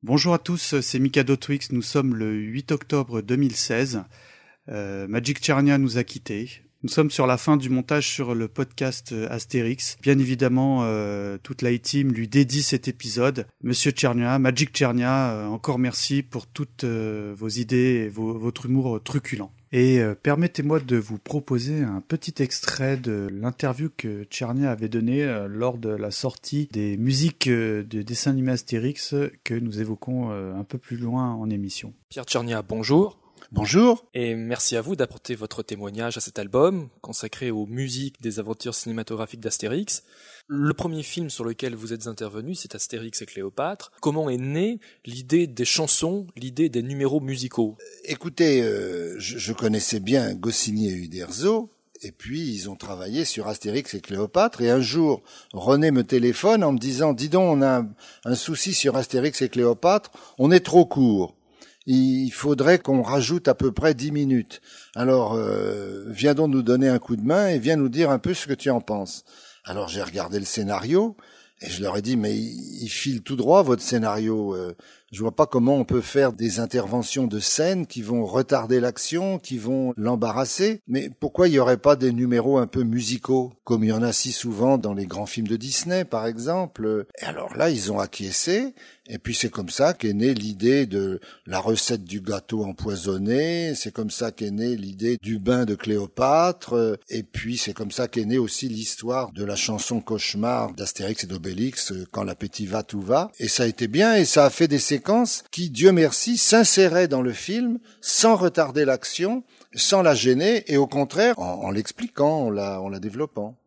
Bonjour à tous, c'est Mikado Twix, nous sommes le 8 octobre 2016. Magic Tchernia nous a quittés. Nous sommes sur la fin du montage sur le podcast Astérix. Bien évidemment, toute la team lui dédie cet épisode. Monsieur Tchernia, Magic Tchernia, encore merci pour toutes vos idées et votre humour truculent. Et permettez-moi de vous proposer un petit extrait de l'interview que Tchernia avait donnée lors de la sortie des musiques de dessins animés Astérix que nous évoquons un peu plus loin en émission. Pierre Tchernia, bonjour. Bonjour. Et merci à vous d'apporter votre témoignage à cet album consacré aux musiques des aventures cinématographiques d'Astérix. Le premier film sur lequel vous êtes intervenu, c'est Astérix et Cléopâtre. Comment est née l'idée des chansons, l'idée des numéros musicaux ? Écoutez, je connaissais bien Goscinny et Uderzo, et puis ils ont travaillé sur Astérix et Cléopâtre, et un jour, René me téléphone en me disant « Dis donc, on a un souci sur Astérix et Cléopâtre, on est trop court. Il faudrait qu'on rajoute à peu près 10 minutes. Alors, viens donc nous donner un coup de main et viens nous dire un peu ce que tu en penses. » Alors j'ai regardé le scénario et je leur ai dit « Mais il file tout droit votre scénario. Je vois pas comment on peut faire des interventions de scène qui vont retarder l'action, qui vont l'embarrasser. Mais pourquoi il y aurait pas des numéros un peu musicaux, comme il y en a si souvent dans les grands films de Disney, par exemple ?» Et alors là, ils ont acquiescé. Et puis c'est comme ça qu'est née l'idée de la recette du gâteau empoisonné, c'est comme ça qu'est née l'idée du bain de Cléopâtre, et puis c'est comme ça qu'est née aussi l'histoire de la chanson cauchemar d'Astérix et d'Obélix, Quand l'appétit va, tout va. Et ça a été bien, et ça a fait des séquences qui, Dieu merci, s'inséraient dans le film sans retarder l'action, sans la gêner, et au contraire, en l'expliquant, en la développant.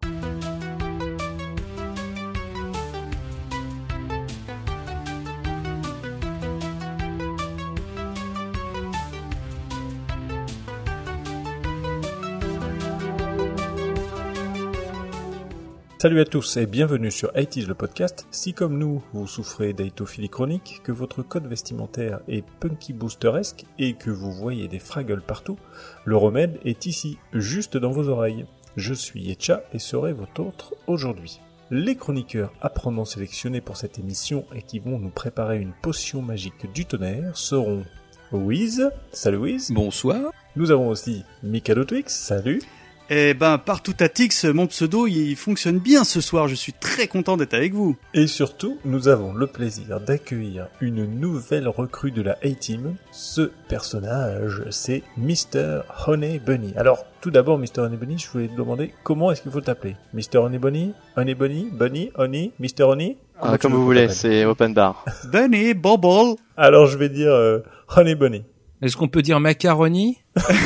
Salut à tous et bienvenue sur 80s le podcast. Si comme nous, vous souffrez d'aïtophilie chronique, que votre code vestimentaire est punky boosteresque et que vous voyez des fraggles partout, le remède est ici, juste dans vos oreilles. Je suis Etcha et serai votre hôte aujourd'hui. Les chroniqueurs apprendants sélectionnés pour cette émission et qui vont nous préparer une potion magique du tonnerre seront Wiz. Salut Wiz. Bonsoir. Nous avons aussi Mikado Twix. Salut. Eh ben, partout à Tix, mon pseudo, il fonctionne bien ce soir, je suis très content d'être avec vous. Et surtout, nous avons le plaisir d'accueillir une nouvelle recrue de la A-Team. Ce personnage, c'est Mr. Honey Bunny. Alors, tout d'abord, Mr. Honey Bunny, je voulais te demander comment est-ce qu'il faut t'appeler ? Mr. Honey Bunny, Bunny, Honey, Mr. Honey ? Comme vous voulez, c'est open bar. Bunny, Bobble. Alors, je vais dire Honey Bunny. Est-ce qu'on peut dire macaroni ?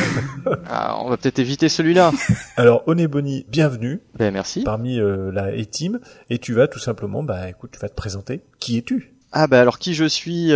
On va peut-être éviter celui-là. Alors, Honey Bunny, bienvenue. Ben merci. Parmi la A-Team. Et tu vas tout simplement, tu vas te présenter. Qui es-tu ? Alors qui je suis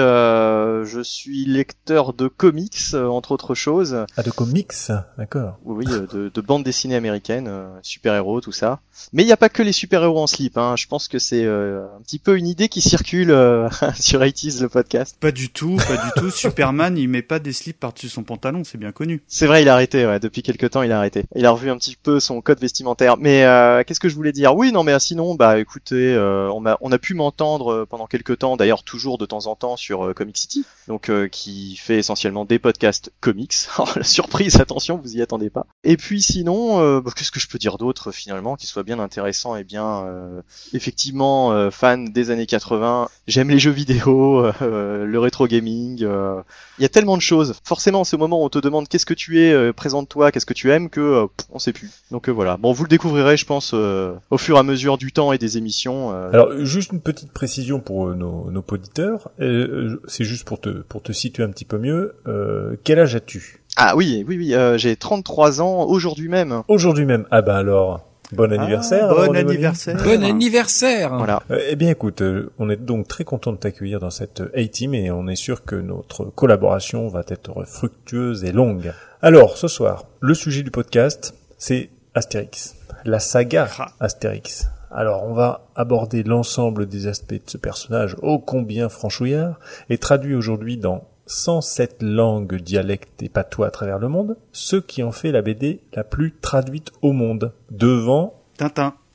lecteur de comics, entre autres choses. Ah, de comics, d'accord. Oui, de bandes dessinées américaines, super-héros, tout ça. Mais il n'y a pas que les super-héros en slip, hein. Je pense que c'est un petit peu une idée qui circule sur 80s le podcast. Pas du tout. Superman, il met pas des slips par-dessus son pantalon, c'est bien connu. C'est vrai, il a arrêté, ouais. Depuis quelque temps, il a arrêté. Il a revu un petit peu son code vestimentaire. Mais qu'est-ce que je voulais dire ? Oui, non, mais sinon, écoutez, on a pu m'entendre pendant quelque temps, d'ailleurs toujours de temps en temps sur Comic City, donc qui fait essentiellement des podcasts comics. La surprise, attention, vous y attendez pas. Et puis sinon, qu'est-ce que je peux dire d'autre finalement qui soit bien intéressant et bien effectivement fan des années 80. J'aime les jeux vidéo, le rétro gaming. Il y a tellement de choses. Forcément, c'est au moment où on te demande qu'est-ce que tu es, présente-toi, qu'est-ce que tu aimes, que on sait plus. Donc voilà. Bon, vous le découvrirez, je pense, au fur et à mesure du temps et des émissions. Alors, juste une petite précision pour nos auditeurs. C'est juste pour te situer un petit peu mieux. Quel âge as-tu ? Ah oui, j'ai 33 ans aujourd'hui même. Aujourd'hui même. Ah ben alors, bon anniversaire. Bon anniversaire. Bon anniversaire. Voilà. Eh bien écoute, on est donc très content de t'accueillir dans cette A-Team et on est sûr que notre collaboration va être fructueuse et longue. Alors, ce soir, le sujet du podcast, c'est Astérix. La saga Astérix. Alors, on va aborder l'ensemble des aspects de ce personnage ô combien franchouillard et traduit aujourd'hui dans 107 langues, dialectes et patois à travers le monde, ce qui en fait la BD la plus traduite au monde, devant Tintin.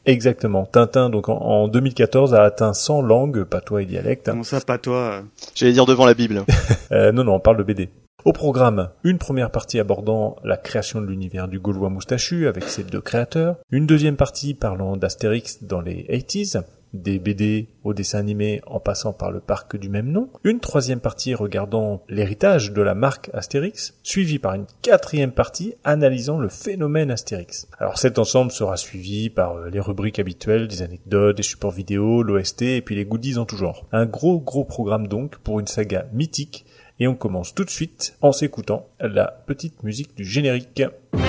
Exactement. Tintin, donc en 2014, a atteint 100 langues, patois et dialectes. Comment ça, patois? J'allais dire devant la Bible. Non, on parle de BD. Au programme, une première partie abordant la création de l'univers du Gaulois moustachu avec ses 2 créateurs, une deuxième partie parlant d'Astérix dans les 80s, des BD au dessin animé en passant par le parc du même nom, une troisième partie regardant l'héritage de la marque Astérix, suivie par une quatrième partie analysant le phénomène Astérix. Alors cet ensemble sera suivi par les rubriques habituelles, des anecdotes, des supports vidéo, l'OST et puis les goodies en tout genre. Un gros programme donc pour une saga mythique. Et on commence tout de suite en s'écoutant la petite musique du générique.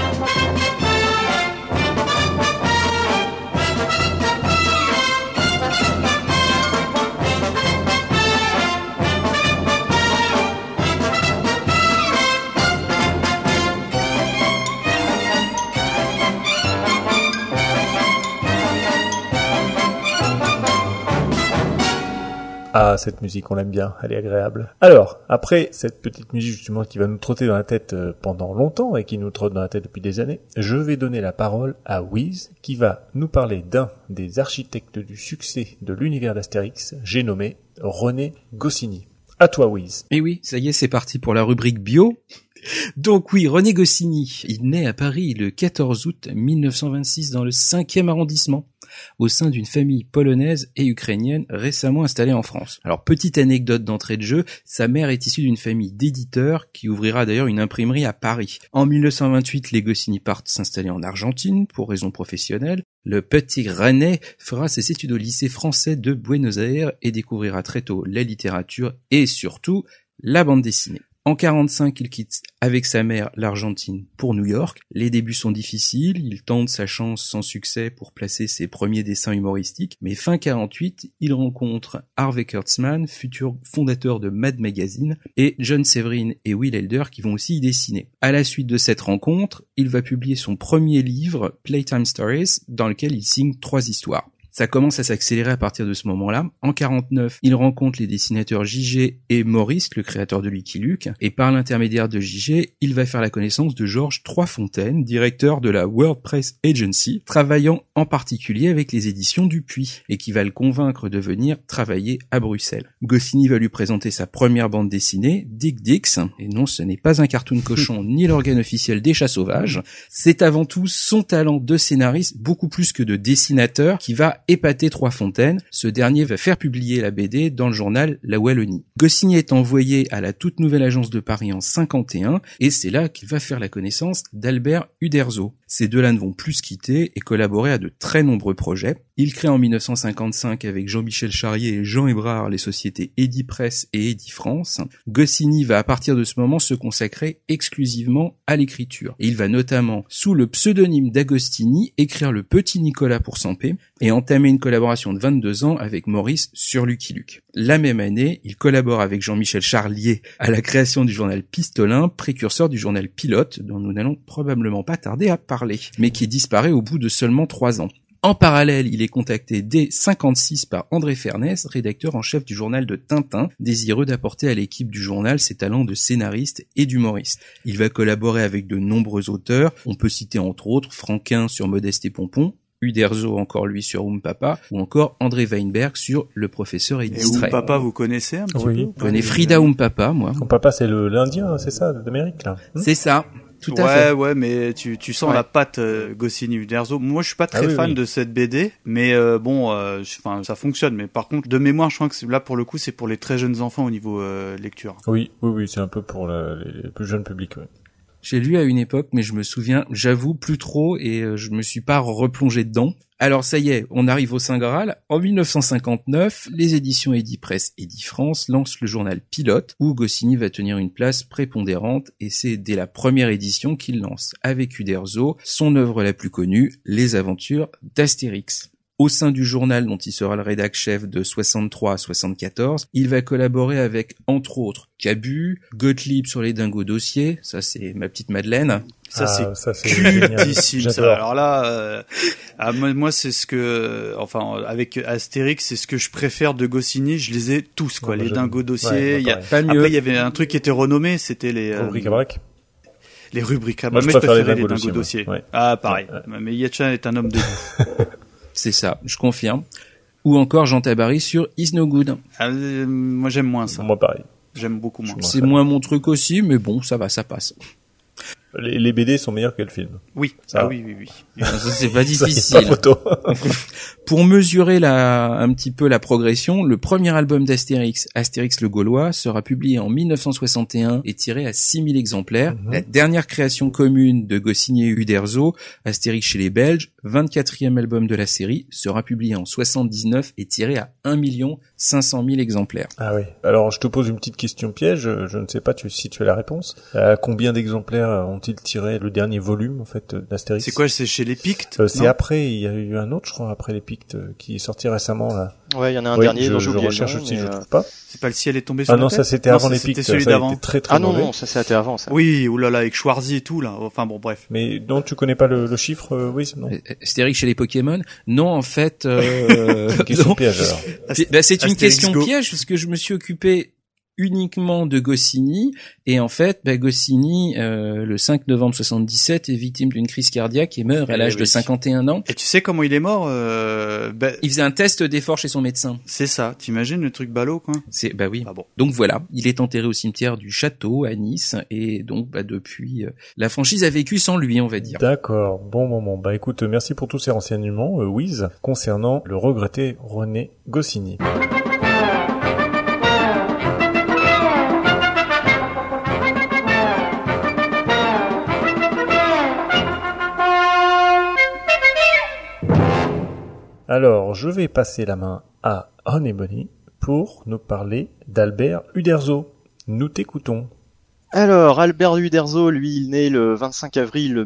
Ah, cette musique, on l'aime bien, elle est agréable. Alors, après cette petite musique justement qui va nous trotter dans la tête pendant longtemps et qui nous trotte dans la tête depuis des années, je vais donner la parole à Wiz qui va nous parler d'un des architectes du succès de l'univers d'Astérix, j'ai nommé René Goscinny. À toi Wiz. Et oui, ça y est, c'est parti pour la rubrique bio. Donc oui, René Goscinny, il naît à Paris le 14 août 1926 dans le 5e arrondissement, au sein d'une famille polonaise et ukrainienne récemment installée en France. Alors petite anecdote d'entrée de jeu, sa mère est issue d'une famille d'éditeurs qui ouvrira d'ailleurs une imprimerie à Paris. En 1928, les Goscinny partent s'installer en Argentine pour raisons professionnelles. Le petit René fera ses études au lycée français de Buenos Aires et découvrira très tôt la littérature et surtout la bande dessinée. En 1945, il quitte avec sa mère l'Argentine pour New York. Les débuts sont difficiles, il tente sa chance sans succès pour placer ses premiers dessins humoristiques, mais fin 1948, il rencontre Harvey Kurtzman, futur fondateur de Mad Magazine, et John Severin et Will Elder qui vont aussi y dessiner. À la suite de cette rencontre, il va publier son premier livre, Playtime Stories, dans lequel il signe 3 histoires. Ça commence à s'accélérer à partir de ce moment-là. En 1949, il rencontre les dessinateurs J.G. et Maurice, le créateur de Lucky Luke, et par l'intermédiaire de J.G., il va faire la connaissance de Georges Troisfontaine, directeur de la World Press Agency, travaillant en particulier avec les éditions Dupuis, et qui va le convaincre de venir travailler à Bruxelles. Goscinny va lui présenter sa première bande dessinée, Dick Dix, et non, ce n'est pas un cartoon cochon ni l'organe officiel des chats sauvages, c'est avant tout son talent de scénariste, beaucoup plus que de dessinateur, qui va épaté Troisfontaine. Ce dernier va faire publier la BD dans le journal La Wallonie. Goscinny est envoyé à la toute nouvelle agence de Paris en 1951 et c'est là qu'il va faire la connaissance d'Albert Uderzo. Ces deux-là ne vont plus se quitter et collaborer à de très nombreux projets. Il crée en 1955 avec Jean-Michel Charrier et Jean Hébrard les sociétés Eddy Press et Eddy France. Goscinny va à partir de ce moment se consacrer exclusivement à l'écriture. Et il va notamment, sous le pseudonyme d'Agostini, écrire Le Petit Nicolas pour Sampé et entamer une collaboration de 22 ans avec Maurice sur Lucky Luke. La même année, il collabore avec Jean-Michel Charlier à la création du journal Pistolin, précurseur du journal Pilote, dont nous n'allons probablement pas tarder à parler, mais qui disparaît au bout de seulement 3 ans. En parallèle, il est contacté dès 1956 par André Fernès, rédacteur en chef du journal de Tintin, désireux d'apporter à l'équipe du journal ses talents de scénariste et d'humoriste. Il va collaborer avec de nombreux auteurs, on peut citer entre autres Franquin sur Modeste et Pompon, Uderzo encore lui sur Papa, ou encore André Weinberg sur Le Professeur et Distrait. Papa, vous connaissez un petit peu? Je connais Frida Papa, moi. Papa, c'est l'Indien, c'est ça, d'Amérique, là? C'est ça. Tout à fait. Ouais, mais tu sens la patte Goscinny Uderzo. Moi, je suis pas très fan de cette BD, mais ça fonctionne. Mais par contre, de mémoire, je crois que là, pour le coup, c'est pour les très jeunes enfants au niveau lecture. Oui, c'est un peu pour les plus jeunes publics. Ouais. J'ai lu à une époque, mais je me souviens, j'avoue, plus trop, et je me suis pas replongé dedans. Alors ça y est, on arrive au Saint Graal. En 1959, les éditions Eddy Press et Eddy France lancent le journal Pilote, où Goscinny va tenir une place prépondérante, et c'est dès la première édition qu'il lance, avec Uderzo, son œuvre la plus connue, Les Aventures d'Astérix. Au sein du journal dont il sera le rédac-chef de 63 à 74, il va collaborer avec, entre autres, Cabu, Gottlieb sur les dingos dossiers, ça c'est ma petite Madeleine. Ça c'est cultissime. Ça. Alors là, moi c'est ce que, avec Astérix, c'est ce que je préfère de Goscinny. Je les ai tous, quoi. Les dingos dossiers. Après, il y avait un truc qui était renommé, c'était les rubriques à braque. Les rubriques à braque. Moi, je préférais les dingos dossiers. dossiers. Ouais. Ah, pareil. Ouais. Mais Yatcha est un homme de goût. C'est ça, je confirme. Ou encore Jean Tabary sur Is No Good. Moi, j'aime moins ça. Moi, pareil. J'aime beaucoup moins. C'est moins mon truc aussi, mais bon, ça va, ça passe. Les BD sont meilleurs que le film. Oui, Ça. oui. Ça, c'est pas Ça, y a difficile. pas photo. Pour mesurer un petit peu la progression, le premier album d'Astérix, Astérix le Gaulois, sera publié en 1961 et tiré à 6000 exemplaires. La dernière création commune de Goscinny et Uderzo, Astérix chez les Belges, 24e album de la série, sera publié en 79 et tiré à 1 500 000 exemplaires. Ah oui. Alors, je te pose une petite question piège. Je ne sais pas si tu as la réponse. Combien d'exemplaires ont-ils tiré le dernier volume, en fait, d'Astérix? C'est quoi, c'est chez les Pictes? C'est non après, il y a eu un autre, je crois, après les Pictes, qui est sorti récemment, là. Ouais, il y en a un Oui, dernier dont j'ai je oublié le recherche nom, aussi, mais, je trouve pas. C'est pas le ciel est tombé sur Ah la non, tête? ça c'était avant les Pictes. C'était celui Ça a d'avant. été très très Ah non, mauvais. non, ça c'était avant, ça. Oui, oulala, avec Schwarzy et tout, là. Enfin, bon, bref. Mais donc tu connais pas le chiffre, oui, non. Astérix chez les Pokémon? Non, en fait, C'est une question non. piège alors. C'est une Astérix question Go. piège parce que je me suis occupé uniquement de Goscinny et en fait Goscinny le 5 novembre 77 est victime d'une crise cardiaque et meurt à l'âge de oui. 51 ans. Et tu sais comment il est mort? Il faisait un test d'effort chez son médecin. C'est ça. T'imagines le truc ballot, quoi? Oui. Ah bon. Donc voilà, il est enterré au cimetière du Château à Nice et donc depuis la franchise a vécu sans lui, on va dire. D'accord, bon moment. Bah écoute, merci pour tous ces renseignements, Wiz, concernant le regretté René Goscinny. Alors, je vais passer la main à René Bonny pour nous parler d'Albert Uderzo. Nous t'écoutons. Alors, Albert Uderzo, lui, il naît le 25 avril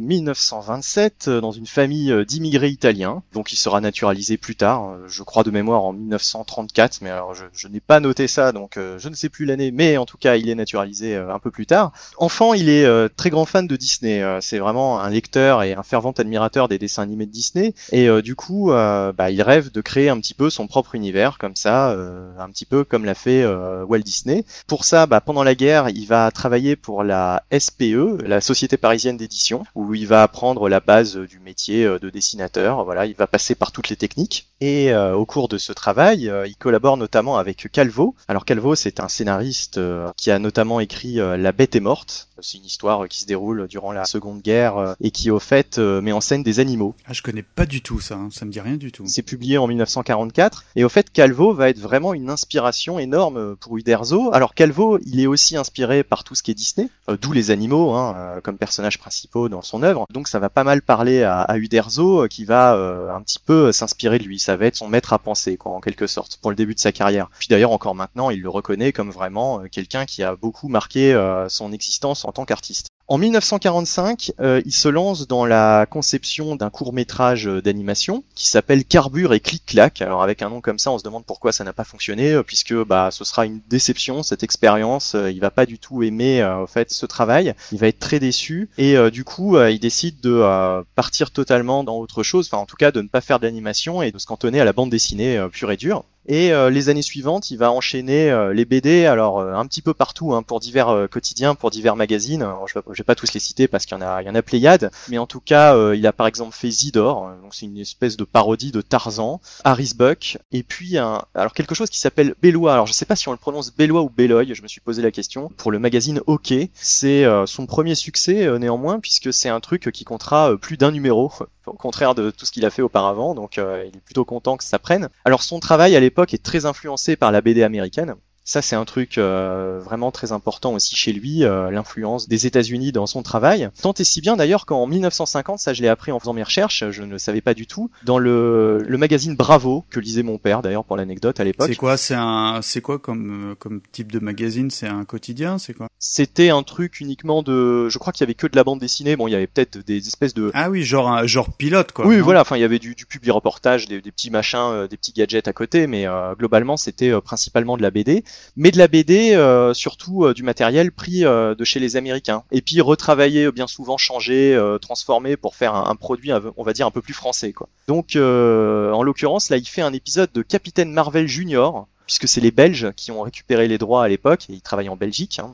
1927 dans une famille d'immigrés italiens. Donc, il sera naturalisé plus tard, je crois de mémoire en 1934, mais alors je n'ai pas noté ça, donc je ne sais plus l'année, mais en tout cas, il est naturalisé un peu plus tard. Enfant, il est très grand fan de Disney. C'est vraiment un lecteur et un fervent admirateur des dessins animés de Disney. Et du coup, il rêve de créer un petit peu son propre univers, comme ça, un petit peu comme l'a fait Walt Disney. Pour ça, pendant la guerre, il va travailler pour la SPE, la Société Parisienne d'Édition, où il va apprendre la base du métier de dessinateur. Voilà, il va passer par toutes les techniques. Et au cours de ce travail, il collabore notamment avec Calvo. Alors Calvo, c'est un scénariste qui a notamment écrit La Bête est morte. C'est une histoire qui se déroule durant la Seconde Guerre et qui, au fait, met en scène des animaux. Ah, je connais pas du tout ça, hein. Ça me dit rien du tout. C'est publié en 1944. Et au fait, Calvo va être vraiment une inspiration énorme pour Uderzo. Alors Calvo, il est aussi inspiré par tout ce qui est Disney, d'où les animaux comme personnages principaux dans son œuvre. Donc ça va pas mal parler à Uderzo qui va un petit peu s'inspirer de lui. Ça va être son maître à penser, quoi, en quelque sorte, pour le début de sa carrière. Puis d'ailleurs, encore maintenant, il le reconnaît comme vraiment quelqu'un qui a beaucoup marqué son existence en tant qu'artiste. En 1945, il se lance dans la conception d'un court-métrage d'animation qui s'appelle Carbure et Clic-Clac. Alors avec un nom comme ça, on se demande pourquoi ça n'a pas fonctionné, puisque ce sera une déception, cette expérience. Il va pas du tout aimer au fait ce travail. Il va être très déçu et du coup, il décide de partir totalement dans autre chose, enfin en tout cas de ne pas faire d'animation et de se cantonner à la bande dessinée pure et dure. Et les années suivantes, il va enchaîner les BD, alors un petit peu partout, pour divers quotidiens, pour divers magazines. Alors, je vais pas tous les citer parce qu'il y en a pléiade, mais en tout cas, il a par exemple fait Zidore, donc c'est une espèce de parodie de Tarzan, Harrisbuck, et puis alors quelque chose qui s'appelle Bellois. Alors je sais pas si on le prononce Bellois ou Belloy, je me suis posé la question. Pour le magazine OK, c'est son premier succès néanmoins, puisque c'est un truc qui comptera plus d'un numéro. Au contraire de tout ce qu'il a fait auparavant, donc il est plutôt content que ça prenne. Alors son travail à l'époque est très influencé par la BD américaine. Ça, c'est un truc vraiment très important aussi chez lui, l'influence des États-Unis dans son travail. Tant et si bien d'ailleurs qu'en 1950, ça je l'ai appris en faisant mes recherches, je ne le savais pas du tout, dans le magazine Bravo, que lisait mon père d'ailleurs pour l'anecdote à l'époque. C'est quoi comme type de magazine? C'est un quotidien? C'est quoi? C'était un truc uniquement je crois qu'il y avait que de la bande dessinée. Bon, il y avait peut-être des espèces de... Ah oui, genre pilote, quoi. Oui, non? voilà, enfin il y avait du publi-reportage, des petits machins, des petits gadgets à côté, mais globalement c'était principalement de la BD. Mais de la BD, surtout du matériel pris de chez les Américains. Et puis retravaillé, bien souvent changé, transformé pour faire un produit, on va dire, un peu plus français, quoi. Donc, en l'occurrence, là, il fait un épisode de Capitaine Marvel Junior, puisque c'est les Belges qui ont récupéré les droits à l'époque, et ils travaillent en Belgique,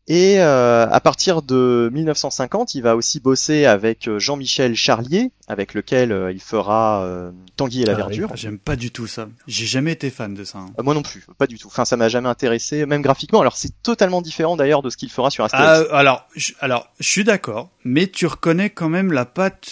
Et à partir de 1950, il va aussi bosser avec Jean-Michel Charlier, avec lequel il fera Tanguy et la Verdure. J'aime pas du tout ça. J'ai jamais été fan de ça. Moi non plus, pas du tout. Enfin, ça m'a jamais intéressé, même graphiquement. Alors, c'est totalement différent d'ailleurs de ce qu'il fera sur Astérix. Alors, je suis d'accord, mais tu reconnais quand même la patte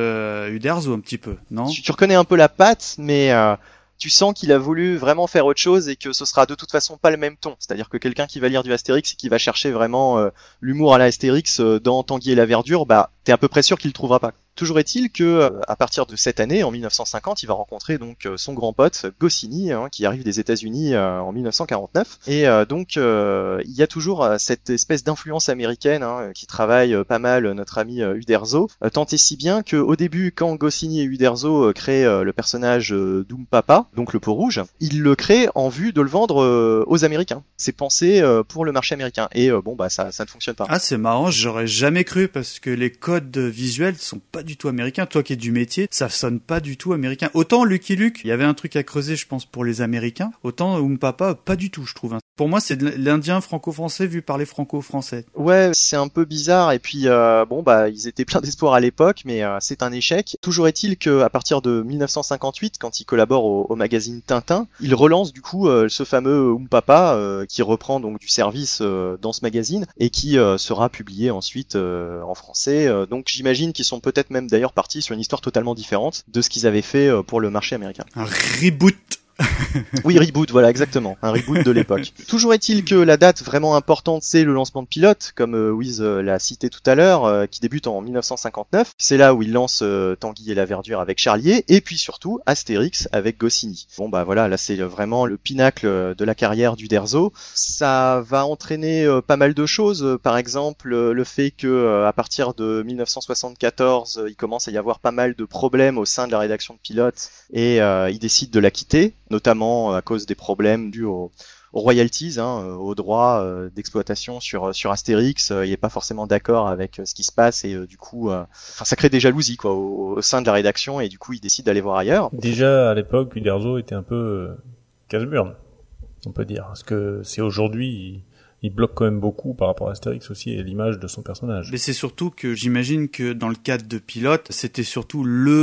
Uderzo un petit peu, non ? Tu reconnais un peu la patte, mais tu sens qu'il a voulu vraiment faire autre chose et que ce sera de toute façon pas le même ton. C'est-à-dire que quelqu'un qui va lire du Astérix et qui va chercher vraiment l'humour à la Astérix dans Tanguy et la Verdure, bah t'es à peu près sûr qu'il le trouvera pas. Toujours est-il que à partir de cette année, en 1950, il va rencontrer donc son grand pote Goscinny, qui arrive des États-Unis en 1949. Et donc il y a toujours cette espèce d'influence américaine qui travaille pas mal notre ami Uderzo, tant et si bien que au début, quand Goscinny et Uderzo créent le personnage d'Oom Papa, donc le pot rouge, ils le créent en vue de le vendre aux Américains. C'est pensé pour le marché américain. Et ça ne fonctionne pas. Ah, c'est marrant, j'aurais jamais cru parce que les codes visuels sont pas du tout américain. Toi qui es du métier, ça sonne pas du tout américain. Autant Lucky Luke, il y avait un truc à creuser, je pense, pour les Américains. Autant Oom Papa, pas du tout, je trouve. Pour moi, c'est l'Indien franco-français vu par les franco-français. Ouais, c'est un peu bizarre. Et puis, ils étaient pleins d'espoir à l'époque, mais c'est un échec. Toujours est-il que à partir de 1958, quand il collabore au magazine Tintin, il relance du coup ce fameux Oom Papa qui reprend donc du service dans ce magazine et qui sera publié ensuite en français. Donc, j'imagine qu'ils sont peut-être même d'ailleurs partis sur une histoire totalement différente de ce qu'ils avaient fait pour le marché américain. Un reboot. Oui, reboot, voilà, exactement. Un reboot de l'époque. Toujours est-il que la date vraiment importante, c'est le lancement de Pilote, comme Wiz l'a cité tout à l'heure, qui débute en 1959. C'est là où il lance Tanguy et la Verdure avec Charlier, et puis surtout Astérix avec Goscinny. Là c'est vraiment le pinacle de la carrière d'Uderzo. Ça va entraîner pas mal de choses. Par exemple, le fait que à partir de 1974, il commence à y avoir pas mal de problèmes au sein de la rédaction de Pilote, et il décide de la quitter, notamment à cause des problèmes dus aux royalties, aux droits d'exploitation sur Astérix. Il n'est pas forcément d'accord avec ce qui se passe et du coup, ça crée des jalousies quoi au sein de la rédaction et du coup, il décide d'aller voir ailleurs. Déjà à l'époque, Uderzo était un peu casse-burne, on peut dire, parce que c'est aujourd'hui. Il bloque quand même beaucoup par rapport à Astérix aussi et l'image de son personnage. Mais c'est surtout que j'imagine que dans le cadre de Pilote, c'était surtout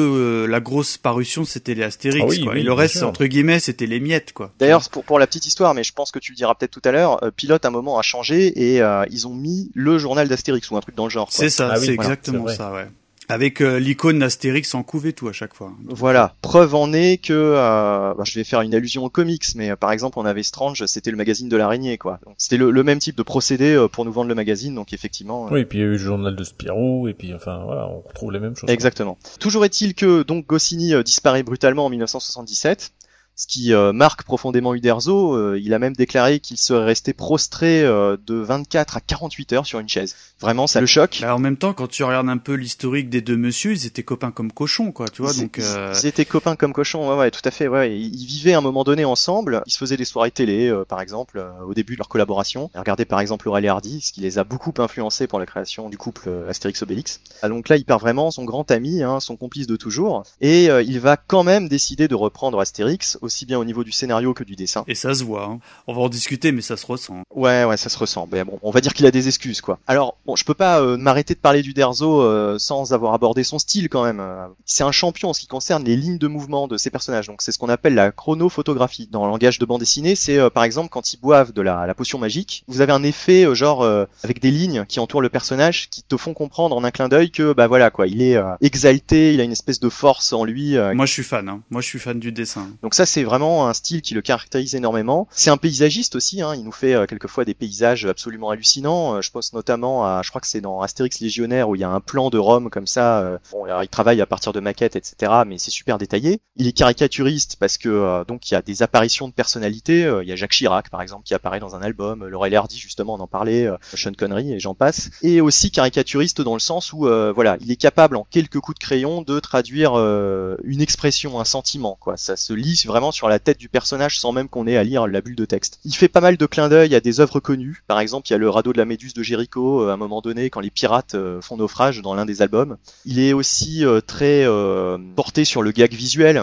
la grosse parution, c'était les Astérix, quoi. Et le reste, entre guillemets, c'était les miettes, quoi. D'ailleurs, pour la petite histoire, mais je pense que tu le diras peut-être tout à l'heure, Pilote à un moment a changé et ils ont mis le journal d'Astérix ou un truc dans le genre, quoi. C'est ça, c'est exactement ça, ouais. Avec l'icône d'Astérix en couve et tout à chaque fois. Voilà. Preuve en est que je vais faire une allusion aux comics, mais par exemple on avait Strange, c'était le magazine de l'araignée, quoi. Donc, c'était le même type de procédé pour nous vendre le magazine, donc effectivement. Oui, et puis il y a eu le journal de Spirou, et puis on retrouve les mêmes choses. Exactement. Toujours est-il que donc Goscinny disparaît brutalement en 1977. Ce qui marque profondément Uderzo. Il a même déclaré qu'il serait resté prostré de 24 à 48 heures sur une chaise. Vraiment, ça le choque. Bah, en même temps, quand tu regardes un peu l'historique des deux messieurs, ils étaient copains comme cochons, quoi, tu vois. Ils étaient copains comme cochons, ouais, tout à fait. Ouais, ils vivaient à un moment donné ensemble. Ils se faisaient des soirées télé, par exemple, au début de leur collaboration. Regardez par exemple Laurel et Hardy, ce qui les a beaucoup influencés pour la création du couple Astérix-Obélix. Donc là, il perd vraiment son grand ami, son complice de toujours, et il va quand même décider de reprendre Astérix, aussi bien au niveau du scénario que du dessin. Et ça se voit, On va en discuter, mais ça se ressent. Ouais, ça se ressent. Mais bon, on va dire qu'il a des excuses, quoi. Alors, je peux pas m'arrêter de parler d'Uderzo sans avoir abordé son style, quand même. C'est un champion en ce qui concerne les lignes de mouvement de ses personnages. Donc, c'est ce qu'on appelle la chronophotographie. Dans le langage de bande dessinée, c'est par exemple quand ils boivent de la potion magique, vous avez un effet avec des lignes qui entourent le personnage qui te font comprendre en un clin d'œil que il est exalté, il a une espèce de force en lui. Moi, je suis fan. Moi, je suis fan du dessin. Donc ça, c'est vraiment un style qui le caractérise énormément. C'est un paysagiste aussi, il nous fait quelquefois des paysages absolument hallucinants. Je pense notamment à, je crois que c'est dans Astérix Légionnaire où il y a un plan de Rome comme ça. Alors, il travaille à partir de maquettes, etc., mais c'est super détaillé. Il est caricaturiste parce que donc il y a des apparitions de personnalités. Il y a Jacques Chirac par exemple qui apparaît dans un album, Laurel et Hardy justement, on en parlait, Sean Connery et j'en passe. Et aussi caricaturiste dans le sens où il est capable en quelques coups de crayon de traduire une expression, un sentiment, quoi. Ça se lit vraiment sur la tête du personnage sans même qu'on ait à lire la bulle de texte. Il fait pas mal de clins d'œil à des œuvres connues. Par exemple, il y a le radeau de la Méduse de Jéricho à un moment donné quand les pirates font naufrage dans l'un des albums. Il est aussi très porté sur le gag visuel.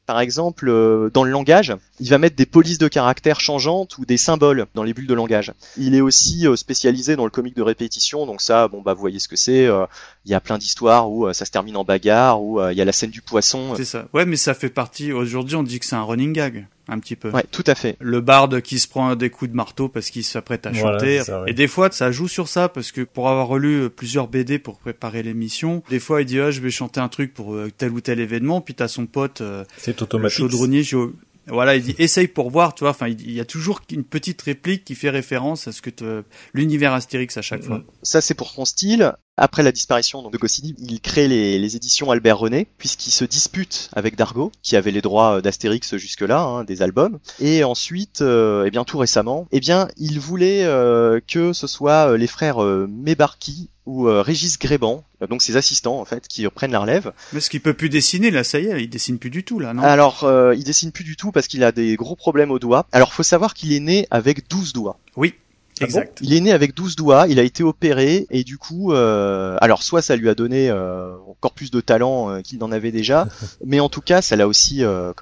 Par exemple, dans le langage, il va mettre des polices de caractères changeantes ou des symboles dans les bulles de langage. Il est aussi spécialisé dans le comique de répétition, donc ça, bon bah vous voyez ce que c'est. Il y a plein d'histoires où ça se termine en bagarre, où il y a la scène du poisson. C'est ça. Ouais, mais ça fait partie. Aujourd'hui, on dit que c'est un running gag, un petit peu. Ouais, tout à fait. Le barde qui se prend des coups de marteau parce qu'il s'apprête à chanter. Ça, ouais. Et des fois, ça joue sur ça parce que pour avoir relu plusieurs BD pour préparer l'émission, des fois, il dit je vais chanter un truc pour tel ou tel événement, puis t'as son pote, c'est le automatique. chaudronnier. Voilà, il dit essaye pour voir, tu vois. Enfin, il y a toujours une petite réplique qui fait référence à ce que l'univers Astérix à chaque fois. Ça, c'est pour son style. Après la disparition donc, de Goscinny, il crée les éditions Albert René, puisqu'il se dispute avec Dargaud, qui avait les droits d'Astérix jusque-là, des albums. Et ensuite, tout récemment, il voulait que ce soit les frères Mébarki ou Régis Gréban, donc ses assistants en fait, qui reprennent la relève. Mais ce qu'il peut plus dessiner là, ça y est, il dessine plus du tout là, non? Alors, il dessine plus du tout parce qu'il a des gros problèmes aux doigts. Alors, faut savoir qu'il est né avec 12 doigts. Oui. Exact. Il est né avec 12 doigts, il a été opéré et du coup, alors soit ça lui a donné encore plus de talent qu'il n'en avait déjà, mais en tout cas ça l'a aussi,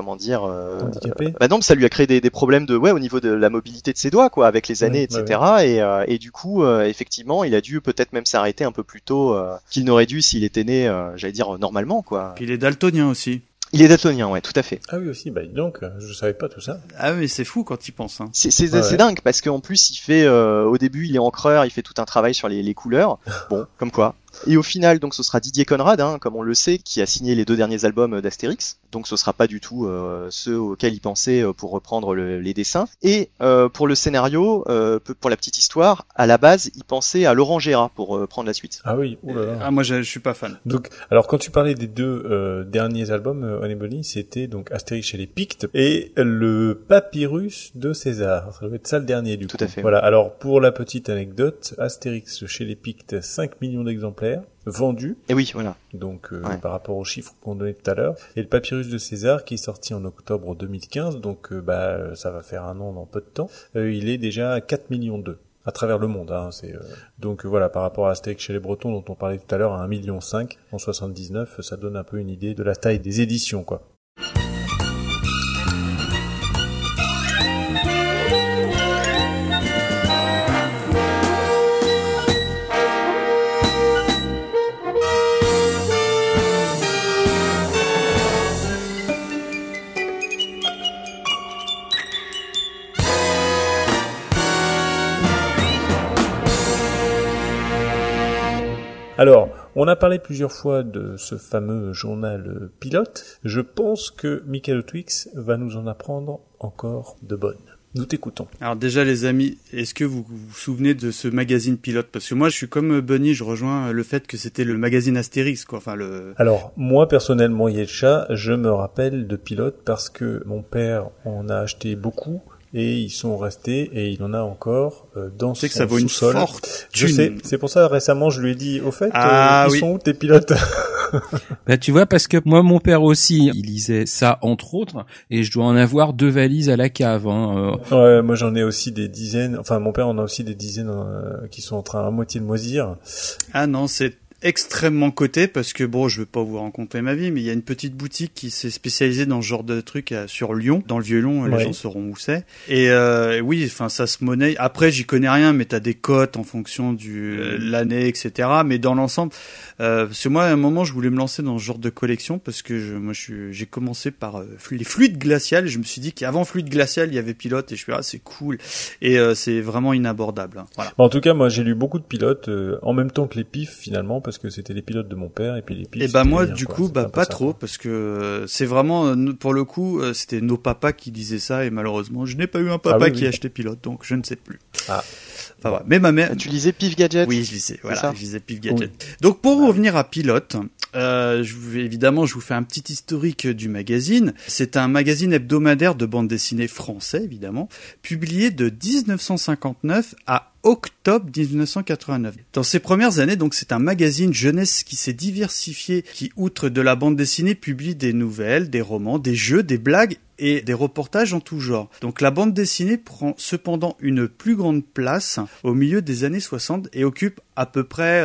handicapé. Non, ça lui a créé des problèmes au niveau de la mobilité de ses doigts quoi, avec les années, etc. Ouais. Et du coup, effectivement, il a dû peut-être même s'arrêter un peu plus tôt qu'il n'aurait dû s'il était né, normalement quoi. Puis il est daltonien aussi. Il est daltonien, ouais, tout à fait. Ah oui aussi, dis donc, je savais pas tout ça. Ah mais c'est fou quand il pense. Hein. C'est dingue parce qu'en plus il fait, au début il est encreur, il fait tout un travail sur les couleurs. Bon, comme quoi. Et au final, donc, ce sera Didier Conrad, comme on le sait, qui a signé les 2 derniers albums d'Astérix. Donc, ce sera pas du tout ceux auxquels il pensait pour reprendre les dessins. Et pour le scénario, pour la petite histoire, à la base, il pensait à Laurent Gérard pour prendre la suite. Ah oui, oulala. Ah moi, je suis pas fan. Donc, alors quand tu parlais des 2 derniers albums, Honey, c'était donc Astérix chez les Pictes et le Papyrus de César. Ça doit être ça le dernier du coup. Tout à fait. Voilà. Alors pour la petite anecdote, Astérix chez les Pictes, 5 millions d'exemplaires vendus. Et oui, voilà. Donc par rapport aux chiffres qu'on donnait tout à l'heure. Et le Papyrus de César qui est sorti en octobre 2015, donc ça va faire un an dans peu de temps. Il est déjà à 4 millions à travers le monde. Donc voilà, par rapport à Astérix chez les Bretons dont on parlait tout à l'heure, à 1,5 million en 79, ça donne un peu une idée de la taille des éditions, quoi. Alors, on a parlé plusieurs fois de ce fameux journal pilote. Je pense que Mikado Twix va nous en apprendre encore de bonnes. Nous t'écoutons. Alors déjà les amis, est-ce que vous vous souvenez de ce magazine pilote? Parce que moi je suis comme Bunny, je rejoins le fait que c'était le magazine Astérix, quoi. Enfin Alors moi personnellement Yetcha, je me rappelle de pilote parce que mon père en a acheté beaucoup. Et ils sont restés, et il en a encore dans son sous-sol. Que ça vaut une fortune. Je sais, c'est pour ça récemment je lui ai dit, au fait, sont où tes pilotes? Tu vois, parce que moi, mon père aussi, il lisait ça entre autres, et je dois en avoir 2 valises à la cave. Ouais, moi j'en ai aussi des dizaines, enfin mon père en a aussi des dizaines qui sont en train à moitié de moisir. Ah non, c'est extrêmement coté parce que bon, je veux pas vous raconter ma vie, mais il y a une petite boutique qui s'est spécialisée dans ce genre de truc sur Lyon, dans le Vieux-Lyon, les gens sauront où c'est. Et oui, enfin ça se monnaie. Après, j'y connais rien, mais t'as des cotes en fonction du l'année, etc. Mais dans l'ensemble, parce que moi à un moment je voulais me lancer dans ce genre de collection parce que j'ai commencé par les fluides glaciales. Je me suis dit qu'avant fluide glacial il y avait pilote et je suis c'est cool et c'est vraiment inabordable. Hein. Voilà. En tout cas, moi j'ai lu beaucoup de pilotes en même temps que les pifs finalement. Parce que c'était les pilotes de mon père et puis les pilotes. Et moi du coup pas trop parce que c'est vraiment pour le coup c'était nos papas qui disaient ça et malheureusement je n'ai pas eu un papa qui a acheté pilote donc je ne sais plus. Enfin voilà. Mais ma mère. Tu lisais Pif Gadget? Oui, je lisais. Voilà, je lisais Pif Gadget. Oui. Donc pour revenir à Pilote, évidemment je vous fais un petit historique du magazine. C'est un magazine hebdomadaire de bande dessinée français évidemment, publié de 1959 à octobre 1989. Dans ses premières années, donc, c'est un magazine jeunesse qui s'est diversifié, qui, outre de la bande dessinée, publie des nouvelles, des romans, des jeux, des blagues et des reportages en tout genre. Donc la bande dessinée prend cependant une plus grande place au milieu des années 60 et occupe à peu près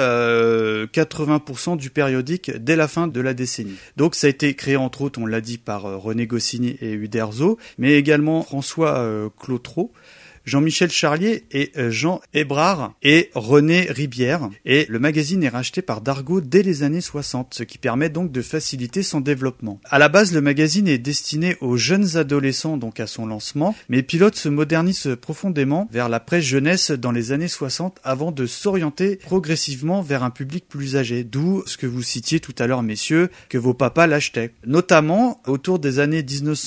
80% du périodique dès la fin de la décennie. Donc ça a été créé entre autres, on l'a dit, par René Goscinny et Uderzo, mais également François Clautreau, Jean-Michel Charlier et Jean Hébrard et René Ribière. Et le magazine est racheté par Dargaud dès les années 60, ce qui permet donc de faciliter son développement. À la base, le magazine est destiné aux jeunes adolescents, donc à son lancement, mais Pilote se modernise profondément vers la presse jeunesse dans les années 60 avant de s'orienter progressivement vers un public plus âgé, d'où ce que vous citiez tout à l'heure, messieurs, que vos papas l'achetaient. Notamment autour des années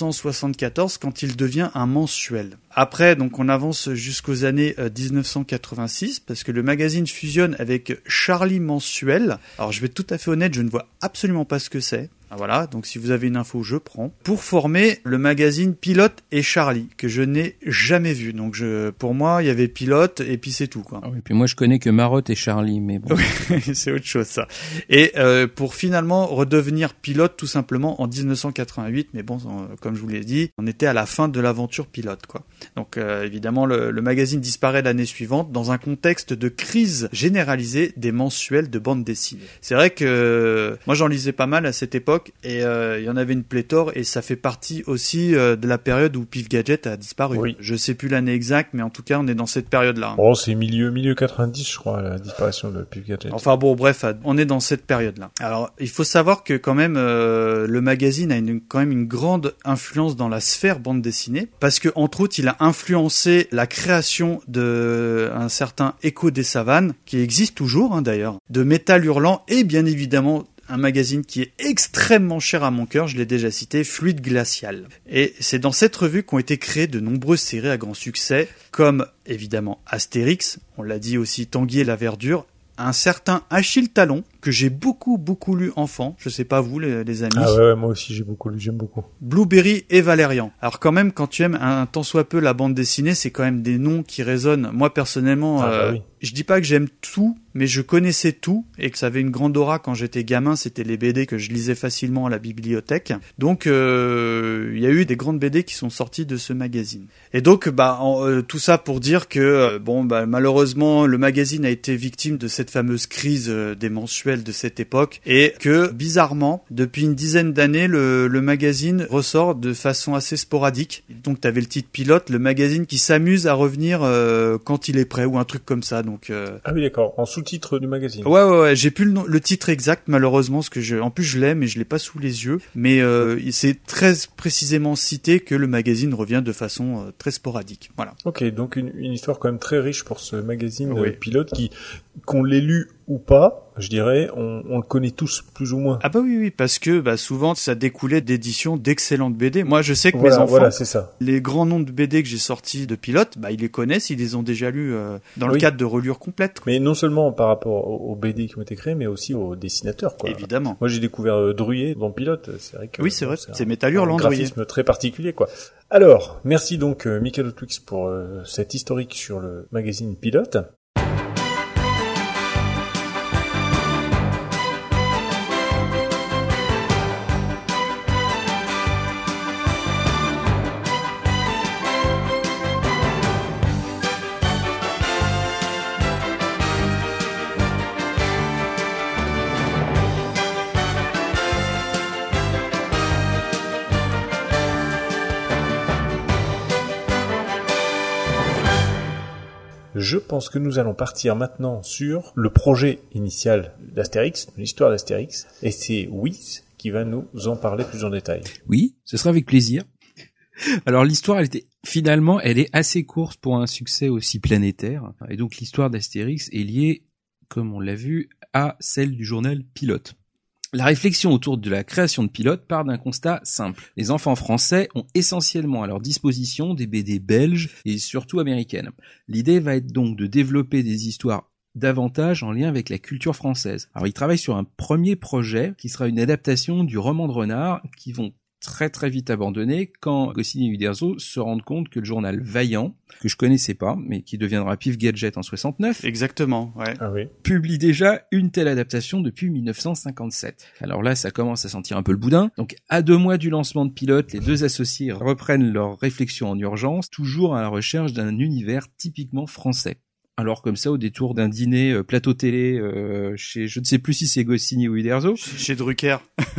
1974 quand il devient un mensuel. Après, donc, on avance jusqu'aux années 1986 parce que le magazine fusionne avec Charlie Mensuel. Alors, je vais être tout à fait honnête, je ne vois absolument pas ce que c'est. Voilà, donc si vous avez une info, je prends. Pour former le magazine Pilote et Charlie, que je n'ai jamais vu. Donc pour moi, il y avait Pilote et puis c'est tout, quoi. Ah oui, puis moi je connais que Marotte et Charlie, mais bon. C'est autre chose, ça. Et pour finalement redevenir Pilote tout simplement en 1988, mais bon, comme je vous l'ai dit, on était à la fin de l'aventure Pilote, quoi. Donc évidemment, le magazine disparaît l'année suivante dans un contexte de crise généralisée des mensuels de bande dessinée. C'est vrai que moi j'en lisais pas mal à cette époque, et il y en avait une pléthore, et ça fait partie aussi de la période où Pif Gadget a disparu. Oui. Je sais plus l'année exacte, mais en tout cas on est dans cette période-là. Bon, c'est milieu 90, je crois, la disparition de Pif Gadget. Enfin bon, bref, on est dans cette période-là. Alors il faut savoir que quand même le magazine a quand même une grande influence dans la sphère bande dessinée, parce que entre autres il a influencé la création de un certain Écho des Savanes, qui existe toujours d'ailleurs, de Métal Hurlant, et bien évidemment un magazine qui est extrêmement cher à mon cœur, je l'ai déjà cité, Fluide Glacial. Et c'est dans cette revue qu'ont été créées de nombreuses séries à grand succès, comme évidemment Astérix, on l'a dit aussi Tanguy et la Verdure, un certain Achille Talon, que j'ai beaucoup lu enfant, je sais pas vous les amis. Ah ouais, moi aussi j'ai beaucoup lu, j'aime beaucoup. Blueberry et Valérian. Alors quand même, quand tu aimes un tant soit peu la bande dessinée, c'est quand même des noms qui résonnent. Moi personnellement, oui. Je dis pas que j'aime tout, mais je connaissais tout, et que ça avait une grande aura quand j'étais gamin, c'était les BD que je lisais facilement à la bibliothèque. Donc il y a eu des grandes BD qui sont sorties de ce magazine. Et donc tout ça pour dire que malheureusement le magazine a été victime de cette fameuse crise des mensuels de cette époque, et que bizarrement depuis une dizaine d'années le magazine ressort de façon assez sporadique. Donc t'avais le titre Pilote, le magazine qui s'amuse à revenir quand il est prêt, ou un truc comme ça. Donc ah oui, d'accord, en sous-titre du magazine. Ouais, j'ai plus le titre exact malheureusement, parce que en plus je l'ai, mais je l'ai pas sous les yeux, mais c'est très précisément cité que le magazine revient de façon très sporadique. Voilà. Ok, donc une histoire quand même très riche pour ce magazine Pilote, qu'on l'ait lu ou pas, je dirais, on le connaît tous plus ou moins. Ah bah oui, parce que souvent ça découlait d'éditions d'excellentes BD. Moi je sais que mes enfants, c'est ça. Les grands noms de BD que j'ai sortis de Pilote, ils les connaissent, ils les ont déjà lus dans le cadre de relure complète. Mais non seulement par rapport aux BD qui ont été créés, mais aussi aux dessinateurs, quoi. Évidemment. Moi j'ai découvert Drouillet dans Pilote, c'est vrai que... Oui, c'est vrai, c'est Métal Hurlant, un graphisme très particulier, quoi. Alors, merci donc Michael Twix pour cet historique sur le magazine Pilote. Je pense que nous allons partir maintenant sur le projet initial d'Astérix, l'histoire d'Astérix, et c'est Wiz qui va nous en parler plus en détail. Oui, ce sera avec plaisir. Alors l'histoire, elle est assez courte pour un succès aussi planétaire, et donc l'histoire d'Astérix est liée, comme on l'a vu, à celle du journal Pilote. La réflexion autour de la création de Pilote part d'un constat simple. Les enfants français ont essentiellement à leur disposition des BD belges et surtout américaines. L'idée va être donc de développer des histoires davantage en lien avec la culture française. Alors ils travaillent sur un premier projet qui sera une adaptation du roman de Renard qui vont très très vite abandonné quand Goscinny et Uderzo se rendent compte que le journal Vaillant, que je connaissais pas, mais qui deviendra Pif Gadget en 69, Exactement, ouais. Ah oui. publie déjà une telle adaptation depuis 1957. Alors là, ça commence à sentir un peu le boudin. Donc, à 2 mois du lancement de Pilote, les deux associés reprennent leurs réflexions en urgence, toujours à la recherche d'un univers typiquement français. Alors comme ça, au détour d'un dîner plateau télé chez, je ne sais plus si c'est Goscinny ou Uderzo. Chez Drucker.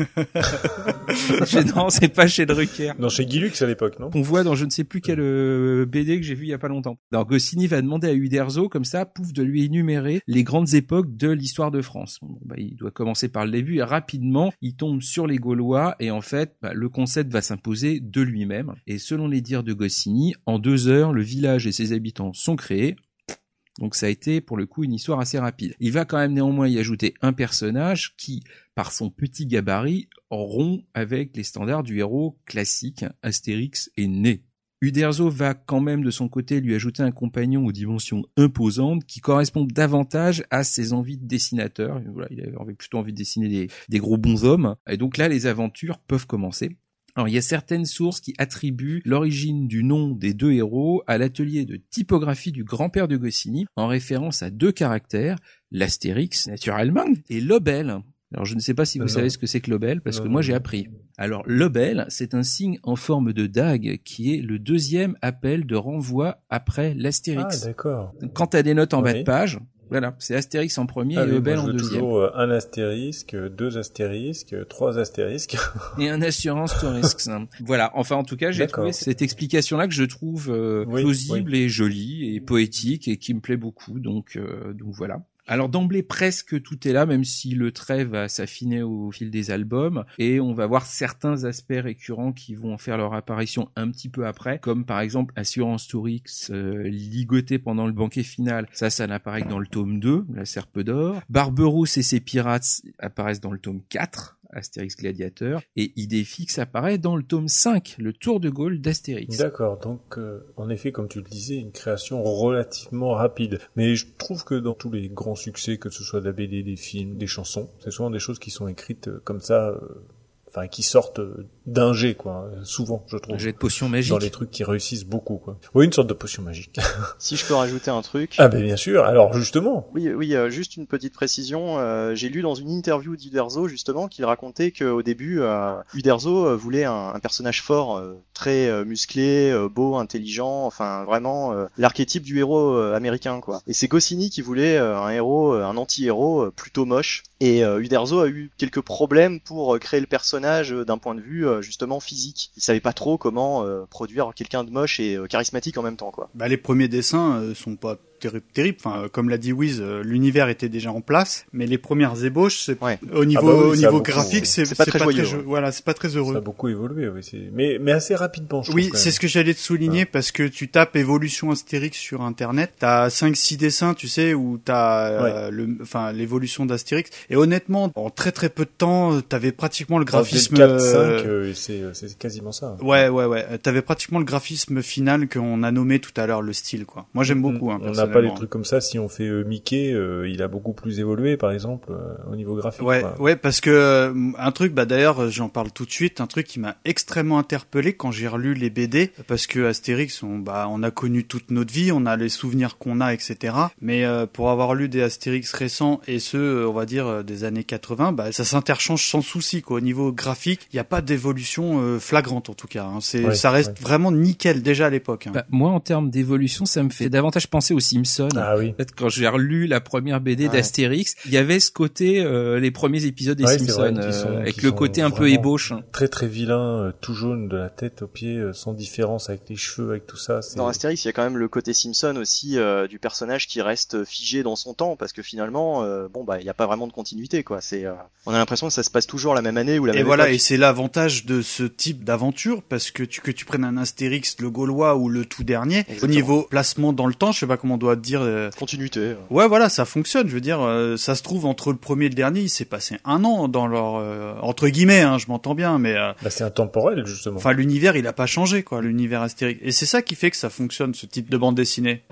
Non, c'est pas chez Drucker. Non, chez Guilux à l'époque, non? On voit dans je ne sais plus quel BD que j'ai vu il y a pas longtemps. Alors Goscinny va demander à Uderzo, comme ça, pouf, de lui énumérer les grandes époques de l'histoire de France. Bon, il doit commencer par le début et rapidement, il tombe sur les Gaulois et en fait, le concept va s'imposer de lui-même. Et selon les dires de Goscinny, en 2 heures, le village et ses habitants sont créés. Donc ça a été pour le coup une histoire assez rapide. Il va quand même néanmoins y ajouter un personnage qui, par son petit gabarit, rompt avec les standards du héros classique. Astérix est né. Uderzo va quand même de son côté lui ajouter un compagnon aux dimensions imposantes qui correspondent davantage à ses envies de dessinateur. Voilà, il avait plutôt envie de dessiner des gros bonshommes. Et donc là, les aventures peuvent commencer. Alors, il y a certaines sources qui attribuent l'origine du nom des 2 héros à l'atelier de typographie du grand-père de Goscinny, en référence à 2 caractères, l'Astérix, naturellement, et l'obel. Alors, je ne sais pas si vous savez ce que c'est que l'obel, parce que moi, j'ai appris. Alors, l'obel, c'est un signe en forme de dague qui est le 2e appel de renvoi après l'Astérix. Ah, d'accord. Quand tu as des notes en bas de page, voilà, c'est Astérix en premier et Obel en 2e. Toujours un astérisque, 2 astérisques, 3 astérisques. Et un assurance tout risque. Voilà, enfin en tout cas, j'ai trouvé cette explication-là que je trouve plausible et jolie et poétique et qui me plaît beaucoup. Donc voilà. Alors d'emblée presque tout est là, même si le trait va s'affiner au fil des albums, et on va voir certains aspects récurrents qui vont faire leur apparition un petit peu après, comme par exemple Assurance Tourix ligoté pendant le banquet final, ça n'apparaît que dans le tome 2, la Serpe d'Or. Barberousse et ses pirates apparaissent dans le tome 4, Astérix Gladiateur, et Idéfix apparaît dans le tome 5, le Tour de Gaulle d'Astérix. D'accord, donc en effet, comme tu le disais, une création relativement rapide. Mais je trouve que dans tous les grands succès, que ce soit de la BD, des films, des chansons, c'est souvent des choses qui sont écrites comme ça, enfin qui sortent d'un jet, quoi. Souvent, je trouve. Un jet de potion magique. Dans les trucs qui réussissent beaucoup, quoi. Oui, une sorte de potion magique. Si je peux rajouter un truc. Ah ben bien sûr. Alors justement. Oui, juste une petite précision. J'ai lu dans une interview d'Uderzo justement qu'il racontait qu'au début, Uderzo voulait un personnage fort, très musclé, beau, intelligent, enfin vraiment l'archétype du héros américain, quoi. Et c'est Goscinny qui voulait un héros, un anti-héros plutôt moche. Et Uderzo a eu quelques problèmes pour créer le personnage d'un point de vue justement physique. Il savait pas trop comment produire quelqu'un de moche et charismatique en même temps, quoi. Les premiers dessins sont pas terrible. Enfin, comme l'a dit Wiz, l'univers était déjà en place, mais les premières ébauches, c'est au niveau graphique, c'est pas très joyeux. Voilà, c'est pas très heureux. Ça a beaucoup évolué, oui. Mais assez rapidement, je trouve. Oui, c'est ce que j'allais te souligner parce que tu tapes évolution Astérix sur Internet, t'as 5-6 dessins, tu sais, où t'as l'évolution d'Astérix. Et honnêtement, en très très peu de temps, t'avais pratiquement le graphisme. 4-5, c'est quasiment ça. Ouais. T'avais pratiquement le graphisme final qu'on a nommé tout à l'heure le style, quoi. Moi, j'aime beaucoup. On n'a pas les trucs comme ça. Si on fait Mickey, il a beaucoup plus évolué, par exemple, au niveau graphique. Ouais, parce que un truc, d'ailleurs, j'en parle tout de suite, un truc qui m'a extrêmement interpellé quand j'ai relu les BD, parce que Astérix, on a connu toute notre vie, on a les souvenirs qu'on a, etc. Mais pour avoir lu des Astérix récents et ceux, on va dire, des années 80, ça s'interchange sans souci, quoi. Au niveau graphique, il n'y a pas d'évolution flagrante, en tout cas. Hein. Ça reste vraiment nickel déjà à l'époque. Hein. Moi, en termes d'évolution, ça me fait davantage penser aux Simpsons. Ah oui. Peut-être quand j'ai relu la première BD d'Astérix, il y avait ce côté, les premiers épisodes des Simpsons, avec le côté un peu ébauche. Très très vilain, tout jaune de la tête aux pieds, sans différence avec les cheveux, avec tout ça. Dans Astérix, il y a quand même le côté Simpson aussi, du personnage qui reste figé dans son temps, parce que finalement, il n'y a pas vraiment de continuité, quoi. On a l'impression que ça se passe toujours la même année ou la même époque. Et voilà, et c'est l'avantage de ce type d'aventure, parce que tu prennes un Astérix, le Gaulois ou le tout dernier, exactement. Au niveau placement dans le temps, je sais pas comment on doit dire. Continuité. Ouais, voilà, ça fonctionne. Je veux dire, ça se trouve entre le premier et le dernier, il s'est passé 1 an dans leur entre guillemets, hein, je m'entends bien, mais c'est intemporel justement. Enfin, l'univers, il a pas changé, quoi, l'univers Astérix. Et c'est ça qui fait que ça fonctionne, ce type de bande dessinée.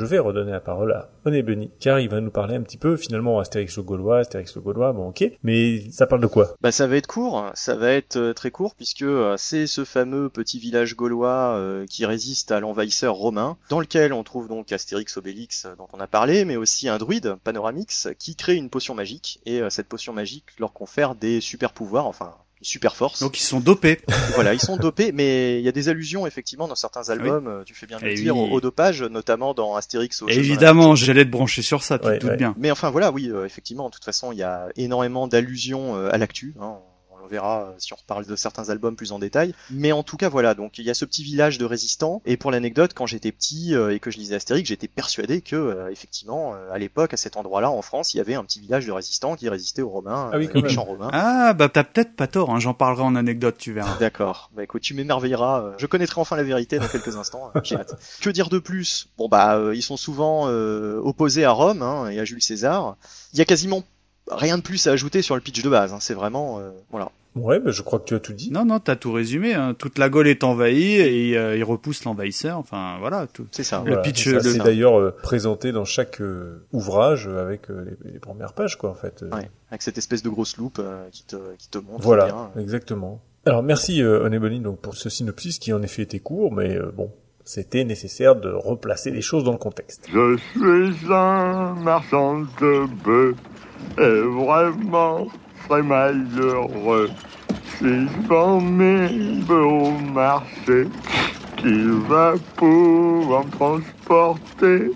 vais redonner la parole à Oné Bunny, car il va nous parler un petit peu, finalement, Astérix le Gaulois, bon ok, mais ça parle de quoi? Bah ça va être court, ça va être très court, puisque c'est ce fameux petit village gaulois qui résiste à l'envahisseur romain, dans lequel on trouve donc Astérix Obélix dont on a parlé, mais aussi un druide, Panoramix, qui crée une potion magique, et cette potion magique leur confère des super pouvoirs, enfin super force. Donc ils sont dopés. Voilà, ils sont dopés, mais il y a des allusions effectivement dans certains albums, tu fais bien de le dire, au dopage, notamment dans Astérix. Évidemment, j'allais te brancher sur ça, tu te doutes bien. Mais enfin voilà, oui, effectivement, de toute façon, il y a énormément d'allusions à l'actu, hein. On verra si on reparle de certains albums plus en détail. Mais en tout cas, voilà, donc il y a ce petit village de résistants. Et pour l'anecdote, quand j'étais petit et que je lisais Astérix, j'étais persuadé que, effectivement, à l'époque, à cet endroit-là, en France, il y avait un petit village de résistants qui résistait aux Romains, aux méchants Romains. Ah, bah t'as peut-être pas tort, hein, j'en parlerai en anecdote, tu verras. D'accord. Bah écoute, tu m'émerveilleras. Je connaîtrai enfin la vérité dans quelques instants. J'ai hâte. Que dire de plus? Bon bah, ils sont souvent opposés à Rome hein, et à Jules César. Il y a quasiment rien de plus à ajouter sur le pitch de base, hein. C'est vraiment voilà. Ouais, je crois que tu as tout dit. Non, t'as tout résumé. Hein. Toute la Gaule est envahie et il repousse l'envahisseur. Enfin, voilà. Tout. C'est ça. Le pitch. C'est d'ailleurs présenté dans chaque ouvrage avec les premières pages, quoi, en fait. Ouais, avec cette espèce de grosse loupe qui te montre. Voilà, bien. Exactement. Alors merci Oné Bunny donc pour ce synopsis qui en effet était court, mais bon. C'était nécessaire de replacer les choses dans le contexte. Je suis un marchand de bœufs et vraiment très malheureux. Si je vends mes bœufs au marché, qui va pouvoir me transporter?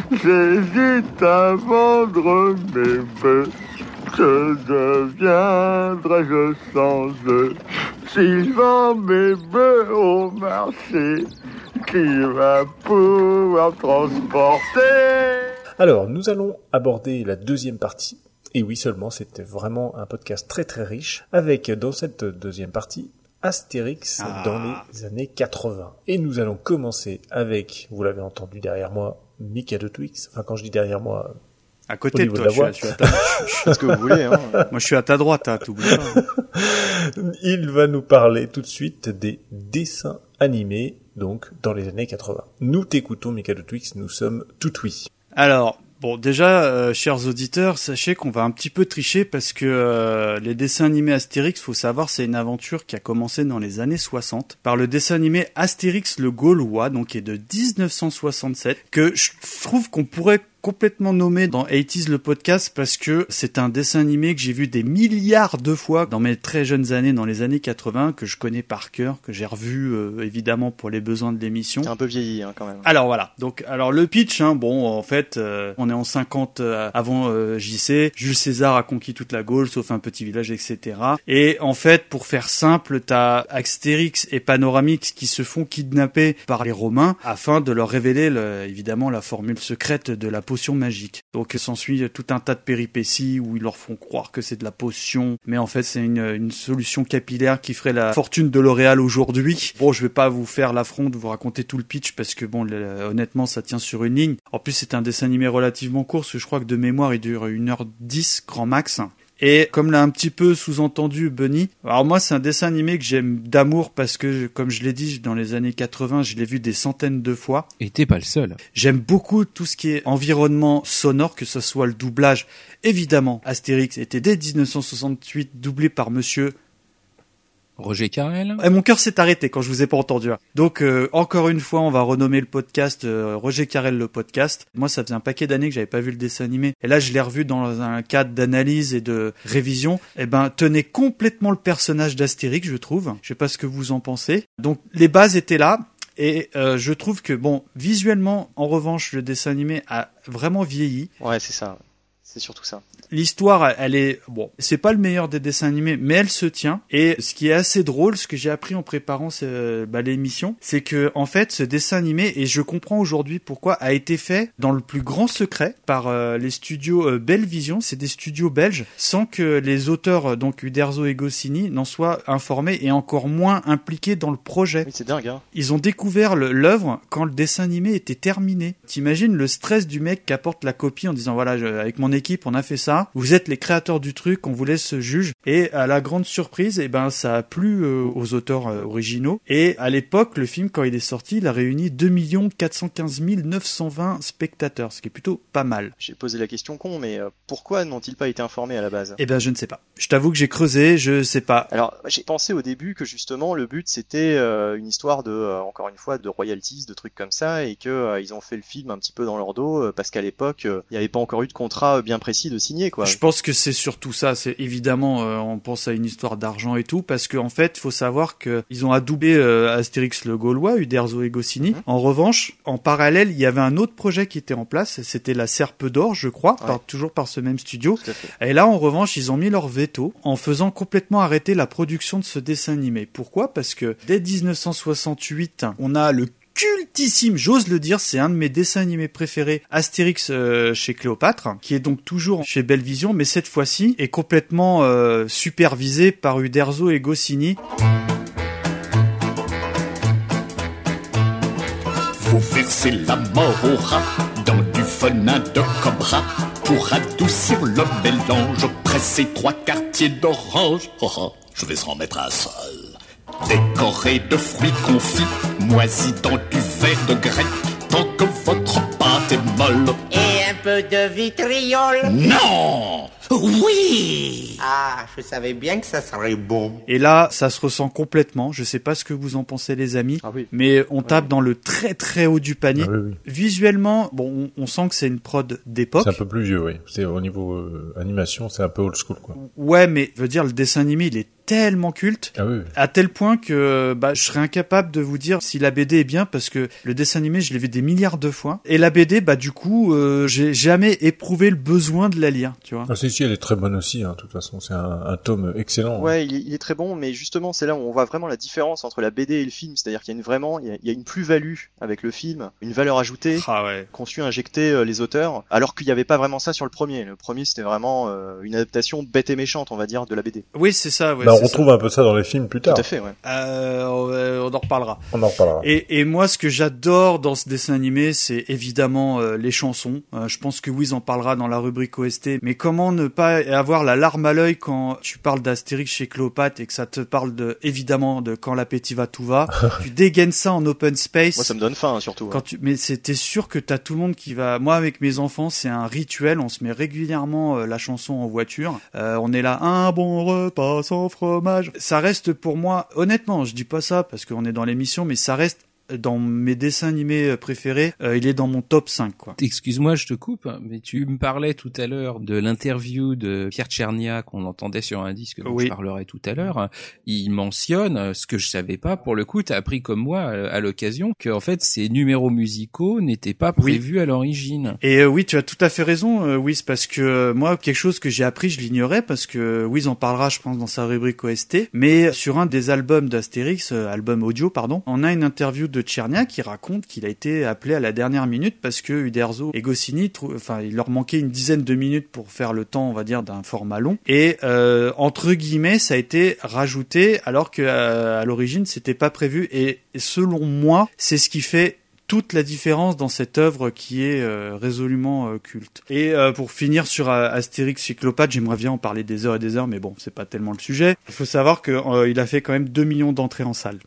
J'hésite à vendre mes bœufs. Que deviendrai-je sans eux? Si je vends mes bœufs au marché, qui va pouvoir transporter? Alors, nous allons aborder la deuxième partie. Et oui, seulement, c'était vraiment un podcast très très riche, avec dans cette deuxième partie, Astérix dans les années 80. Et nous allons commencer avec, vous l'avez entendu derrière moi, Mikado Twix. Enfin, quand je dis derrière moi... À côté de toi, je suis à ta... ce que vous voulez, hein. Moi, je suis à ta droite, hein, t'oublies pas. Il va nous parler tout de suite des dessins animés, donc, dans les années 80. Nous t'écoutons, Mikado Twix, nous sommes tout oui. Alors, bon, déjà, chers auditeurs, sachez qu'on va un petit peu tricher parce que les dessins animés Astérix, faut savoir, c'est une aventure qui a commencé dans les années 60 par le dessin animé Astérix le Gaulois, donc qui est de 1967, que je trouve qu'on pourrait complètement nommé dans 80s le podcast parce que c'est un dessin animé que j'ai vu des milliards de fois dans mes très jeunes années, dans les années 80, que je connais par cœur, que j'ai revu évidemment pour les besoins de l'émission. C'est un peu vieilli hein, quand même. Alors voilà, donc alors le pitch, hein, bon en fait on est en 50 avant JC, Jules César a conquis toute la Gaule sauf un petit village, etc. Et en fait pour faire simple, t'as Astérix et Panoramix qui se font kidnapper par les Romains afin de leur révéler évidemment la formule secrète de la potion magique. Donc s'ensuit tout un tas de péripéties où ils leur font croire que c'est de la potion, mais en fait c'est une solution capillaire qui ferait la fortune de L'Oréal aujourd'hui. Bon, je vais pas vous faire l'affront de vous raconter tout le pitch parce que bon, honnêtement ça tient sur une ligne. En plus c'est un dessin animé relativement court, parce que je crois que de mémoire il dure 1h10 grand max. Et comme l'a un petit peu sous-entendu Bunny, alors moi c'est un dessin animé que j'aime d'amour parce que, comme je l'ai dit, dans les années 80, je l'ai vu des centaines de fois. Et t'es pas le seul. J'aime beaucoup tout ce qui est environnement sonore, que ce soit le doublage. Évidemment, Astérix était dès 1968 doublé par monsieur... Roger Carrel. Et mon cœur s'est arrêté quand je vous ai pas entendu. Donc encore une fois, on va renommer le podcast Roger Carrel le podcast. Moi, ça faisait un paquet d'années que j'avais pas vu le dessin animé. Et là, je l'ai revu dans un cadre d'analyse et de révision. Eh ben, tenait complètement le personnage d'Astérix, je trouve. Je sais pas ce que vous en pensez. Donc les bases étaient là. Et je trouve que bon, visuellement, en revanche, le dessin animé a vraiment vieilli. Ouais, c'est ça. C'est surtout ça. L'histoire, elle est... Bon, c'est pas le meilleur des dessins animés, mais elle se tient. Et ce qui est assez drôle, ce que j'ai appris en préparant l'émission, c'est que en fait, ce dessin animé, et je comprends aujourd'hui pourquoi, a été fait dans le plus grand secret par les studios Belle Vision. C'est des studios belges, sans que les auteurs, donc Uderzo et Goscinny, n'en soient informés et encore moins impliqués dans le projet. Oui, c'est dingue, hein. Ils ont découvert l'œuvre quand le dessin animé était terminé. T'imagines le stress du mec qui apporte la copie en disant, voilà, avec mon équipe, équipe, on a fait ça. Vous êtes les créateurs du truc, on vous laisse juge. Et à la grande surprise, ça a plu aux auteurs originaux. Et à l'époque, le film, quand il est sorti, il a réuni 2 415 920 spectateurs, ce qui est plutôt pas mal. J'ai posé la question con, mais pourquoi n'ont-ils pas été informés à la base ? Je ne sais pas. Je t'avoue que j'ai creusé, je sais pas. Alors, j'ai pensé au début que justement, le but, c'était une histoire de, encore une fois, de royalties, de trucs comme ça, et que ils ont fait le film un petit peu dans leur dos, parce qu'à l'époque, il n'y avait pas encore eu de contrat bien précis de signer, quoi. Je pense que c'est surtout ça. C'est évidemment, on pense à une histoire d'argent et tout, parce qu'en fait, faut savoir que ils ont adoubé Astérix le Gaulois, Uderzo et Goscinny. En revanche, en parallèle, il y avait un autre projet qui était en place. C'était la Serpe d'Or, je crois, toujours par ce même studio. Et là, en revanche, ils ont mis leur veto en faisant complètement arrêter la production de ce dessin animé. Pourquoi ? Parce que dès 1968, on a le cultissime, j'ose le dire, c'est un de mes dessins animés préférés, Astérix chez Cléopâtre, qui est donc toujours chez Bellevision, mais cette fois-ci est complètement supervisé par Uderzo et Goscinny. Vous versez la mort au rat dans du venin de cobra. Pour adoucir le mélange, pressez 3 quartiers d'orange. Je vais en mettre un seul. Décoré de fruits confits, moisis dans du verre de grec, tant que votre pâte est molle. Et un peu de vitriol. Non! Oui! Ah, je savais bien que ça serait bon. Et là, ça se ressent complètement. Je sais pas ce que vous en pensez, les amis, mais on tape dans le très très haut du panier. Visuellement, bon, on sent que c'est une prod d'époque. C'est un peu plus vieux, oui. C'est au niveau animation, c'est un peu old school, quoi. Ouais, mais je veux dire, le dessin animé, il est tellement culte, à tel point que je serais incapable de vous dire si la BD est bien, parce que le dessin animé, je l'ai vu des milliards de fois, et la BD, du coup, j'ai jamais éprouvé le besoin de la lire, tu vois. Ah, si, elle est très bonne aussi, hein, de toute façon, c'est un tome excellent. Ouais, hein. Il est très bon, mais justement, c'est là où on voit vraiment la différence entre la BD et le film, c'est-à-dire qu'il y a une plus-value avec le film, une valeur ajoutée, qu'ont su injecter les auteurs, alors qu'il n'y avait pas vraiment ça sur le premier. Le premier, c'était vraiment une adaptation bête et méchante, on va dire, de la BD. Oui, c'est ça, ouais. On retrouve un peu ça dans les films plus tard. Tout à fait, ouais. On en reparlera. Et moi, ce que j'adore dans ce dessin animé, c'est évidemment les chansons. Je pense que Wiz en parlera dans la rubrique OST. Mais comment ne pas avoir la larme à l'œil quand tu parles d'Astérix chez Cléopâtre et que ça te parle évidemment de Quand l'appétit va, tout va. Tu dégaines ça en open space. Moi, ça me donne faim, surtout. Mais t'es sûr que t'as tout le monde qui va... Moi, avec mes enfants, c'est un rituel. On se met régulièrement la chanson en voiture. On est là, un bon repas sans fromage. Ça reste pour moi, honnêtement, je dis pas ça parce qu'on est dans l'émission, mais ça reste dans mes dessins animés préférés, il est dans mon top 5, quoi. Excuse-moi, je te coupe, mais tu me parlais tout à l'heure de l'interview de Pierre Tchernia qu'on entendait sur un disque dont je parlerai tout à l'heure. Il mentionne, ce que je savais pas, pour le coup, t'as appris comme moi à l'occasion, que en fait ces numéros musicaux n'étaient pas prévus à l'origine. Et oui, tu as tout à fait raison, Wiz, parce que moi, quelque chose que j'ai appris, je l'ignorais, parce que Wiz en parlera, je pense, dans sa rubrique OST, mais sur un des albums d'Astérix, album audio, pardon, on a une interview de Tchernia qui raconte qu'il a été appelé à la dernière minute parce que Uderzo et Goscinny, il leur manquait une dizaine de minutes pour faire le temps, on va dire, d'un format long. Et entre guillemets, ça a été rajouté alors que à l'origine, c'était pas prévu. Et selon moi, c'est ce qui fait toute la différence dans cette œuvre qui est résolument culte. Et pour finir sur Astérix chez Cléopâtre, j'aimerais bien en parler des heures et des heures, mais bon, c'est pas tellement le sujet. Il faut savoir que il a fait quand même 2 millions d'entrées en salle.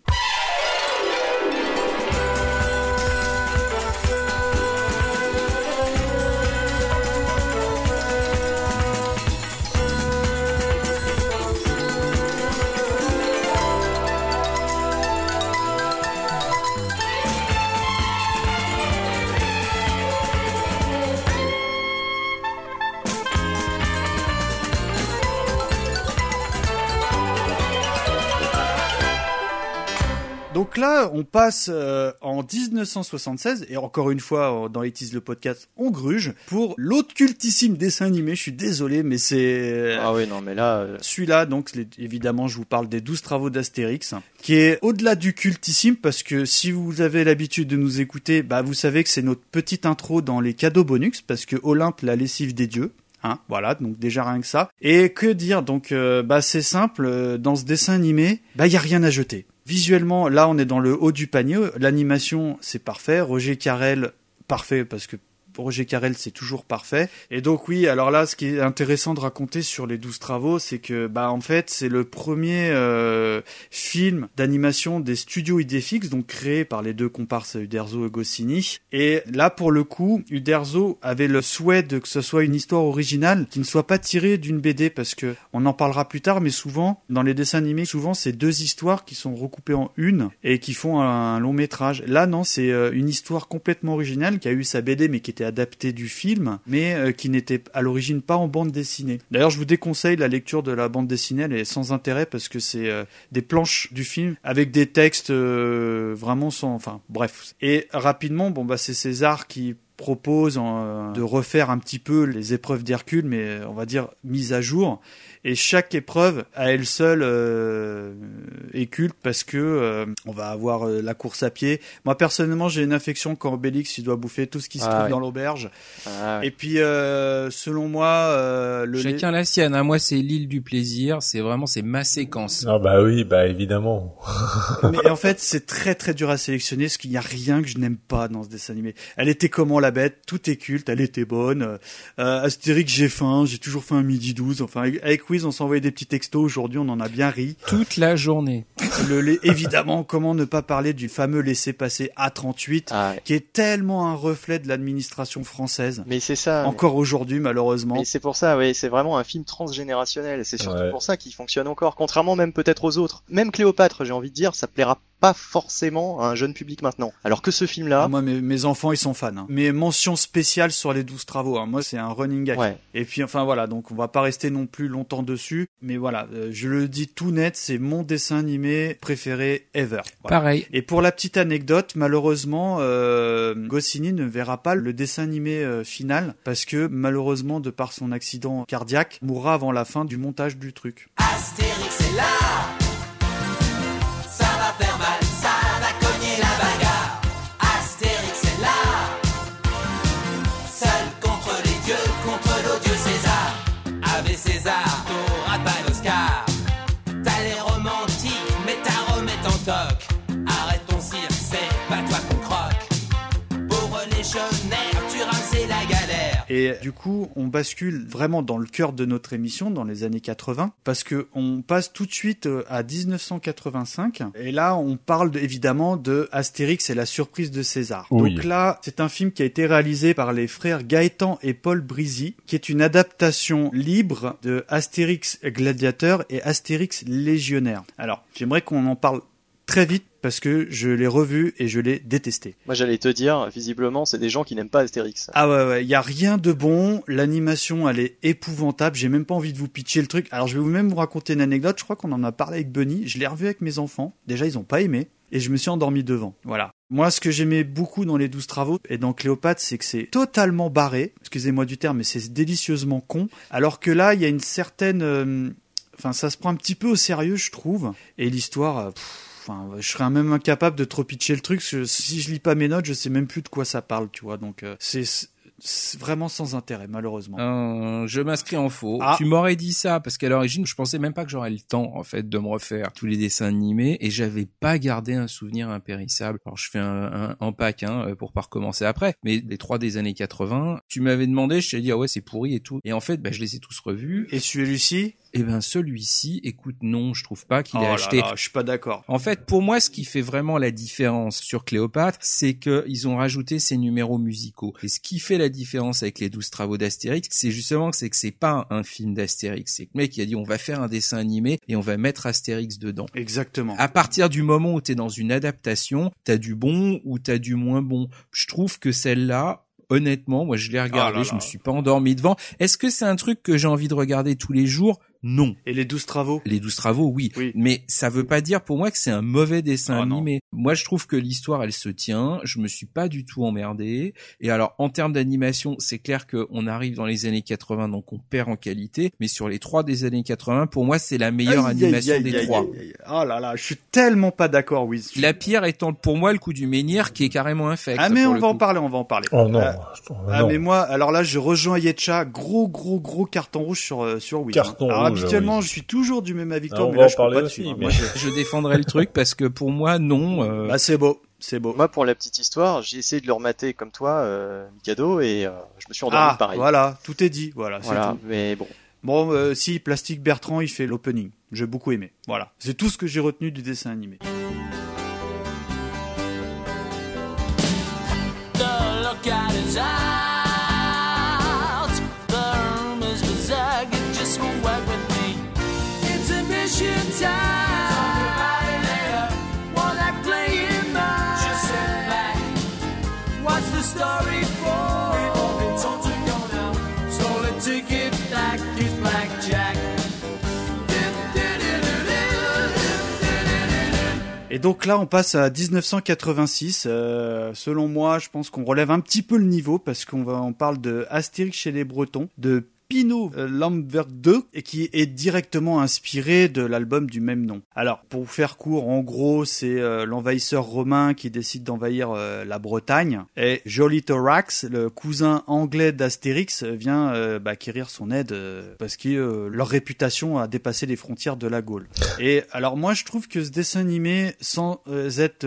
Donc là, on passe en 1976, et encore une fois, dans It Is le podcast, on gruge, pour l'autre cultissime dessin animé, je suis désolé, mais c'est... Ah oui, non, mais là... Celui-là, donc, évidemment, je vous parle des 12 travaux d'Astérix, qui est au-delà du cultissime, parce que si vous avez l'habitude de nous écouter, vous savez que c'est notre petite intro dans les cadeaux bonus, parce que Olympe, la lessive des dieux. Voilà, donc déjà rien que ça. Et que dire, donc c'est simple, dans ce dessin animé, y a rien à jeter. Visuellement, là on est dans le haut du panier, l'animation c'est parfait, Roger Carrel, parfait parce que Roger Carrel, c'est toujours parfait. Et donc oui, alors là, ce qui est intéressant de raconter sur les 12 travaux, c'est que en fait, c'est le premier film d'animation des studios Idéfix, donc créé par les deux comparses Uderzo et Goscinny. Et là, pour le coup, Uderzo avait le souhait de que ce soit une histoire originale qui ne soit pas tirée d'une BD, parce que on en parlera plus tard, mais souvent, dans les dessins animés, souvent, c'est deux histoires qui sont recoupées en une et qui font un long métrage. Là, non, c'est une histoire complètement originale qui a eu sa BD, mais qui était adaptée du film, mais qui n'était à l'origine pas en bande dessinée. D'ailleurs, je vous déconseille la lecture de la bande dessinée, elle est sans intérêt parce que c'est des planches du film avec des textes vraiment sans... Enfin, bref. Et rapidement, c'est César qui propose de refaire un petit peu les épreuves d'Hercule, mais on va dire mises à jour. Et chaque épreuve, à elle seule, est culte parce que on va avoir la course à pied. Moi, personnellement, j'ai une affection quand Obélix il doit bouffer tout ce qui se trouve dans l'auberge. Ah, ouais. Et puis, selon moi, chacun la sienne. Hein. Moi, c'est l'île du plaisir. C'est ma séquence. Ah bah oui, évidemment. Mais en fait, c'est très très dur à sélectionner parce qu'il n'y a rien que je n'aime pas dans ce dessin animé. Elle était comment la bête? Tout est culte. Elle était bonne. Astérix, j'ai faim. J'ai toujours faim à 12h. Enfin, avec Quiz, on s'envoyait des petits textos. Aujourd'hui, on en a bien ri. Toute la journée. Évidemment, comment ne pas parler du fameux laissez-passer A38, qui est tellement un reflet de l'administration française. Mais c'est ça. Encore aujourd'hui, malheureusement. Mais c'est pour ça, oui, c'est vraiment un film transgénérationnel. C'est surtout pour ça qu'il fonctionne encore. Contrairement même peut-être aux autres. Même Cléopâtre, j'ai envie de dire, ça plaira pas forcément à un jeune public maintenant. Alors que ce film-là... moi, mes enfants, ils sont fans. Hein. Mes mentions spéciales sur les 12 travaux. Hein. Moi, c'est un running gag. Ouais. Et puis, enfin, voilà. Donc, on va pas rester non plus longtemps dessus. Mais voilà, je le dis tout net, c'est mon dessin animé préféré ever. Voilà. Pareil. Et pour la petite anecdote, malheureusement, Goscinny ne verra pas le dessin animé final parce que, malheureusement, de par son accident cardiaque, mourra avant la fin du montage du truc. Astérix est là! Ça va faire mal, ça va cogner la bagarre. Astérix est là, seul contre les dieux, contre l'odieux César. Ave César, t'auras pas l'Oscar. T'as les romantiques, mais ta Rome est en toc. Arrête ton cirque, c'est pas toi qu'on croque. Pauvre légionnaire, tu rames, c'est la galère. Et du coup, on bascule vraiment dans le cœur de notre émission, dans les années 80, parce que on passe tout de suite à 1985. Et là, on parle évidemment de Astérix et la surprise de César. Oui. Donc là, c'est un film qui a été réalisé par les frères Gaëtan et Paul Brizy, qui est une adaptation libre de Astérix Gladiateur et Astérix Légionnaire. Alors, j'aimerais qu'on en parle très vite, parce que je l'ai revu et je l'ai détesté. Moi, j'allais te dire, visiblement, c'est des gens qui n'aiment pas Astérix. Ah ouais, y a rien de bon, l'animation, elle est épouvantable, j'ai même pas envie de vous pitcher le truc. Alors, je vais même vous raconter une anecdote, je crois qu'on en a parlé avec Bunny, je l'ai revu avec mes enfants, déjà, ils ont pas aimé, et je me suis endormi devant, voilà. Moi, ce que j'aimais beaucoup dans les 12 travaux et dans Cléopâtre, c'est que c'est totalement barré, excusez-moi du terme, mais c'est délicieusement con, alors que là, il y a une certaine... Enfin, ça se prend un petit peu au sérieux, je trouve, et l'histoire... Enfin, je serais même incapable de trop pitcher le truc. Si je lis pas mes notes, je sais même plus de quoi ça parle, tu vois. Donc c'est vraiment sans intérêt, malheureusement. Je m'inscris en faux. Tu m'aurais dit ça parce qu'à l'origine, je pensais même pas que j'aurais le temps, en fait, de me refaire tous les dessins animés et j'avais pas gardé un souvenir impérissable. Alors, je fais un pack, pour pas recommencer après. Mais les 3 des années 80, tu m'avais demandé, je t'ai dit, ah ouais, c'est pourri et tout. Et en fait, je les ai tous revus. Et celui-ci? Eh ben, celui-ci, écoute, non, je trouve pas qu'il ait acheté. Je suis pas d'accord. En fait, pour moi, ce qui fait vraiment la différence sur Cléopâtre, c'est que ils ont rajouté ces numéros musicaux. Et ce qui fait la différence avec les 12 travaux d'Astérix, c'est justement que c'est pas un film d'Astérix. C'est que le mec, il a dit, on va faire un dessin animé et on va mettre Astérix dedans. Exactement. À partir du moment où t'es dans une adaptation, t'as du bon ou t'as du moins bon. Je trouve que celle-là, honnêtement, moi, je l'ai regardé, je me suis pas endormi devant. Est-ce que c'est un truc que j'ai envie de regarder tous les jours? Non. Et les 12 travaux? Les 12 travaux, oui. Mais ça veut pas dire pour moi que c'est un mauvais dessin animé. Non. Moi, je trouve que l'histoire, elle se tient. Je me suis pas du tout emmerdé. Et alors, en termes d'animation, c'est clair qu'on arrive dans les années 80, donc on perd en qualité. Mais sur les 3 des années 80, pour moi, c'est la meilleure animation des 3. Oh là là, je suis tellement pas d'accord, Wiz. La pire étant pour moi le coup du menhir qui est carrément infect. Ah mais on va en parler. Oh non. Mais moi, alors là, je rejoins Yetcha. Gros carton rouge sur Wiz. Carton rouge. Habituellement, je suis toujours du même avis que toi, mais là, je peux pas te suivre. Moi, je défendrai le truc parce que pour moi, non. C'est beau. C'est beau. Moi, pour la petite histoire, j'ai essayé de le remater comme toi, Mikado, et je me suis endormi pareil. Voilà, tout est dit. Voilà, c'est tout. Mais bon. Bon, si Plastic Bertrand, il fait l'opening. J'ai beaucoup aimé. Voilà, c'est tout ce que j'ai retenu du dessin animé. Et donc là, on passe à 1986. Selon moi, je pense qu'on relève un petit peu le niveau parce on parle de Astérix chez les Bretons, de Pino Lambert II, et qui est directement inspiré de l'album du même nom. Alors, pour vous faire court, en gros, c'est l'envahisseur romain qui décide d'envahir la Bretagne, et Jolitorax, le cousin anglais d'Astérix, vient acquérir son aide parce que leur réputation a dépassé les frontières de la Gaule. Et alors moi, je trouve que ce dessin animé, sans être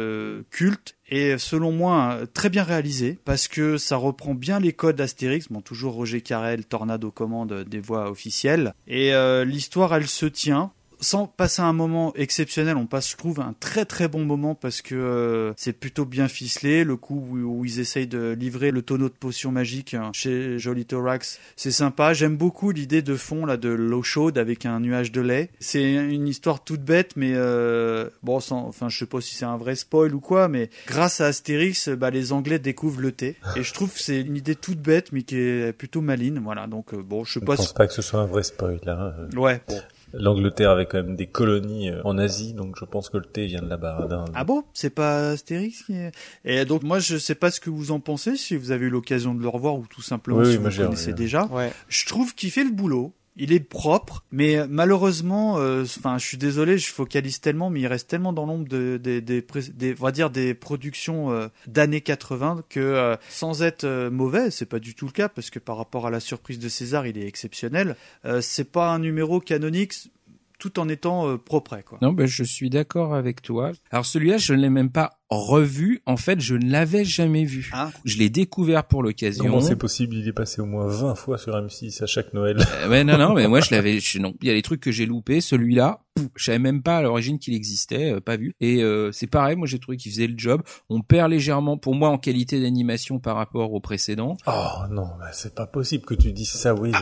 culte, et selon moi très bien réalisé parce que ça reprend bien les codes d'Astérix, bon toujours Roger Carrel, Tornade aux commandes des voix officielles, et l'histoire elle se tient. Sans passer un moment exceptionnel, on passe, je trouve, un très très bon moment parce que c'est plutôt bien ficelé. Le coup où ils essayent de livrer le tonneau de potions magiques chez Jolitorax, c'est sympa. J'aime beaucoup l'idée de fond là de l'eau chaude avec un nuage de lait. C'est une histoire toute bête, mais je sais pas si c'est un vrai spoil ou quoi, mais grâce à Astérix, les Anglais découvrent le thé. Et je trouve que c'est une idée toute bête, mais qui est plutôt maligne. Voilà, donc je sais pas. Je pense pas que ce soit un vrai spoil là. Ouais. Bon. L'Angleterre avait quand même des colonies en Asie, donc je pense que le thé vient de là-bas. Ah bon? C'est pas Astérix qui est... Et donc moi je sais pas ce que vous en pensez, si vous avez eu l'occasion de le revoir ou tout simplement si vous le connaissez déjà. Ouais. Je trouve qu'il fait le boulot. Il est propre, mais malheureusement, je suis désolé, je focalise tellement, mais il reste tellement dans l'ombre on va dire des productions d'années 80 que sans être mauvais, c'est pas du tout le cas parce que par rapport à la surprise de César, il est exceptionnel. C'est pas un numéro canonique tout en étant propre, quoi. Non, je suis d'accord avec toi. Alors celui-là, je ne l'ai même pas revu. En fait, je ne l'avais jamais vu. Ah. Je l'ai découvert pour l'occasion. Comment c'est possible? Il est passé au moins 20 fois sur M6 à chaque Noël. Non, mais moi je l'avais. Non, il y a des trucs que j'ai loupés. Celui-là, je savais même pas à l'origine qu'il existait, pas vu. Et c'est pareil, moi j'ai trouvé qu'il faisait le job. On perd légèrement, pour moi, en qualité d'animation par rapport au précédent. Oh non, c'est pas possible que tu dises ça, Will.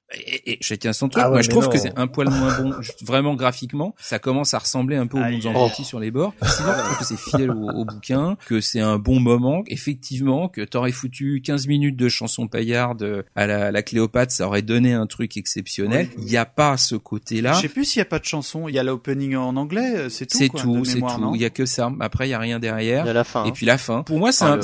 Et chacun son truc. Moi, je trouve que c'est un poil moins bon, vraiment graphiquement. Ça commence à ressembler un peu aux mondes engloutis sur les bords. Sinon, je trouve que c'est fidèle au bouquin, que c'est un bon moment. Effectivement, que t'aurais foutu 15 minutes de chansons paillardes à la Cléopâtre, ça aurait donné un truc exceptionnel. Il y a pas ce côté-là. Je sais plus s'il y a pas de chanson. Il y a l'opening en anglais, c'est tout. C'est quoi, tout, c'est mémoire, tout. Il y a que ça. Après, il y a rien derrière. Il y a la fin. Et puis la fin. Pour moi, c'est un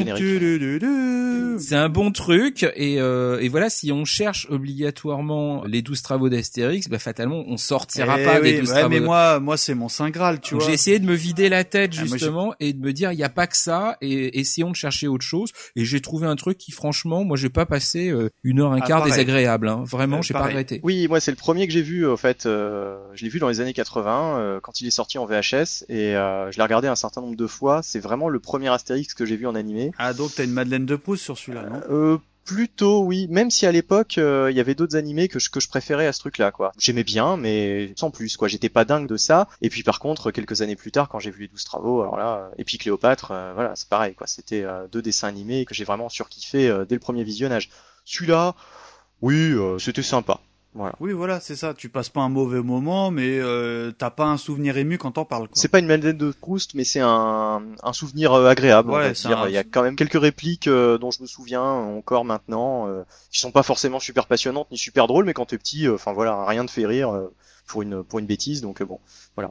bon. C'est un bon truc. Et voilà, si on cherche obligatoirement les 12 travaux d'Astérix, fatalement, on sortira pas des 12 travaux. Mais moi, c'est mon saint graal, tu vois. J'ai essayé de me vider la tête, justement, et de me dire, il y a pas que ça, et essayons de chercher autre chose. Et j'ai trouvé un truc qui, franchement, moi, j'ai pas passé 1h15 désagréable, hein. Vraiment, j'ai pas regretté. Oui, moi, c'est le premier que j'ai vu, en fait, je l'ai vu dans les années 80, quand il est sorti en VHS, et je l'ai regardé un certain nombre de fois. C'est vraiment le premier Astérix que j'ai vu en animé. Ah, donc t'as une Madeleine de Proust sur celui-là, non? Plutôt oui, même si à l'époque il y avait d'autres animés que je préférais à ce truc-là, quoi. J'aimais bien, mais sans plus, quoi. J'étais pas dingue de ça. Et puis par contre, quelques années plus tard, quand j'ai vu les 12 travaux, alors là, et puis Cléopâtre, voilà, c'est pareil, quoi. C'était deux dessins animés que j'ai vraiment surkiffé dès le premier visionnage. Celui-là, oui, c'était sympa. Voilà. Oui, voilà, c'est ça. Tu passes pas un mauvais moment, mais t'as pas un souvenir ému quand t'en parles, quoi. C'est pas une Madeleine de Proust, mais c'est un souvenir agréable. Ouais, on va dire. Il y a quand même quelques répliques dont je me souviens encore maintenant, qui sont pas forcément super passionnantes ni super drôles, mais quand t'es petit, voilà, rien ne fait rire pour une bêtise. Donc bon, voilà.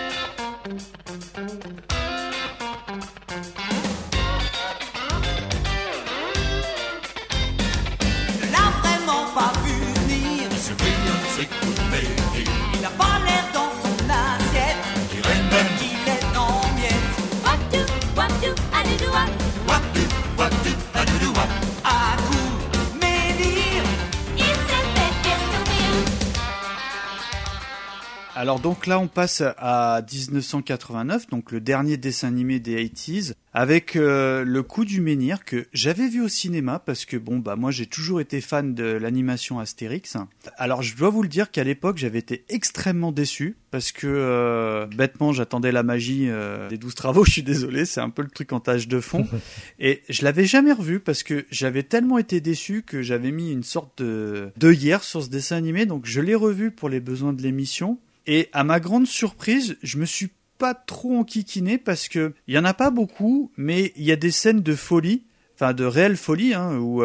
Il a pas l'air dans son assiette, on dirait même qu'il est en miettes. Wap-dou, adoudou-wap. Wap-dou, adoudou-wap. À coup, mais lire, il s'est fait estomper. Alors donc là, on passe à 1989, donc le dernier dessin animé des 80s, avec le Coup du menhir que j'avais vu au cinéma parce que moi j'ai toujours été fan de l'animation Astérix. Alors je dois vous le dire qu'à l'époque j'avais été extrêmement déçu parce que bêtement j'attendais la magie des 12 travaux. Je suis désolé, c'est un peu le truc en tâche de fond. Et je l'avais jamais revu parce que j'avais tellement été déçu que j'avais mis une sorte d'œillère sur ce dessin animé. Donc je l'ai revu pour les besoins de l'émission. Et à ma grande surprise, je me suis pas trop enquiquiné parce que il y en a pas beaucoup, mais il y a des scènes de folie, enfin de réelle folie, où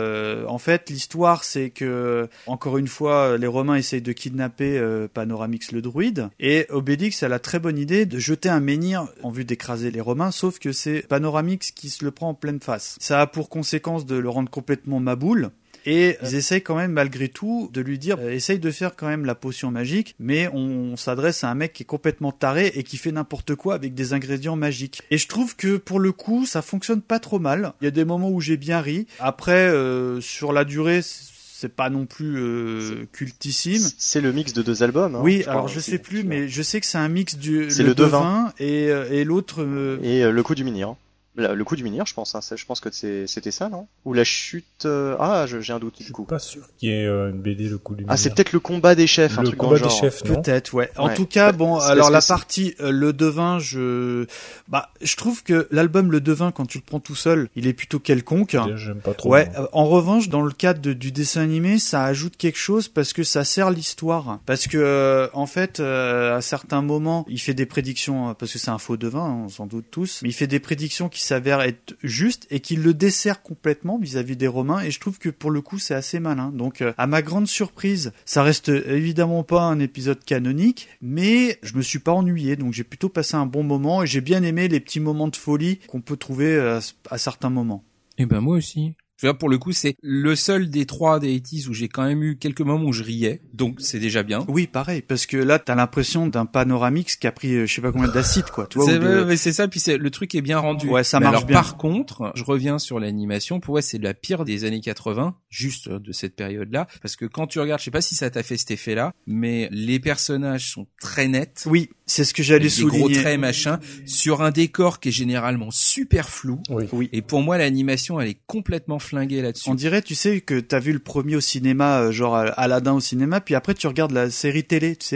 en fait l'histoire c'est que encore une fois les Romains essayent de kidnapper Panoramix le druide et Obélix a la très bonne idée de jeter un menhir en vue d'écraser les Romains, sauf que c'est Panoramix qui se le prend en pleine face. Ça a pour conséquence de le rendre complètement maboule. Et ils essayent quand même malgré tout de lui dire essaye de faire quand même la potion magique, mais on s'adresse à un mec qui est complètement taré et qui fait n'importe quoi avec des ingrédients magiques. Et je trouve que pour le coup ça fonctionne pas trop mal. Il y a des moments où j'ai bien ri. Après sur la durée c'est pas non plus cultissime. C'est le mix de deux albums. Oui, alors je sais plus, mais je sais que c'est un mix du le devin et l'autre. Et le Coup du menhir. Le Coup du menhir, je pense. Je pense que c'était ça, non? Ou la chute. J'ai un doute du coup. Je suis pas sûr qu'il y ait une BD le Coup du menhir. Ah, c'est peut-être le combat des chefs, un truc dans le genre. Le combat des chefs, non? Peut-être, ouais. En tout cas, alors la partie le devin, je trouve que l'album Le Devin, quand tu le prends tout seul, il est plutôt quelconque. J'aime pas trop. Ouais. En revanche, dans le cadre du dessin animé, ça ajoute quelque chose parce que ça sert l'histoire. Parce que en fait, à certains moments, il fait des prédictions parce que c'est un faux devin, on s'en doute tous. Mais il fait des prédictions qui s'avère être juste et qui le dessert complètement vis-à-vis des Romains, et je trouve que pour le coup c'est assez malin. Donc à ma grande surprise, ça reste évidemment pas un épisode canonique, mais je me suis pas ennuyé, donc j'ai plutôt passé un bon moment et j'ai bien aimé les petits moments de folie qu'on peut trouver à certains moments. Et ben moi aussi. Pour le coup, c'est le seul des 3 des 80s où j'ai quand même eu quelques moments où je riais, donc c'est déjà bien. Oui, pareil, parce que là, t'as l'impression d'un Panoramix qui a pris, je sais pas combien d'acide, quoi. Tu vois, mais c'est ça, puis le truc est bien rendu. Ouais, ça marche bien. Par contre, je reviens sur l'animation, pour moi, c'est la pire des années 80, juste de cette période-là, parce que quand tu regardes, je sais pas si ça t'a fait cet effet-là, mais les personnages sont très nets. Oui, c'est ce que j'allais souligner. Des gros traits, machin, sur un décor qui est généralement super flou. Oui. Et pour moi, l'animation, elle est complètement flingué là-dessus. On dirait, tu sais, que t'as vu le premier au cinéma, genre Aladdin au cinéma, puis après tu regardes la série télé, tu sais,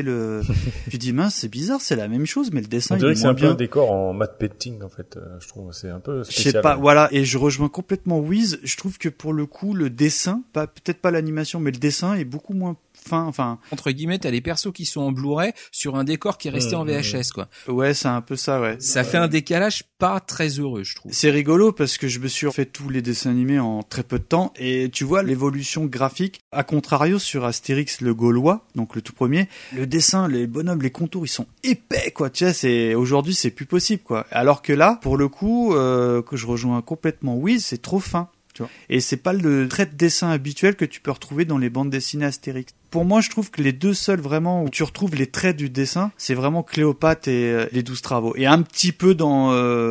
tu dis mince, c'est bizarre, c'est la même chose, mais le dessin, il est moins bien. On dirait que c'est un peu un décor en matte painting, en fait, je trouve, c'est un peu spécial. Je sais pas, voilà, et je rejoins complètement Wiz, je trouve que pour le coup, le dessin, peut-être pas l'animation, mais le dessin est beaucoup moins fin, enfin. Entre guillemets, t'as les persos qui sont en Blu-ray sur un décor qui est resté en VHS, quoi. Ouais, c'est un peu ça, ouais. Ça fait un décalage pas très heureux, je trouve. C'est rigolo parce que je me suis fait tous les dessins animés en très peu de temps et tu vois l'évolution graphique. A contrario, sur Astérix le Gaulois, donc le tout premier, le dessin, les bonhommes, les contours, ils sont épais, quoi. Tu sais, aujourd'hui, c'est plus possible, quoi. Alors que là, pour le coup, que je rejoins complètement Wiz, c'est trop fin. Tu vois. Et c'est pas le trait de dessin habituel que tu peux retrouver dans les bandes dessinées Astérix. Pour moi, je trouve que les deux seuls vraiment où tu retrouves les traits du dessin, c'est vraiment Cléopâtre et les 12 travaux. Et un petit peu dans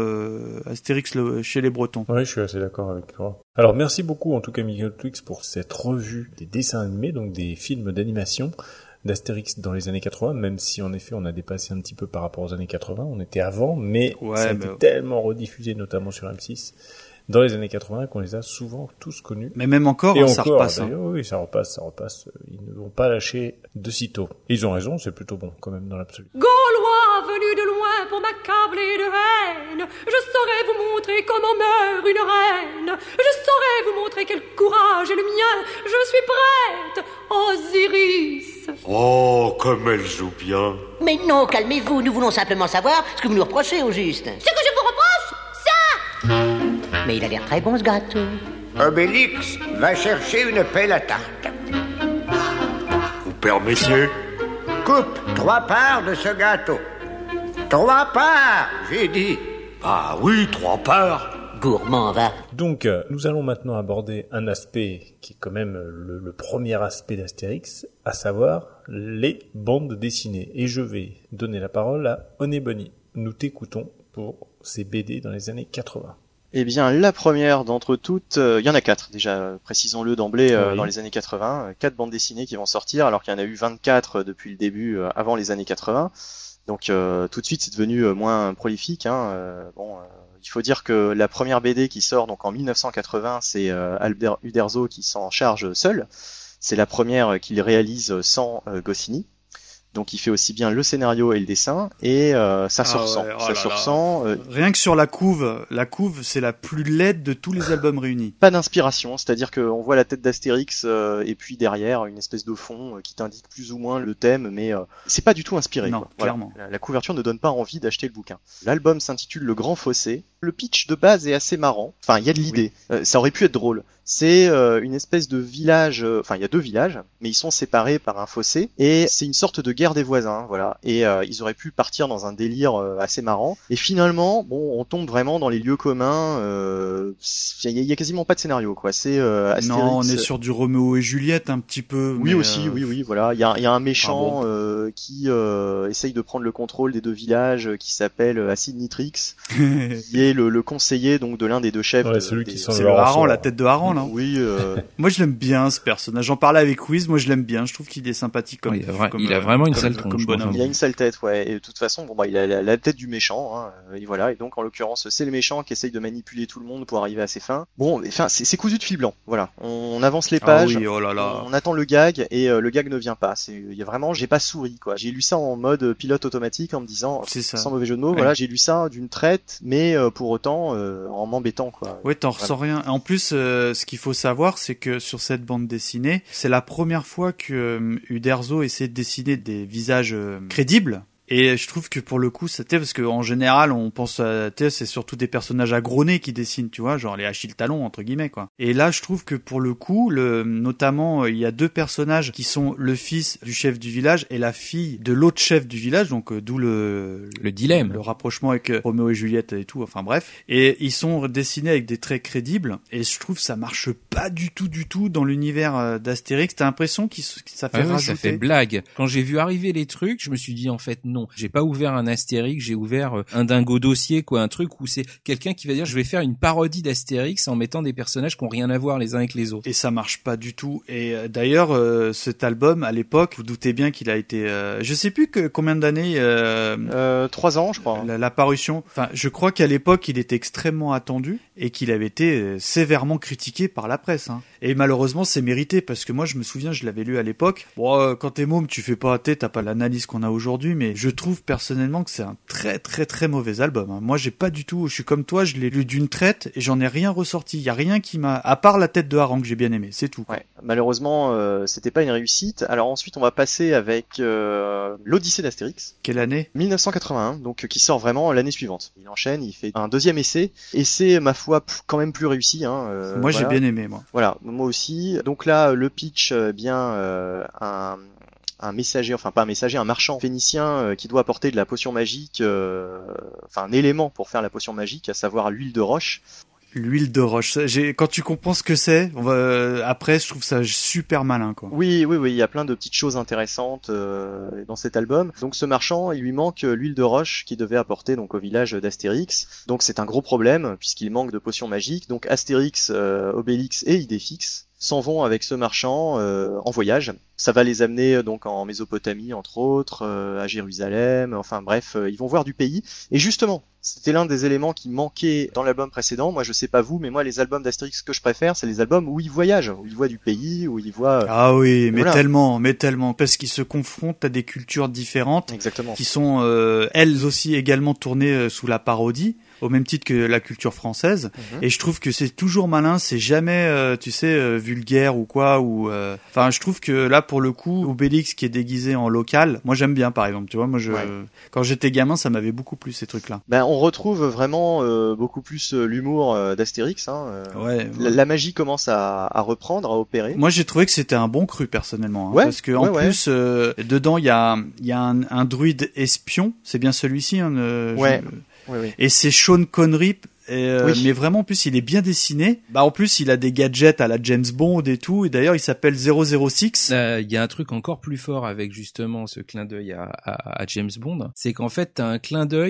Astérix chez les Bretons. Oui, je suis assez d'accord avec toi. Alors, merci beaucoup en tout cas Miguel Twix pour cette revue des dessins animés, donc des films d'animation d'Astérix dans les années 80, même si en effet on a dépassé un petit peu par rapport aux années 80, on était avant, mais ça a été tellement rediffusé, notamment sur M6, dans les années 80 qu'on les a souvent tous connus. Mais même encore, ça repasse. Oui, ça repasse. Ils ne vont pas lâcher de sitôt. Et ils ont raison, c'est plutôt bon quand même dans l'absolu. Gaulois venus de loin pour m'accabler de haine, je saurais vous montrer comment meurt une reine. Je saurais vous montrer quel courage est le mien. Je suis prête, Osiris. Oh, comme elle joue bien. Mais non, calmez-vous, nous voulons simplement savoir ce que vous nous reprochez au juste. Ce que je vous reproche, ça. Mais il a l'air très bon ce gâteau. Obélix, va chercher une pelle à tarte. Vous permettez? Coupe 3 parts de ce gâteau. 3 parts, j'ai dit. Ah oui, 3 parts. Gourmand, va. Donc, nous allons maintenant aborder un aspect qui est quand même le premier aspect d'Astérix, à savoir les bandes dessinées. Et je vais donner la parole à Oné Bonny. Nous t'écoutons pour ces BD dans les années 80. Eh bien, la première d'entre toutes, il y en a 4 déjà, précisons-le d'emblée, Oui. dans les années 80, 4 bandes dessinées qui vont sortir, alors qu'il y en a eu 24 depuis le début, avant les années 80. Donc tout de suite, c'est devenu moins prolifique. Il faut dire que la première BD qui sort donc en 1980, c'est Albert Uderzo qui s'en charge seul. C'est la première qu'il réalise sans Goscinny. Donc il fait aussi bien le scénario et le dessin, et ça se ressent. Ça se ressent. Rien que sur la couve c'est la plus laide de tous les albums réunis. Pas d'inspiration, c'est-à-dire qu'on voit la tête d'Astérix et puis derrière une espèce de fond qui t'indique plus ou moins le thème, mais c'est pas du tout inspiré. Non, quoi. clairement. Voilà. La couverture ne donne pas envie d'acheter le bouquin. L'album s'intitule Le Grand Fossé. Le pitch de base est assez marrant. Enfin, il y a de l'idée. Ça aurait pu être drôle. C'est une espèce de village. Enfin, il y a 2 villages, mais ils sont séparés par un fossé, et c'est une sorte de guerre des voisins, voilà. Et ils auraient pu partir dans un délire assez marrant. Et finalement, bon, on tombe vraiment dans les lieux communs. Il y a quasiment pas de scénario, quoi. C'est Astérix. Non, on est sur du Roméo et Juliette un petit peu. Oui mais, aussi, oui, voilà. Il y a un méchant qui essaye de prendre le contrôle des 2 villages, qui s'appelle Acid Nitrix, qui est le conseiller donc de l'un des 2 chefs. Ouais, celui qui c'est le hareng, la tête de hareng, là. Oui. Moi, je l'aime bien, ce personnage. J'en parlais avec Wiz, moi je l'aime bien. Je trouve qu'il est sympathique comme. Il a vraiment une sale tronche. Il a une sale tête, ouais. Et de toute façon, bon bah, il a la tête du méchant, hein. Et voilà. Et donc, en l'occurrence, c'est le méchant qui essaye de manipuler tout le monde pour arriver à ses fins. Bon, enfin, c'est cousu de fil blanc. Voilà. On avance les pages. Ah oui, oh là là. On attend le gag, et le gag ne vient pas. Il y a vraiment, j'ai pas souri, quoi. J'ai lu ça en mode pilote automatique en me disant, sans mauvais jeu de mots, ouais. Voilà, j'ai lu ça d'une traite, mais pour autant, en m'embêtant, quoi. Ouais, t'en ressens rien. En plus, ce qu'il faut savoir, c'est que sur cette bande dessinée, c'est la première fois que Uderzo essaie de dessiner des visages crédibles. Et je trouve que pour le coup, c'était parce que en général, on pense à c'est surtout des personnages agronés qui dessinent, tu vois, genre les Achille Talon entre guillemets quoi. Et là, je trouve que pour le coup, notamment, il y a 2 personnages qui sont le fils du chef du village et la fille de l'autre chef du village, donc d'où le dilemme, le rapprochement avec Roméo et Juliette et tout. Enfin bref, et ils sont dessinés avec des traits crédibles. Et je trouve que ça marche pas du tout dans l'univers d'Astérix. T'as l'impression que ça fait rajouter. Ça fait blague. Quand j'ai vu arriver les trucs, je me suis dit en fait non, j'ai pas ouvert un Astérix, j'ai ouvert un Dingo Dossier, quoi, un truc où c'est quelqu'un qui va dire je vais faire une parodie d'Astérix en mettant des personnages qui ont rien à voir les uns avec les autres. Et ça marche pas du tout. Et d'ailleurs, cet album à l'époque, vous doutez bien qu'il a été, je sais plus combien d'années. 3 ans, je crois. La parution. Enfin, je crois qu'à l'époque, il était extrêmement attendu et qu'il avait été sévèrement critiqué par la presse. Hein. Et malheureusement, c'est mérité parce que moi, je me souviens, je l'avais lu à l'époque. Bon, quand t'es môme, tu fais pas, t'as pas l'analyse qu'on a aujourd'hui, mais je trouve personnellement que c'est un très très très mauvais album. Hein. Moi, j'ai pas du tout, je suis comme toi, je l'ai lu d'une traite et j'en ai rien ressorti. Il y a rien qui m'a, à part la tête de hareng que j'ai bien aimé, c'est tout. Ouais. Malheureusement, c'était pas une réussite. Alors ensuite, on va passer avec l'Odyssée d'Astérix. Quelle année ? 1981, donc qui sort vraiment l'année suivante. Il enchaîne, il fait un 2e essai, et c'est ma foi quand même plus réussi. Hein, moi, j'ai bien aimé, moi. Voilà, moi aussi. Donc là, le pitch, un messager, enfin pas un messager, un marchand phénicien qui doit apporter de la potion magique, un élément pour faire la potion magique, à savoir l'huile de roche. L'huile de roche. Quand tu comprends ce que c'est, après, je trouve ça super malin, quoi. Oui, il y a plein de petites choses intéressantes dans cet album. Donc ce marchand, il lui manque l'huile de roche qu'il devait apporter donc au village d'Astérix. Donc c'est un gros problème puisqu'il manque de potions magiques. Donc Astérix, Obélix et Idéfix s'en vont avec ce marchand en voyage. Ça va les amener donc en Mésopotamie entre autres, à Jérusalem, enfin bref, ils vont voir du pays. Et justement, c'était l'un des éléments qui manquait dans l'album précédent. Moi je sais pas vous, mais moi les albums d'Astérix que je préfère, c'est les albums où ils voyagent, où ils voient du pays, où ils voient... Ah oui, mais tellement, parce qu'ils se confrontent à des cultures différentes. Exactement. Qui sont elles aussi également tournées sous la parodie, au même titre que la culture française. Et je trouve que c'est toujours malin, c'est jamais, vulgaire ou quoi. Enfin, je trouve que là, pour le coup, Obélix qui est déguisé en local, moi j'aime bien, par exemple. Tu vois, moi quand j'étais gamin, ça m'avait beaucoup plu ces trucs-là. Ben, on retrouve vraiment beaucoup plus l'humour d'Astérix. Hein. La magie commence à reprendre, à opérer. Moi, j'ai trouvé que c'était un bon cru personnellement, hein, parce que en plus, dedans, il y a un druide espion. C'est bien celui-ci. Hein, Oui. Et c'est Sean Connery. Mais vraiment, en plus, il est bien dessiné. En plus, il a des gadgets à la James Bond et tout. Et d'ailleurs, il s'appelle 006. Il y a un truc encore plus fort avec justement ce clin d'œil à James Bond. C'est qu'en fait, t'as un clin d'œil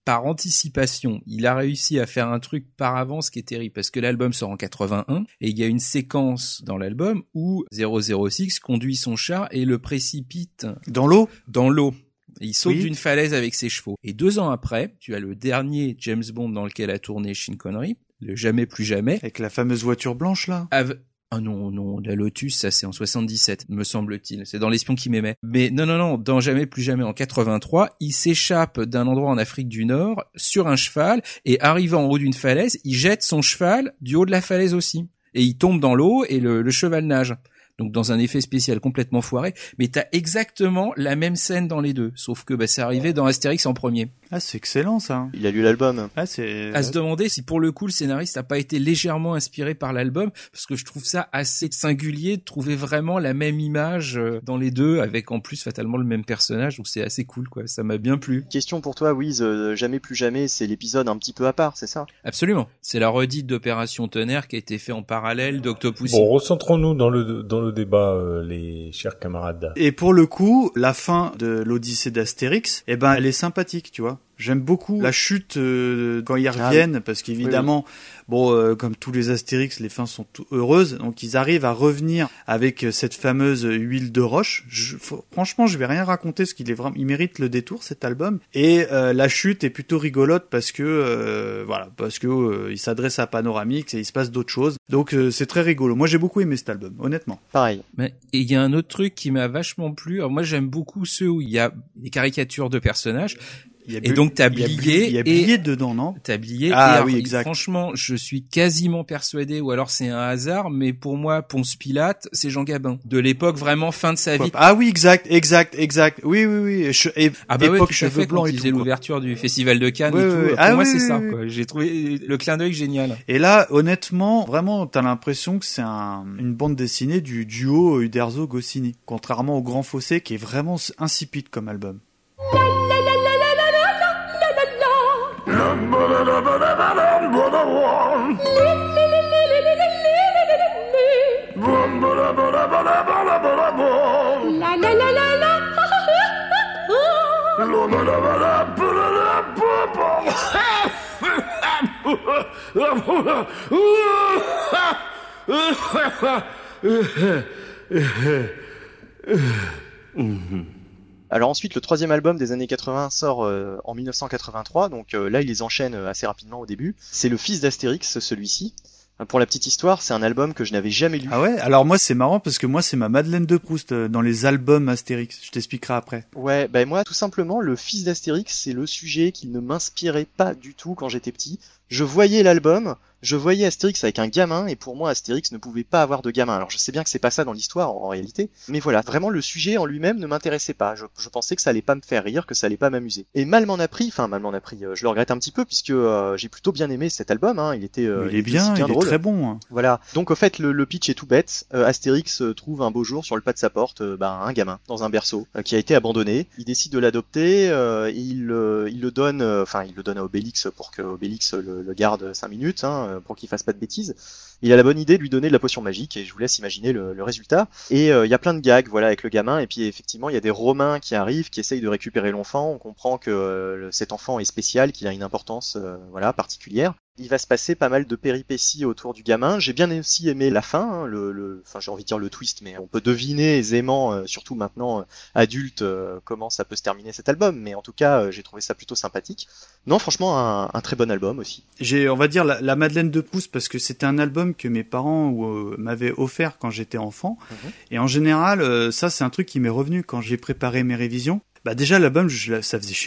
par anticipation, il a réussi à faire un truc par avance qui est terrible parce que l'album sort en 81 et il y a une séquence dans l'album où 006 conduit son char et le précipite dans l'eau. Et il saute d'une falaise avec ses chevaux. Et 2 ans après, tu as le dernier James Bond dans lequel a tourné Sean Connery, le Jamais plus jamais. Avec la fameuse voiture blanche là. Ah non, la Lotus, ça c'est en 77, me semble-t-il. C'est dans L'espion qui m'aimait. Mais non, dans Jamais plus jamais en 83, il s'échappe d'un endroit en Afrique du Nord sur un cheval et arrivant en haut d'une falaise, il jette son cheval du haut de la falaise aussi. Et il tombe dans l'eau et le cheval nage. Donc dans un effet spécial complètement foiré, mais t'as exactement la même scène dans les deux, sauf que c'est arrivé dans Astérix en premier. Ah, c'est excellent ça. Il a lu l'album. Ah, c'est à se demander si pour le coup le scénariste a pas été légèrement inspiré par l'album, parce que je trouve ça assez singulier de trouver vraiment la même image dans les deux, avec en plus fatalement le même personnage, donc c'est assez cool quoi, ça m'a bien plu. Question pour toi, Wiz, Jamais plus jamais, c'est l'épisode un petit peu à part, c'est ça? Absolument. C'est la redite d'Opération Tonnerre qui a été fait en parallèle d'Octopussy. Bon, recentrons-nous dans le débat, les chers camarades. Et pour le coup, la fin de l'Odyssée d'Astérix, elle est sympathique, tu vois. J'aime beaucoup la chute quand ils reviennent, parce qu'évidemment, comme tous les Astérix, les fins sont heureuses, donc ils arrivent à revenir avec cette fameuse huile de roche. Franchement, je vais rien raconter, parce qu'il est vraiment, il mérite le détour cet album. Et la chute est plutôt rigolote parce que il s'adresse à Panoramix et il se passe d'autres choses. Donc c'est très rigolo. Moi, j'ai beaucoup aimé cet album, honnêtement. Pareil. Mais il y a un autre truc qui m'a vachement plu. Alors moi, j'aime beaucoup ceux où il y a des caricatures de personnages. Et donc t'as Blié, il y a Blié dedans, non? T'as Blié. Ah et oui, exact. Franchement, je suis quasiment persuadé, ou alors c'est un hasard, mais pour moi, Ponce Pilate, c'est Jean Gabin, de l'époque vraiment fin de sa vie. Ah oui, exact. Oui. Époque cheveux blancs et tout. Ils faisaient l'ouverture du Festival de Cannes et tout. Oui. Pour moi, c'est ça. Quoi. J'ai trouvé le clin d'œil génial. Et là, honnêtement, vraiment, t'as l'impression que c'est une bande dessinée du duo Uderzo-Goscinny, contrairement au Grand Fossé, qui est vraiment insipide comme album. Alors ensuite, le troisième album des années 80 sort en 1983, donc là il les enchaîne assez rapidement au début. C'est le fils d'Astérix, celui-ci. Pour la petite histoire, c'est un album que je n'avais jamais lu. Ah ouais? Alors moi c'est marrant parce que moi c'est ma Madeleine de Proust dans les albums Astérix. Je t'expliquerai après. Ouais, moi tout simplement, le fils d'Astérix, c'est le sujet qui ne m'inspirait pas du tout quand j'étais petit. Je voyais l'album, je voyais Astérix avec un gamin, et pour moi Astérix ne pouvait pas avoir de gamin. Alors je sais bien que c'est pas ça dans l'histoire en réalité, mais voilà, vraiment le sujet en lui-même ne m'intéressait pas. Je pensais que ça allait pas me faire rire, que ça allait pas m'amuser. Et mal m'en a pris, je le regrette un petit peu puisque j'ai plutôt bien aimé cet album, il était il est bien drôle. Est très bon. Hein. Voilà. Donc au fait le pitch est tout bête. Astérix trouve un beau jour sur le pas de sa porte un gamin dans un berceau qui a été abandonné. Il décide de l'adopter, il le donne à Obélix pour que Obélix le garde 5 minutes pour qu'il fasse pas de bêtises. Il a la bonne idée de lui donner de la potion magique et je vous laisse imaginer le résultat. Et il y a plein de gags avec le gamin, et puis effectivement il y a des Romains qui arrivent, qui essayent de récupérer l'enfant. On comprend que cet enfant est spécial, qu'il a une importance particulière. Il va se passer pas mal de péripéties autour du gamin. J'ai bien aussi aimé la fin, j'ai envie de dire le twist, mais on peut deviner aisément, surtout maintenant adulte, comment ça peut se terminer cet album. Mais en tout cas, j'ai trouvé ça plutôt sympathique. Non, franchement, un très bon album aussi. J'ai, on va dire, la Madeleine de Proust, parce que c'était un album que mes parents m'avaient offert quand j'étais enfant. Et en général, ça c'est un truc qui m'est revenu quand j'ai préparé mes révisions. Déjà l'album, ça faisait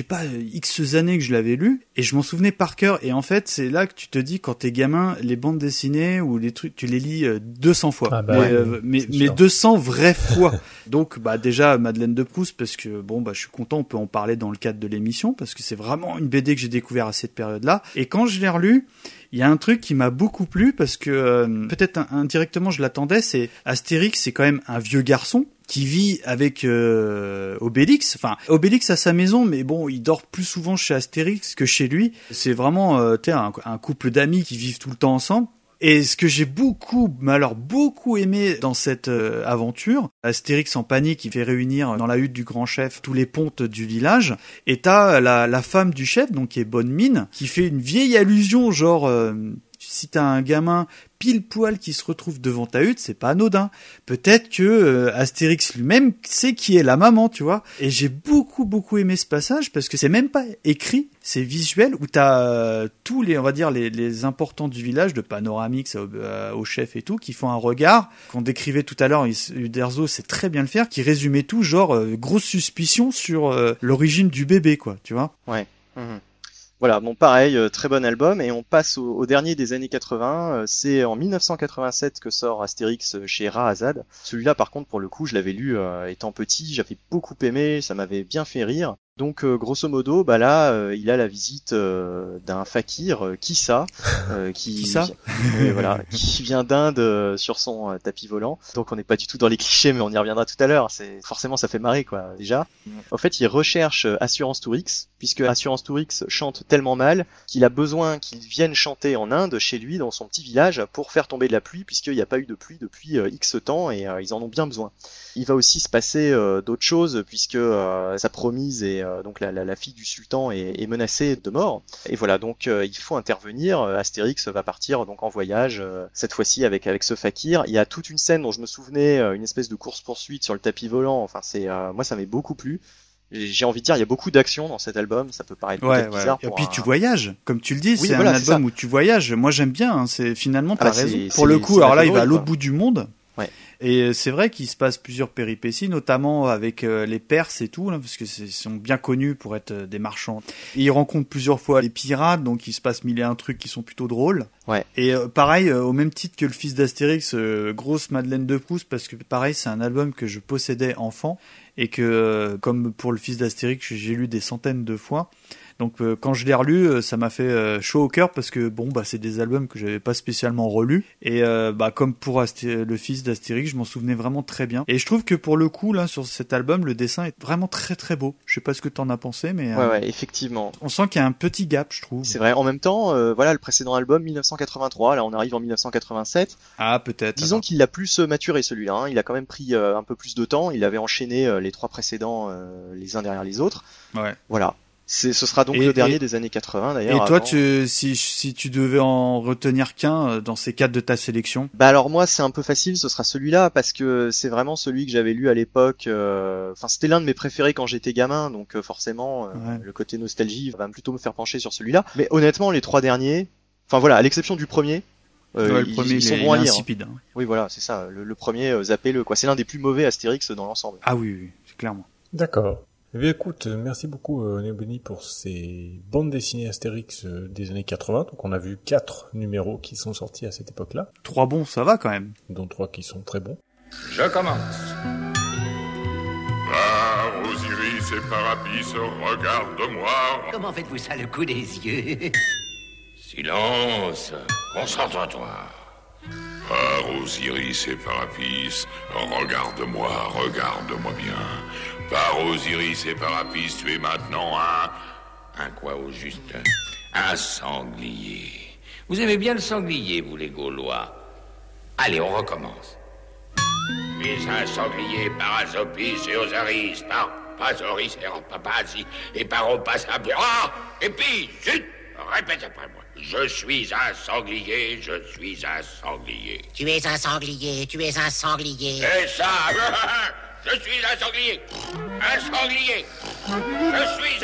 X années que je l'avais lu et je m'en souvenais par cœur. Et en fait, c'est là que tu te dis, quand t'es gamin, les bandes dessinées ou les trucs, tu les lis 200 fois. Mais 200 vraies fois. Donc déjà Madeleine de Proust, parce que je suis content, on peut en parler dans le cadre de l'émission parce que c'est vraiment une BD que j'ai découvert à cette période-là. Et quand je l'ai relu, il y a un truc qui m'a beaucoup plu parce que peut-être indirectement je l'attendais, c'est Astérix, c'est quand même un vieux garçon qui vit avec Obélix. Enfin, Obélix a sa maison, mais il dort plus souvent chez Astérix que chez lui. C'est vraiment un couple d'amis qui vivent tout le temps ensemble. Et ce que j'ai beaucoup aimé dans cette aventure, Astérix en panique, il fait réunir dans la hutte du grand chef tous les pontes du village, et t'as la femme du chef, donc qui est Bonne Mine, qui fait une vieille allusion, genre si t'as un gamin pile poil qui se retrouve devant ta hutte, c'est pas anodin. Peut-être que Astérix lui-même sait qui est la maman, tu vois. Et j'ai beaucoup aimé ce passage parce que c'est même pas écrit, c'est visuel, où t'as tous les, on va dire, les importants du village, de Panoramix au chef et tout, qui font un regard qu'on décrivait tout à l'heure. Uderzo sait très bien le faire, qui résumait tout, genre grosse suspicion sur l'origine du bébé, quoi, tu vois. Ouais. Voilà, bon pareil, très bon album, et on passe au dernier des années 80, c'est en 1987 que sort Astérix chez Rahazad. Celui-là par contre pour le coup je l'avais lu étant petit, j'avais beaucoup aimé, ça m'avait bien fait rire. Donc grosso modo, bah là, il a la visite d'un fakir, Kissa, qui vient d'Inde sur son tapis volant. Donc on n'est pas du tout dans les clichés, mais on y reviendra tout à l'heure. C'est forcément ça fait marrer quoi déjà. En fait, il recherche Assurance Tourix, puisque Assurance Tourix chante tellement mal qu'il a besoin qu'il vienne chanter en Inde chez lui dans son petit village pour faire tomber de la pluie, puisqu'il n'y a pas eu de pluie depuis X temps et ils en ont bien besoin. Il va aussi se passer d'autres choses puisque sa promise et donc la fille du sultan est menacée de mort. Et voilà, donc il faut intervenir. Astérix va partir donc en voyage, cette fois-ci avec ce fakir. Il y a toute une scène dont je me souvenais, une espèce de course-poursuite sur le tapis volant. Enfin, moi ça m'est beaucoup plu. J'ai envie de dire, il y a beaucoup d'action dans cet album. Ça peut paraître peut-être bizarre. Et puis tu voyages, comme tu le dis, c'est un album où tu voyages. Moi j'aime bien. Hein, c'est finalement t'as raison. Pour le coup, alors là, il va à l'autre bout du monde. Ouais. Et c'est vrai qu'il se passe plusieurs péripéties, notamment avec les Perses et tout, là, parce que sont bien connus pour être des marchands. Et il rencontre plusieurs fois les pirates, donc il se passe mille et un trucs qui sont plutôt drôles. Ouais. Et pareil, au même titre que le fils d'Astérix, grosse Madeleine de Proust, parce que pareil, c'est un album que je possédais enfant et que, comme pour le fils d'Astérix, j'ai lu des centaines de fois. Donc quand je l'ai relu, ça m'a fait chaud au cœur parce que bon bah c'est des albums que j'avais pas spécialement relus et comme pour le fils d'Astérix, je m'en souvenais vraiment très bien. Et je trouve que pour le coup là sur cet album, le dessin est vraiment très très beau. Je sais pas ce que t'en as pensé, mais ouais, effectivement. On sent qu'il y a un petit gap, je trouve. C'est vrai. En même temps, voilà le précédent album 1983, là on arrive en 1987. Ah peut-être. Disons qu'il l'a plus maturé celui-là. Hein. Il a quand même pris un peu plus de temps. Il avait enchaîné les trois précédents les uns derrière les autres. Ouais. Voilà. Ce sera donc le dernier des années 80 d'ailleurs. Et toi, si tu devais en retenir qu'un dans ces quatre de ta sélection? Bah alors moi c'est un peu facile, ce sera celui-là parce que c'est vraiment celui que j'avais lu à l'époque. Enfin c'était l'un de mes préférés quand j'étais gamin, donc forcément le côté nostalgie va plutôt me faire pencher sur celui-là. Mais honnêtement les trois derniers, enfin voilà, à l'exception du premier. Le premier ils sont bons à lire. Insipide. Hein. Oui voilà c'est ça. Le premier zappez-le quoi. C'est l'un des plus mauvais Astérix dans l'ensemble. Ah oui c'est clairement. D'accord. Eh bien écoute, merci beaucoup Néobeni pour ces bandes dessinées Astérix des années 80. Donc on a vu 4 numéros qui sont sortis à cette époque-là. 3 bons, ça va quand même. Dont 3 qui sont très bons. Je commence. Par Osiris et Parapis, regarde-moi. Comment faites-vous ça, le coup des yeux? Silence, concentre-toi. Par Osiris et Parapis, regarde-moi bien. Par Osiris et Parapis, tu es maintenant un quoi au juste? Un sanglier. Vous aimez bien le sanglier, vous les Gaulois? Allez, on recommence. Tu es un sanglier par Asopis et Osiris, par Pasoris et Papasi, et par Opasapia. Ah! Et puis, chut! Répète après moi. Je suis un sanglier, je suis un sanglier. Tu es un sanglier, tu es un sanglier. C'est ça! Je suis un sanglier. Un sanglier. Je suis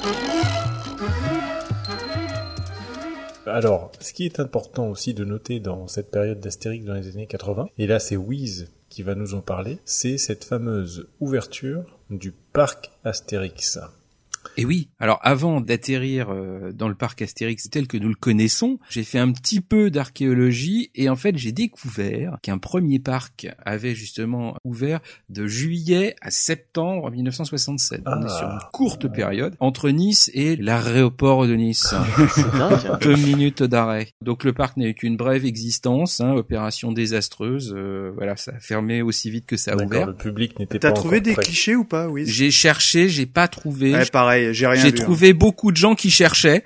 un... Alors, ce qui est important aussi de noter dans cette période d'Astérix dans les années 80, et là c'est Wiz qui va nous en parler, c'est cette fameuse ouverture du parc Astérix. Et oui, alors avant d'atterrir dans le parc Astérix tel que nous le connaissons, j'ai fait un petit peu d'archéologie et en fait j'ai découvert qu'un premier parc avait justement ouvert de juillet à septembre 1967. On est sur une courte période entre Nice et l'aéroport de Nice. 2 minutes d'arrêt. Donc le parc n'a eu qu'une brève existence, opération désastreuse. Voilà, ça a fermé aussi vite que ça a ouvert. Le public n'était pas. T'as trouvé des clichés ou pas? Oui. J'ai cherché, j'ai pas trouvé. Ouais, pareil. pareil, j'ai rien J'ai vu. trouvé beaucoup de gens qui cherchaient.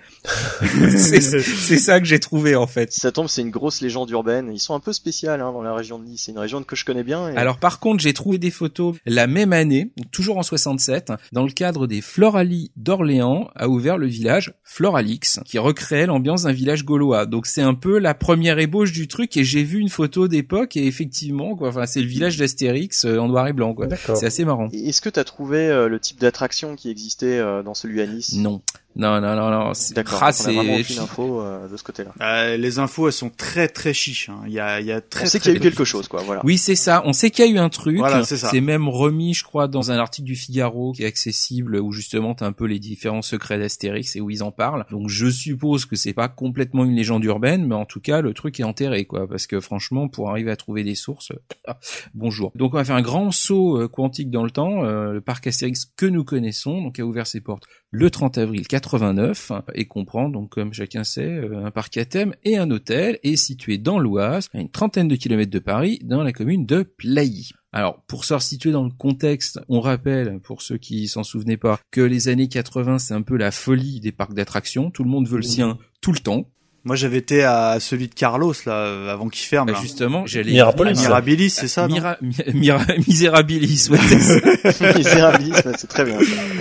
c'est ça que j'ai trouvé en fait. Si ça tombe, c'est une grosse légende urbaine. Ils sont un peu spéciales dans la région de Nice. C'est une région que je connais bien. Et... Alors par contre, j'ai trouvé des photos la même année, toujours en 67, dans le cadre des Floralies d'Orléans, a ouvert le village Floralix, qui recréait l'ambiance d'un village gaulois. Donc c'est un peu la première ébauche du truc, et j'ai vu une photo d'époque, et effectivement, quoi, enfin, c'est le village d'Astérix en noir et blanc, quoi. D'accord. C'est assez marrant. Est-ce que t'as trouvé le type d'attraction qui existait dans celui à Nice? Non. Non. D'accord. Ah, on a vraiment aucune info de ce côté-là. Les infos, elles sont très très chiches. Il y a très. On sait qu'il y a eu quelque chose, quoi. Voilà. Oui, c'est ça. On sait qu'il y a eu un truc. Voilà, c'est ça. C'est même remis, je crois, dans un article du Figaro qui est accessible, où justement t'as un peu les différents secrets d'Astérix et où ils en parlent. Donc je suppose que c'est pas complètement une légende urbaine, mais en tout cas le truc est enterré, quoi. Parce que franchement, pour arriver à trouver des sources, bonjour. Donc on va faire un grand saut quantique dans le temps. Le parc Astérix que nous connaissons, donc a ouvert ses portes le 30 avril 89 et comprend donc, comme chacun sait, un parc à thème et un hôtel, est situé dans l'Oise, à une trentaine de kilomètres de Paris, dans la commune de Plailly. Alors, pour se resituer dans le contexte, on rappelle, pour ceux qui s'en souvenaient pas, que les années 80, c'est un peu la folie des parcs d'attractions. Tout le monde veut le sien tout le temps. Moi, j'avais été à celui de Carlos, là, avant qu'il ferme. Bah, là. Justement, j'allais... Mirabilis, c'est ça, non Misérabilis, ouais, c'est ça. Misérabilis, ouais, c'est très bien.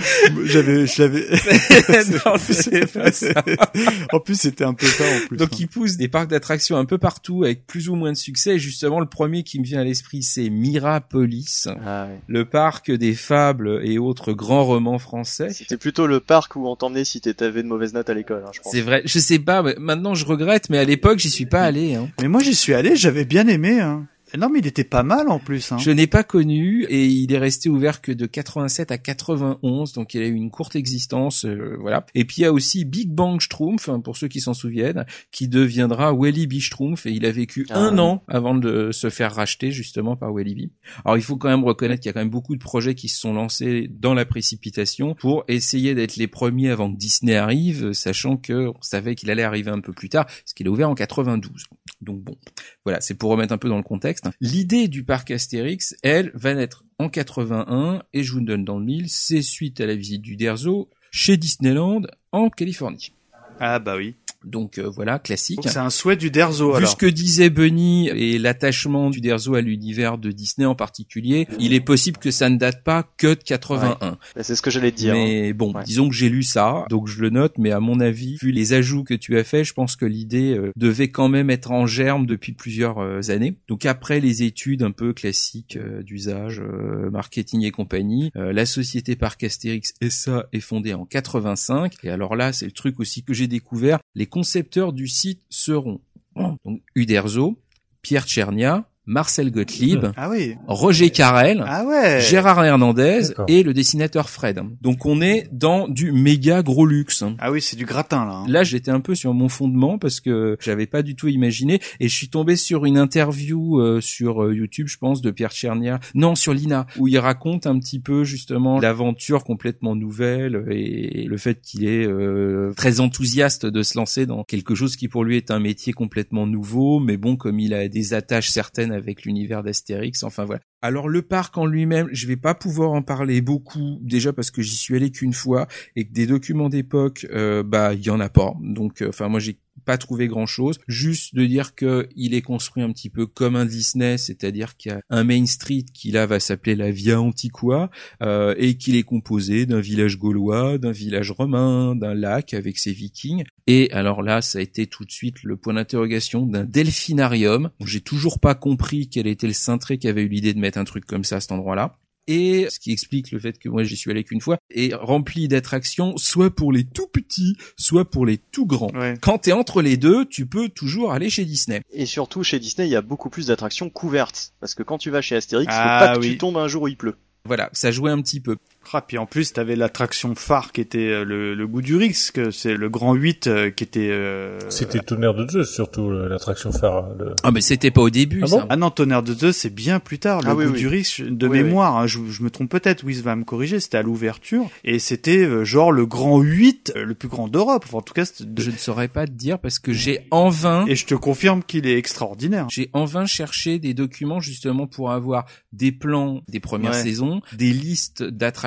Je l'avais... Non, c'est pas ça. En plus, c'était un peu ça, en plus. Donc, ils poussent des parcs d'attractions un peu partout, avec plus ou moins de succès. Et justement, le premier qui me vient à l'esprit, c'est Mirapolis. Ah, ouais. Le parc des fables et autres grands romans français. C'était plutôt le parc où on t'emmenait si t'avais de mauvaises notes à l'école, je pense. C'est vrai. Je sais pas, mais maintenant, je regrette, mais à l'époque, j'y suis pas allé. Mais moi, j'y suis allé, j'avais bien aimé. Non, mais il était pas mal en plus. Je n'ai pas connu, et il est resté ouvert que de 87 à 91, donc il a eu une courte existence, voilà. Et puis il y a aussi Big Bang Schtroumpf, pour ceux qui s'en souviennent, qui deviendra Walibi Schtroumpf, et il a vécu un an avant de se faire racheter justement par Walibi. Alors il faut quand même reconnaître qu'il y a quand même beaucoup de projets qui se sont lancés dans la précipitation pour essayer d'être les premiers avant que Disney arrive, sachant que on savait qu'il allait arriver un peu plus tard, parce qu'il a ouvert en 92. Donc bon, voilà, c'est pour remettre un peu dans le contexte. L'idée du parc Astérix, elle, va naître en 81, et je vous donne dans le mille, c'est suite à la visite du Derzo chez Disneyland en Californie. Ah bah oui. Donc voilà, classique. Donc c'est un souhait du Derzo, alors. Vu ce que disait Bunny et l'attachement du Derzo à l'univers de Disney en particulier, il est possible que ça ne date pas que de 81. Ouais. C'est ce que j'allais te dire. Mais bon, disons que j'ai lu ça, donc je le note, mais à mon avis, vu les ajouts que tu as fait, je pense que l'idée devait quand même être en germe depuis plusieurs années. Donc après les études un peu classiques d'usage, marketing et compagnie, la société Parc Astérix SA est fondée en 85, et alors là, c'est le truc aussi que j'ai découvert, les concepteurs du site seront donc Uderzo, Pierre Tchernia, Marcel Gottlieb, Roger Carrel, Gérard Hernandez et le dessinateur Fred. Donc on est dans du méga gros luxe. Ah oui, c'est du gratin là. Là, j'étais un peu sur mon fondement parce que j'avais pas du tout imaginé, et je suis tombé sur une interview sur YouTube, je pense, de Pierre Tchernia, non, sur Lina, où il raconte un petit peu justement l'aventure complètement nouvelle et le fait qu'il est très enthousiaste de se lancer dans quelque chose qui pour lui est un métier complètement nouveau, mais bon, comme il a des attaches certaines avec l'univers d'Astérix, enfin voilà. Alors le parc en lui-même, je vais pas pouvoir en parler beaucoup, déjà parce que j'y suis allé qu'une fois, et que des documents d'époque, il y en a pas. Donc moi j'ai pas trouvé grand chose, juste de dire que il est construit un petit peu comme un Disney, c'est-à-dire qu'il y a un Main Street qui là va s'appeler la Via Antiqua, et qu'il est composé d'un village gaulois, d'un village romain, d'un lac avec ses vikings, et alors là ça a été tout de suite le point d'interrogation d'un delphinarium. J'ai toujours pas compris quel était le cintré qui avait eu l'idée de mettre un truc comme ça à cet endroit-là. Et ce qui explique le fait que moi j'y suis allé qu'une fois, est rempli d'attractions, soit pour les tout petits, soit pour les tout grands. Ouais. Quand t'es entre les deux, tu peux toujours aller chez Disney. Et surtout chez Disney, il y a beaucoup plus d'attractions couvertes, parce que quand tu vas chez Astérix, faut pas que tu tombes un jour où il pleut. Voilà, ça jouait un petit peu. Puis en plus, t'avais l'attraction phare qui était le goût du risque, c'est le grand 8 qui était... C'était Tonnerre de Zeus, surtout, l'attraction phare. Ah, mais c'était pas au début, ça. Ah non, Tonnerre de Zeus, c'est bien plus tard, le goût du risque, de mémoire, hein, je me trompe peut-être, Wiz va me corriger, c'était à l'ouverture, et c'était genre le grand 8, le plus grand d'Europe, enfin en tout cas... Je ne saurais pas te dire, parce que j'ai en vain... Et je te confirme qu'il est extraordinaire. J'ai en vain cherché des documents, justement, pour avoir des plans des premières saisons, des listes d'attractions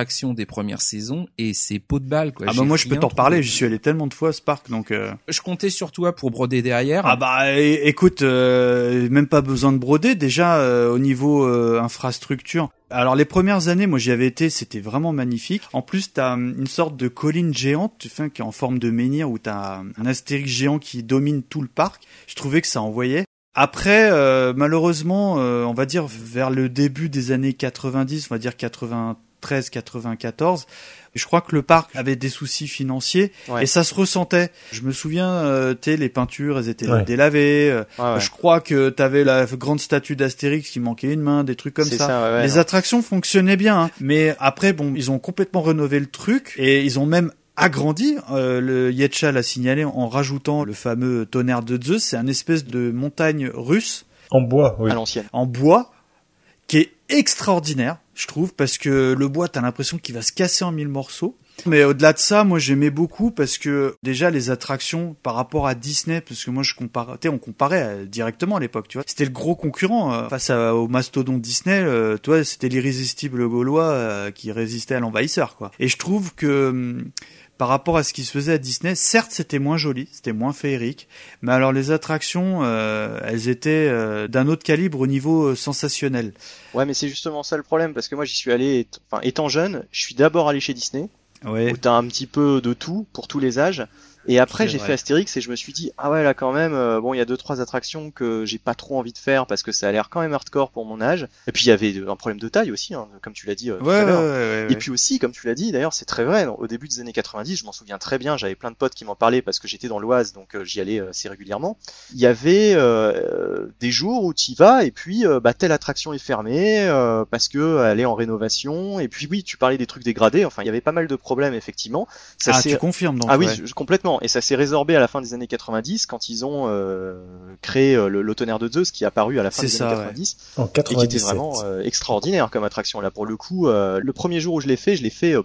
attractions des premières saisons et c'est peau de balle, quoi. Ah bah moi je peux t'en reparler, j'y suis allé tellement de fois à ce parc, donc je comptais sur toi pour broder derrière. Ah bah écoute, même pas besoin de broder, déjà au niveau infrastructure. Alors les premières années, moi j'y avais été, c'était vraiment magnifique. En plus t'as une sorte de colline géante, qui est en forme de menhir, où t'as un Astérix géant qui domine tout le parc. Je trouvais que ça envoyait. Après, malheureusement, on va dire vers le début des années 90, on va dire 93, 94, je crois que le parc avait des soucis financiers et ça se ressentait. Je me souviens, les peintures, elles étaient délavées. Je crois que t'avais la grande statue d'Astérix qui manquait une main, des trucs comme ça. Les attractions fonctionnaient bien, hein. Mais après, bon, ils ont complètement rénové le truc et ils ont même agrandi. Le Yetcha l'a signalé en rajoutant le fameux tonnerre de Zeus. C'est un espèce de montagne russe. En bois, oui. À l'ancienne. En bois, qui est extraordinaire, je trouve, parce que le bois, t'as l'impression qu'il va se casser en 1000 morceaux. Mais au-delà de ça, moi j'aimais beaucoup parce que déjà les attractions par rapport à Disney, parce que moi on comparait directement à l'époque, tu vois. C'était le gros concurrent face au mastodonte Disney. Toi, c'était l'irrésistible gaulois qui résistait à l'envahisseur, quoi. Et je trouve que par rapport à ce qui se faisait à Disney, certes c'était moins joli, c'était moins féerique, mais alors les attractions, elles étaient d'un autre calibre au niveau sensationnel. Ouais, mais c'est justement ça le problème, parce que moi j'y suis allé, étant jeune, je suis d'abord allé chez Disney, où t'as un petit peu de tout pour tous les âges. Et après, j'ai fait Astérix et je me suis dit, ah ouais, là quand même, bon, il y a 2-3 attractions que j'ai pas trop envie de faire parce que ça a l'air quand même hardcore pour mon âge. Et puis il y avait un problème de taille aussi, hein, comme tu l'as dit tout à l'heure. Et puis aussi, comme tu l'as dit, d'ailleurs, c'est très vrai, au début des années 90, je m'en souviens très bien, j'avais plein de potes qui m'en parlaient parce que j'étais dans l'Oise, donc j'y allais assez régulièrement. Il y avait des jours où tu y vas et puis telle attraction est fermée parce que elle est en rénovation. Et puis oui, tu parlais des trucs dégradés, enfin il y avait pas mal de problèmes effectivement. Ça tu confirmes donc. Ah oui, complètement. Et ça s'est résorbé à la fin des années 90 quand ils ont créé le tonnerre de Zeus qui est apparu à la fin des années 90 en 97. Et qui était vraiment extraordinaire comme attraction. Là pour le coup, le premier jour où je l'ai fait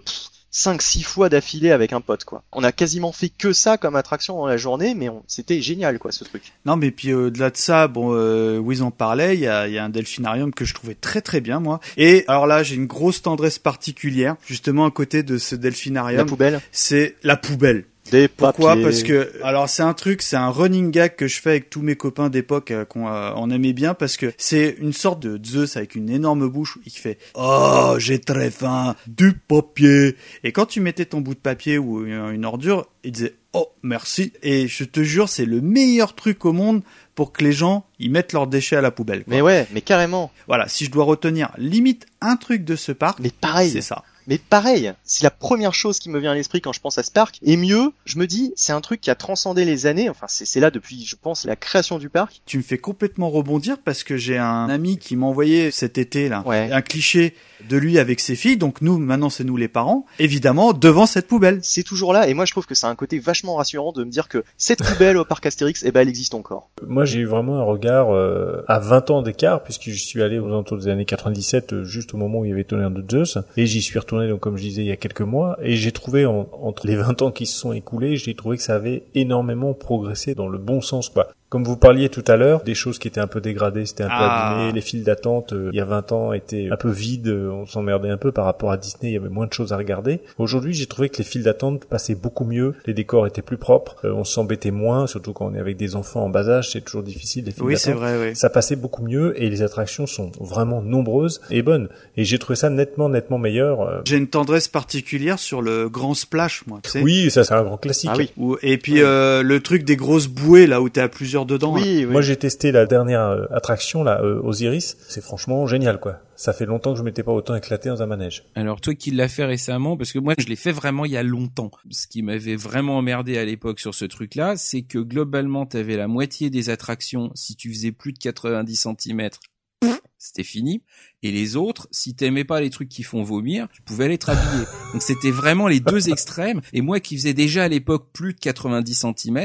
5-6 fois d'affilée avec un pote, quoi. On a quasiment fait que ça comme attraction dans la journée, mais c'était génial, quoi, ce truc. Non, mais puis au-delà de ça, bon, Wiz en parlait, il y a un delphinarium que je trouvais très très bien, moi. Et alors là, j'ai une grosse tendresse particulière, justement à côté de ce delphinarium. La poubelle. C'est la poubelle. Pourquoi ? Parce que alors c'est un running gag que je fais avec tous mes copains d'époque qu'on aimait bien, parce que c'est une sorte de Zeus avec une énorme bouche qui fait oh j'ai très faim, du papier, et quand tu mettais ton bout de papier ou une ordure, il disait oh merci, et je te jure c'est le meilleur truc au monde pour que les gens ils mettent leurs déchets à la poubelle, quoi. Mais ouais, mais carrément. Voilà, si je dois retenir limite un truc de ce parc, mais pareil, c'est ça. Mais pareil, c'est la première chose qui me vient à l'esprit quand je pense à ce parc. Et mieux, je me dis, c'est un truc qui a transcendé les années. Enfin, c'est là depuis, je pense, la création du parc. Tu me fais complètement rebondir parce que j'ai un ami qui m'a envoyé cet été là un cliché de lui avec ses filles. Donc nous, maintenant, c'est nous les parents. Évidemment, devant cette poubelle. C'est toujours là. Et moi, je trouve que c'est un côté vachement rassurant de me dire que cette poubelle au parc Astérix, elle existe encore. Moi, j'ai eu vraiment un regard à 20 ans d'écart, puisque je suis allé aux alentours des années 97, juste au moment où il y avait Tonnerre de Zeus. Et j'y suis retourné, donc comme je disais, il y a quelques mois, et j'ai trouvé entre les 20 ans qui se sont écoulés, j'ai trouvé que ça avait énormément progressé dans le bon sens, quoi. Comme vous parliez tout à l'heure, des choses qui étaient un peu dégradées, c'était un peu abîmé, les files d'attente il y a 20 ans étaient un peu vides, on s'emmerdait un peu par rapport à Disney, il y avait moins de choses à regarder. Aujourd'hui, j'ai trouvé que les files d'attente passaient beaucoup mieux, les décors étaient plus propres, on s'embêtait moins, surtout quand on est avec des enfants en bas âge, c'est toujours difficile les files d'attente. C'est vrai, oui. Ça passait beaucoup mieux et les attractions sont vraiment nombreuses et bonnes. Et j'ai trouvé ça nettement meilleur. J'ai une tendresse particulière sur le grand splash, moi, tu sais. Oui, ça c'est un grand classique. Ah oui. Et puis le truc des grosses bouées là où t'es à plusieurs dedans. Oui, oui. Moi j'ai testé la dernière attraction là, Osiris, c'est franchement génial, quoi. Ça fait longtemps que je m'étais pas autant éclaté dans un manège. Alors toi qui l'as fait récemment, parce que moi je l'ai fait vraiment il y a longtemps. Ce qui m'avait vraiment emmerdé à l'époque sur ce truc-là, c'est que globalement t'avais la moitié des attractions, si tu faisais plus de 90 cm, c'était fini. Et les autres, si t'aimais pas les trucs qui font vomir, tu pouvais aller te rhabiller. Donc c'était vraiment les deux extrêmes. Et moi qui faisais déjà à l'époque plus de 90 cm,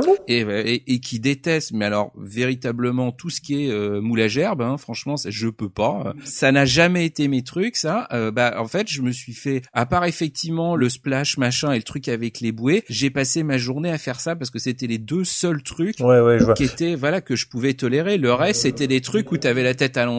et qui déteste, mais alors véritablement tout ce qui est moule à gerbe, hein, franchement, ça, je peux pas. Ça n'a jamais été mes trucs, ça. En fait, je me suis fait, à part effectivement le splash machin et le truc avec les bouées, j'ai passé ma journée à faire ça parce que c'était les deux seuls trucs je vois. qui étaient, que je pouvais tolérer. Le reste, c'était des trucs où t'avais la tête à l'envers,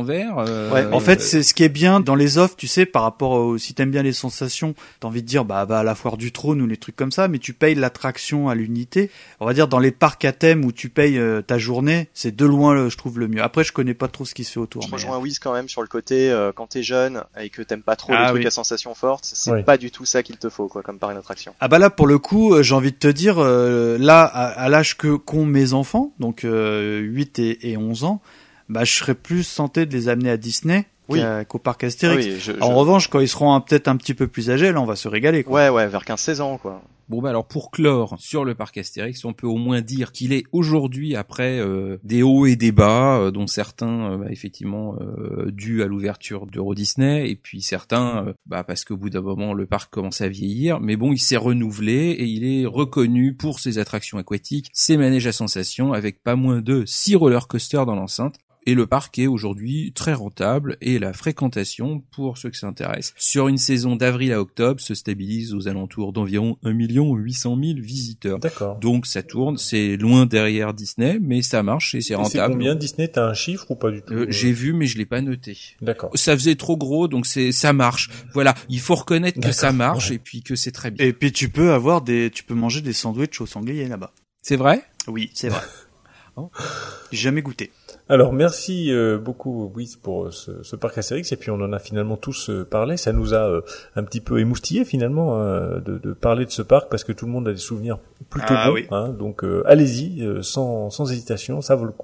l'envers. En fait, c'est ce qui est bien dans les offres, tu sais, par rapport si t'aimes bien les sensations, t'as envie de dire, va à la foire du trône ou les trucs comme ça, mais tu payes l'attraction à l'unité. On va dire, dans les parcs à thème où tu payes ta journée, c'est de loin, je trouve, le mieux. Après, je connais pas trop ce qui se fait autour. Je rejoins Wiz quand même sur le côté, quand t'es jeune et que t'aimes pas trop les trucs à sensations fortes, c'est pas du tout ça qu'il te faut, quoi, comme par une attraction. Ah bah là, pour le coup, j'ai envie de te dire, là, à l'âge qu'ont mes enfants, donc 8 et 11 ans, bah je serais plus tenté de les amener à Disney qu'au parc Astérix. En revanche, quand ils seront peut-être un petit peu plus âgés, là, on va se régaler, quoi. Ouais, vers 15-16 ans, quoi. Bon, bah alors pour clore sur le parc Astérix, on peut au moins dire qu'il est aujourd'hui, après des hauts et des bas, dont certains effectivement dus à l'ouverture d'Euro Disney, et puis certains parce qu'au bout d'un moment le parc commence à vieillir, mais bon, il s'est renouvelé et il est reconnu pour ses attractions aquatiques, ses manèges à sensations, avec pas moins de 6 roller coasters dans l'enceinte. Et le parc est aujourd'hui très rentable et la fréquentation, pour ceux que ça intéresse, sur une saison d'avril à octobre se stabilise aux alentours d'environ 1 800 000 visiteurs. D'accord. Donc ça tourne, c'est loin derrière Disney, mais ça marche et c'est rentable. C'est combien Disney? T'as un chiffre ou pas du tout? J'ai vu, mais je l'ai pas noté. D'accord. Ça faisait trop gros, donc ça marche. Voilà, il faut reconnaître que ça marche et puis que c'est très bien. Et puis tu peux manger des sandwichs au sanglier là-bas. C'est vrai? Oui, c'est vrai. J'ai jamais goûté. Alors merci beaucoup Wiz pour ce parc Astérix, et puis on en a finalement tous parlé, ça nous a un petit peu émoustillé finalement de parler de ce parc, parce que tout le monde a des souvenirs plutôt bons, oui. Donc allez-y sans hésitation, ça vaut le coup.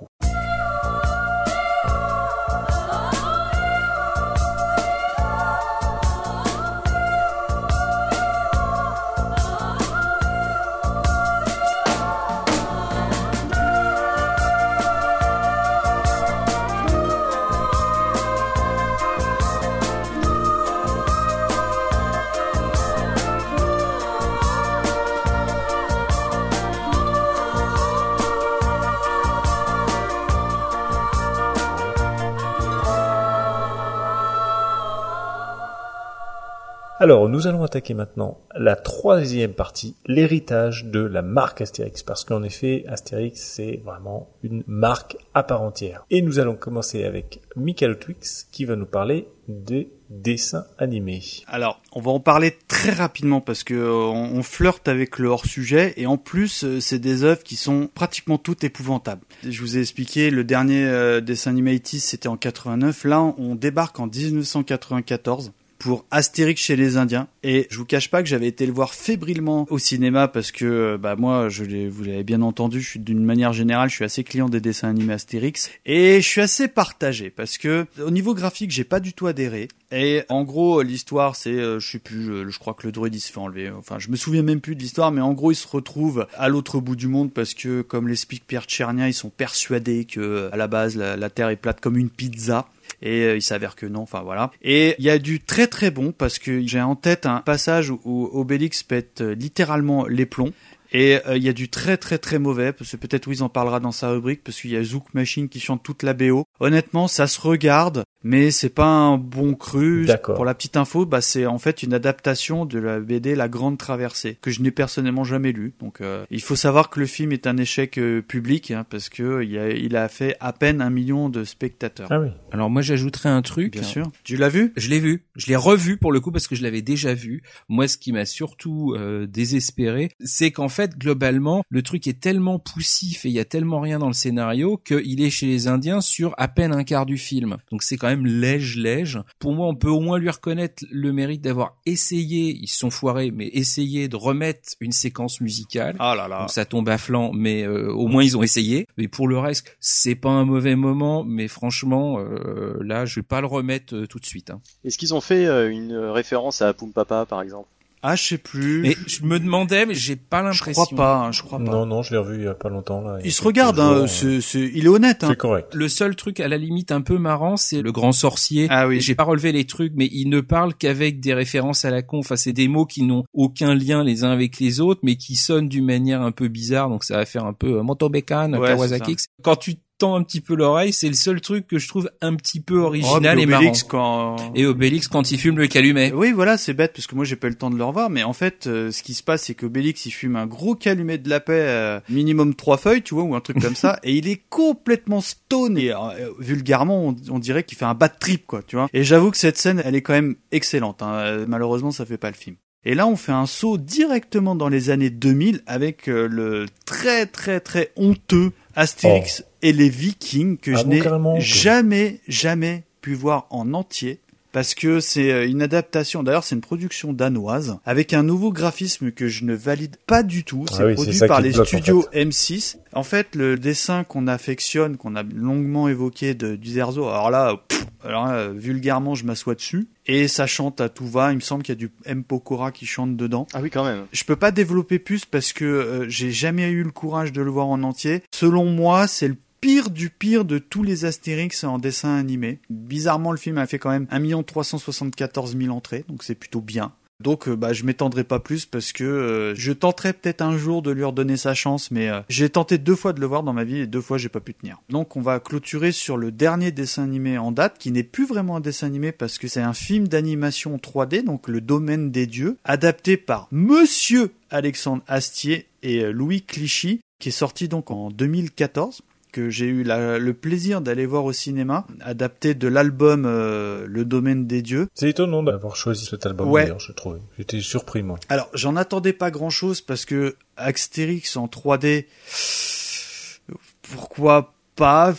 Alors, nous allons attaquer maintenant la 3e partie, l'héritage de la marque Astérix, parce qu'en effet, Astérix, c'est vraiment une marque à part entière. Et nous allons commencer avec Michael Twix, qui va nous parler des dessins animés. Alors, on va en parler très rapidement parce que on flirte avec le hors-sujet, et en plus, c'est des œuvres qui sont pratiquement toutes épouvantables. Je vous ai expliqué, le dernier dessin animé 80's, c'était en 89. Là, on débarque en 1994. Pour Astérix chez les Indiens, et je vous cache pas que j'avais été le voir fébrilement au cinéma parce que moi vous l'avez bien entendu, je suis d'une manière générale, je suis assez client des dessins animés Astérix, et je suis assez partagé parce que au niveau graphique, j'ai pas du tout adhéré. Et en gros, l'histoire, c'est je crois que le droïde il se fait enlever. Enfin, je me souviens même plus de l'histoire, mais en gros, il se retrouve à l'autre bout du monde parce que, comme l'explique Pierre Tchernia, ils sont persuadés que à la base la Terre est plate comme une pizza. Et il s'avère que non, enfin voilà. Et il y a du très très bon, parce que j'ai en tête un passage où Obélix pète littéralement les plombs. Et il y a du très très très mauvais, parce que peut-être Wiz en parlera dans sa rubrique, parce qu'il y a Zouk Machine qui chante toute la BO. Honnêtement, ça se regarde, mais c'est pas un bon cru. D'accord. Pour la petite info, c'est en fait une adaptation de la BD La Grande Traversée, que je n'ai personnellement jamais lu. Donc il faut savoir que le film est un échec public, parce que il a fait à peine 1 million de spectateurs. Ah oui. Alors moi j'ajouterais un truc. Bien sûr. Tu l'as vu? Je l'ai vu. Je l'ai revu pour le coup parce que je l'avais déjà vu. Moi, ce qui m'a surtout désespéré, c'est qu'en fait, globalement, le truc est tellement poussif et il y a tellement rien dans le scénario qu'il est chez les Indiens sur à peine un quart du film. Donc c'est quand même léger. Pour moi, on peut au moins lui reconnaître le mérite d'avoir essayé, ils se sont foirés, mais essayé de remettre une séquence musicale. Ah là là. Donc ça tombe à flanc, mais au moins ils ont essayé. Mais pour le reste, c'est pas un mauvais moment, mais franchement, là, je vais pas le remettre tout de suite. Est-ce qu'ils ont fait une référence à Poum Papa, par exemple? Ah, je sais plus. Mais je me demandais, mais j'ai pas l'impression. Je crois pas. Non, je l'ai revu il y a pas longtemps, là. Il se regarde, il est honnête, C'est correct. Le seul truc à la limite un peu marrant, c'est le grand sorcier. Ah oui. J'ai pas relevé les trucs, mais il ne parle qu'avec des références à la con. Enfin, c'est des mots qui n'ont aucun lien les uns avec les autres, mais qui sonnent d'une manière un peu bizarre. Donc ça va faire un peu Motobekan, Kawasaki. Quand tu tends un petit peu l'oreille, c'est le seul truc que je trouve un petit peu original et marrant. Et Obélix quand il fume le calumet. Oui, voilà, c'est bête parce que moi j'ai pas eu le temps de le revoir, mais en fait, ce qui se passe, c'est qu'Obélix il fume un gros calumet de la paix, minimum 3 feuilles, tu vois, ou un truc comme ça, et il est complètement stone et vulgairement, on dirait qu'il fait un bad trip, quoi, tu vois. Et j'avoue que cette scène, elle est quand même excellente. Hein. Malheureusement, ça fait pas le film. Et là, on fait un saut directement dans les années 2000 avec le très très très honteux Astérix et les Vikings que je n'ai jamais pu voir en entier. Parce que c'est une adaptation, d'ailleurs c'est une production danoise, avec un nouveau graphisme que je ne valide pas du tout. C'est produit par les studios M6. En fait, le dessin qu'on affectionne, qu'on a longuement évoqué d'Uderzo, alors là, vulgairement, je m'assois dessus. Et ça chante à tout va. Il me semble qu'il y a du M. Pokora qui chante dedans. Ah oui, quand même. Je peux pas développer plus parce que j'ai jamais eu le courage de le voir en entier. Selon moi, c'est le pire du pire de tous les Astérix en dessin animé. Bizarrement, le film a fait quand même 1 374 000 entrées, donc c'est plutôt bien. Donc je m'étendrai pas plus parce que je tenterai peut-être un jour de lui redonner sa chance, mais j'ai tenté 2 fois de le voir dans ma vie et 2 fois j'ai pas pu tenir. Donc on va clôturer sur le dernier dessin animé en date, qui n'est plus vraiment un dessin animé parce que c'est un film d'animation 3D, donc Le Domaine des Dieux, adapté par Monsieur Alexandre Astier et Louis Clichy, qui est sorti donc en 2014. Que j'ai eu le plaisir d'aller voir au cinéma, adapté de l'album Le Domaine des Dieux. C'est étonnant d'avoir choisi cet album, d'ailleurs, je trouve. J'étais surpris, moi. Alors, j'en attendais pas grand-chose, parce que Astérix en 3D, pourquoi pas,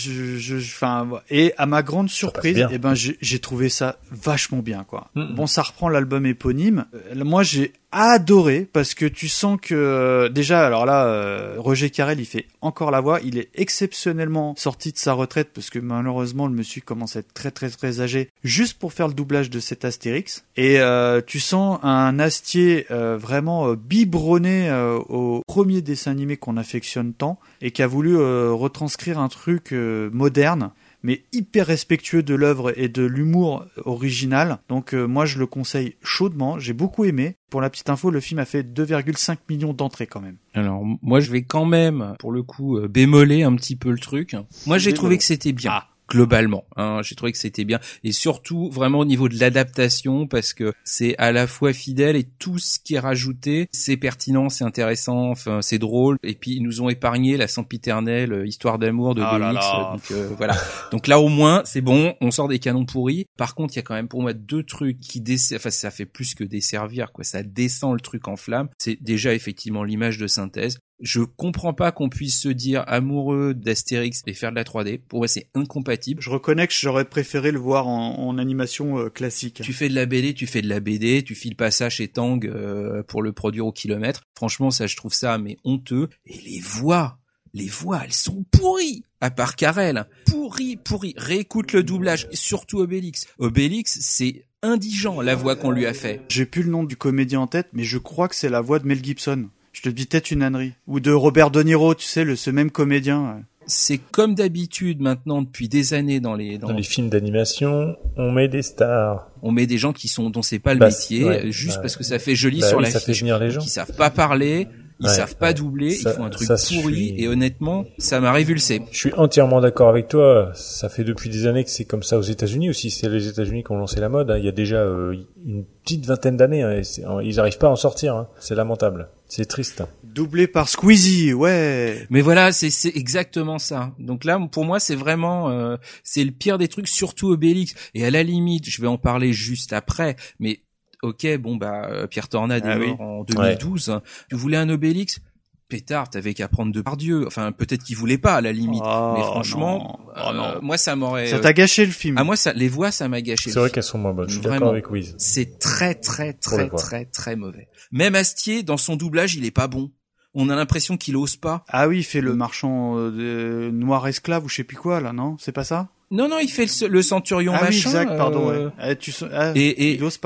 et à ma grande surprise, j'ai trouvé ça vachement bien, quoi. Bon, ça reprend l'album éponyme. Moi, j'ai adoré parce que tu sens que déjà, alors là, Roger Carrel, il fait encore la voix. Il est exceptionnellement sorti de sa retraite parce que malheureusement, le monsieur commence à être très très très âgé juste pour faire le doublage de cet Astérix. Et tu sens un Astier vraiment biberonné au premier dessin animé qu'on affectionne tant et qui a voulu retranscrire un truc moderne, mais hyper respectueux de l'œuvre et de l'humour original. Donc moi je le conseille chaudement, j'ai beaucoup aimé. Pour la petite info, le film a fait 2,5 millions d'entrées quand même. Alors moi je vais quand même, pour le coup, bémoler un petit peu le truc. Moi j'ai trouvé que c'était bien. Globalement, j'ai trouvé que c'était bien, et surtout vraiment au niveau de l'adaptation, parce que c'est à la fois fidèle et tout ce qui est rajouté, c'est pertinent, c'est intéressant, enfin c'est drôle, et puis ils nous ont épargné la sempiternelle histoire d'amour de Obélix, donc voilà. Donc là au moins c'est bon, on sort des canons pourris. Par contre, il y a quand même pour moi 2 trucs qui ça fait plus que desservir, quoi. Ça descend le truc en flamme. C'est déjà effectivement l'image de synthèse. Je comprends pas qu'on puisse se dire amoureux d'Astérix et faire de la 3D. Pour moi, c'est incompatible. Je reconnais que j'aurais préféré le voir en animation classique. Tu fais de la BD, tu files pas ça chez Tang pour le produire au kilomètre. Franchement, ça, je trouve ça mais honteux. Et les voix, elles sont pourries. À part Carrel, pourri. Réécoute le doublage, surtout Obélix. Obélix, c'est indigent la voix qu'on lui a fait. J'ai plus le nom du comédien en tête, mais je crois que c'est la voix de Mel Gibson. Je te dis peut-être une ânerie. Ou de Robert De Niro, tu sais, ce même comédien. C'est comme d'habitude maintenant depuis des années dans les films d'animation, on met des stars. On met des gens dont c'est pas le métier, parce que ça fait joli sur l'affiche. Ça fait venir les gens. Qui savent pas parler, ils savent pas doubler, ils font un truc pourri, et honnêtement, ça m'a révulsé. Je suis entièrement d'accord avec toi. Ça fait depuis des années que c'est comme ça aux États-Unis aussi. C'est les États-Unis qui ont lancé la mode. Il y a déjà une petite vingtaine d'années. Ils arrivent pas à en sortir. C'est lamentable. C'est triste. Doublé par Squeezie, ouais. Mais voilà, c'est exactement ça. Donc là, pour moi, c'est vraiment, c'est le pire des trucs, surtout Obélix. Et à la limite, je vais en parler juste après, mais ok, Pierre Tornade est mort en 2012. Ouais. Tu voulais un Obélix? Pétard, t'avais qu'à prendre Depardieu. Enfin, peut-être qu'il voulait pas, à la limite. Mais franchement, moi, ça m'aurait... Ça t'a gâché le film. Ah, moi, les voix, ça m'a gâché. C'est vrai qu'elles sont moins bonnes. Je suis d'accord avec Wiz. C'est très, très, très, très, très mauvais. Même Astier, dans son doublage, il est pas bon. On a l'impression qu'il ose pas. Ah oui, il fait le marchand noir esclave ou je sais plus quoi, là, non? C'est pas ça? Non, il fait le centurion machin. Oui, exact, pardon, ouais. Et il ose pas.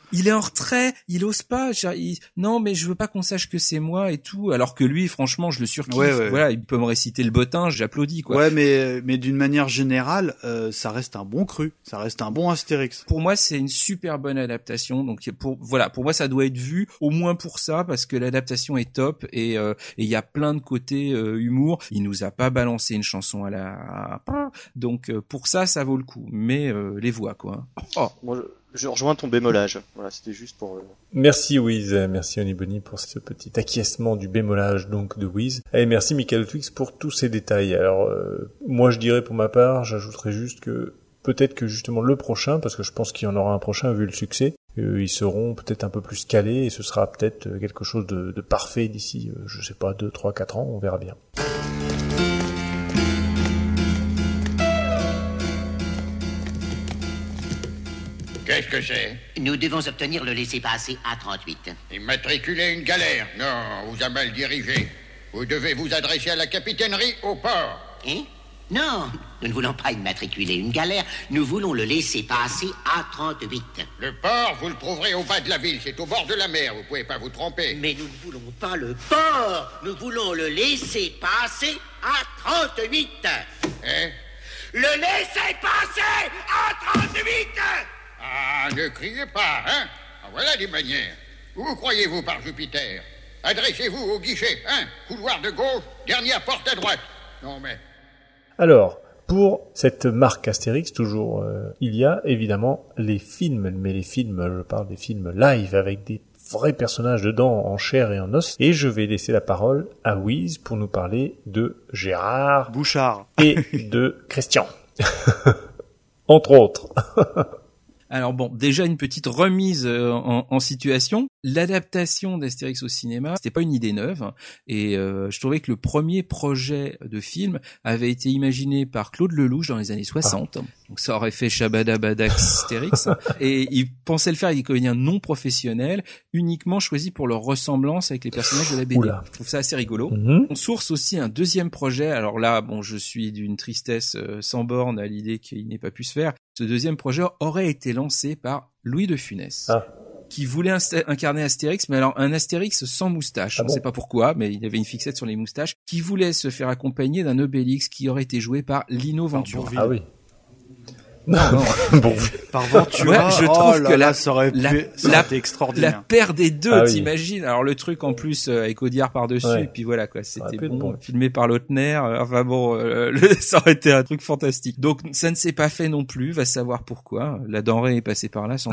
il est en retrait, il ose pas. Non, mais je veux pas qu'on sache que c'est moi et tout. Alors que lui, franchement, je le surkiffe. Ouais. Voilà, il peut me réciter le bottin, j'applaudis, quoi. Ouais, mais d'une manière générale, ça reste un bon cru, ça reste un bon Astérix. Pour moi, c'est une super bonne adaptation. Donc pour moi, ça doit être vu au moins pour ça, parce que l'adaptation est top et il y a plein de côtés humour. Il nous a pas balancé une chanson à la, donc pour ça vaut le coup. Mais les voix, quoi. Oh. Moi, je rejoins ton bémolage. Voilà, c'était juste pour. Merci Wiz, merci Oniboni pour ce petit acquiescement du bémolage donc de Wiz. Et merci Michael Twix pour tous ces détails. Alors moi je dirais pour ma part, j'ajouterais juste que peut-être que justement le prochain, parce que je pense qu'il y en aura un prochain vu le succès, ils seront peut-être un peu plus calés et ce sera peut-être quelque chose de parfait d'ici, je sais pas, 2, 3, 4 ans, on verra bien. Qu'est-ce que c'est? Nous devons obtenir le laissez-passer A38. Immatriculer une galère? Non, vous a mal dirigé. Vous devez vous adresser à la capitainerie au port. Hein? Non, nous ne voulons pas immatriculer une galère, nous voulons le laisser-passer A38. Le port, vous le trouverez au bas de la ville, c'est au bord de la mer, vous pouvez pas vous tromper. Mais nous ne voulons pas le port, nous voulons le laisser-passer A38. Hein? Le laisser-passer A38! Ah, ne criez pas, hein? Ah, voilà des manières. Où croyez-vous par Jupiter? Adressez-vous au guichet, hein? Couloir de gauche, dernière porte à droite. Non mais... Alors, pour cette marque Astérix, toujours, il y a évidemment les films, mais les films, je parle des films live avec des vrais personnages dedans en chair et en os. Et je vais laisser la parole à Wiz pour nous parler de Gérard Bouchard et de Christian, entre autres. Alors bon, déjà une petite remise en situation. L'adaptation d'Astérix au cinéma, c'était pas une idée neuve, et je trouvais que le premier projet de film avait été imaginé par Claude Lelouch dans les années 60. Donc ça aurait fait Shabadabada Astérix, et il pensait le faire avec des comédiens non professionnels, uniquement choisis pour leur ressemblance avec les personnages de la BD. Oula. Je trouve ça assez rigolo. On source aussi un deuxième projet. Alors là, bon, je suis d'une tristesse sans borne à l'idée qu'il n'ait pas pu se faire. Ce deuxième projet aurait été lancé par Louis de Funès, qui voulait incarner Astérix, mais alors un Astérix sans moustache. On ne sait pas pourquoi, mais il avait une fixette sur les moustaches, qui voulait se faire accompagner d'un Obélix qui aurait été joué par Lino Ventura. Ah oui. Non. Bon. Par Ventura, ouais, je trouve que ça aurait été extraordinaire. La paire des deux, Ah oui. t'imagines. Alors le truc en plus avec Audiard par-dessus, Ouais. et puis voilà quoi, c'était bon. filmé par Lautner. Enfin bon, ça aurait été un truc fantastique. Donc ça ne s'est pas fait non plus, va savoir pourquoi. La denrée est passée par là sans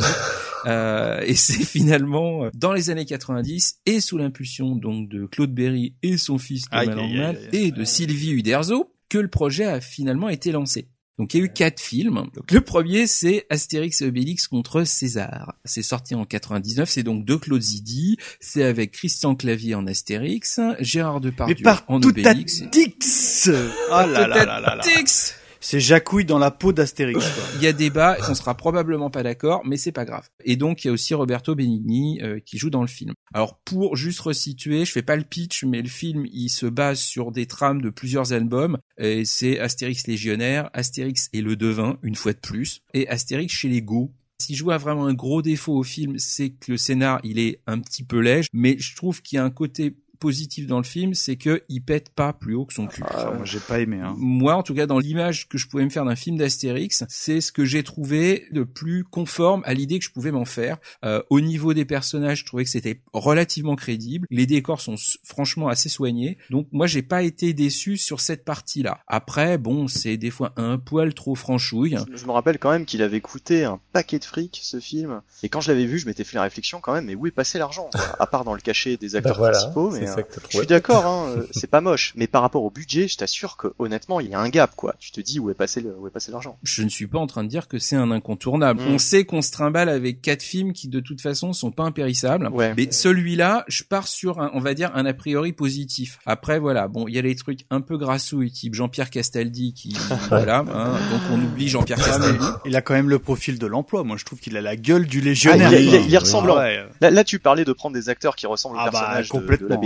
doute. Et c'est finalement dans les années 90 et sous l'impulsion donc de Claude Berry et son fils Thomas Langman et de Sylvie Uderzo que le projet a finalement été lancé. Donc il y a eu 4 films. Donc, le premier c'est Astérix et Obélix contre César. C'est sorti en 99, c'est donc de Claude Zidi, c'est avec Christian Clavier en Astérix, Gérard Depardieu en Obélix. Tix. Ah là là là là là. Tix. C'est Jacouille dans la peau d'Astérix, quoi. Il y a débat, on sera probablement pas d'accord, mais c'est pas grave. Et donc il y a aussi Roberto Benigni qui joue dans le film. Alors pour juste resituer, je fais pas le pitch, mais le film il se base sur des trames de plusieurs albums. Et c'est Astérix Légionnaire, Astérix et le Devin, une fois de plus, et Astérix chez les Go. Si je vois vraiment un gros défaut au film, c'est que le scénar il est un petit peu léger, mais je trouve qu'il y a un côté positif dans le film, c'est que il pète pas plus haut que son cul. Moi j'ai pas aimé. Moi, en tout cas, dans l'image que je pouvais me faire d'un film d'Astérix, c'est ce que j'ai trouvé de plus conforme à l'idée que je pouvais m'en faire. Au niveau des personnages, je trouvais que c'était relativement crédible. Les décors sont franchement assez soignés. Donc moi, j'ai pas été déçu sur cette partie-là. Après, bon, c'est des fois un poil trop franchouille. Je me rappelle quand même qu'il avait coûté un paquet de fric, ce film. Et quand je l'avais vu, je m'étais fait la réflexion quand même, mais où est passé l'argent, quoi? À part dans le cachet des acteurs principaux. Mais je suis d'accord, hein, c'est pas moche. Mais par rapport au budget, je t'assure que honnêtement, il y a un gap, quoi. Tu te dis où est passé l'argent. Je ne suis pas en train de dire que c'est un incontournable. On sait qu'on se trimballe avec 4 films qui de toute façon sont pas impérissables. Ouais. Mais celui-là, je pars sur on va dire un a priori positif. Après voilà, bon, il y a les trucs un peu grassouilles type Jean-Pierre Castaldi qui voilà, hein, donc on oublie Jean-Pierre Castaldi. Il a quand même le profil de l'emploi. Moi, je trouve qu'il a la gueule du légionnaire. Il est ressemblant. Là, tu parlais de prendre des acteurs qui ressemblent aux personnages de la BD.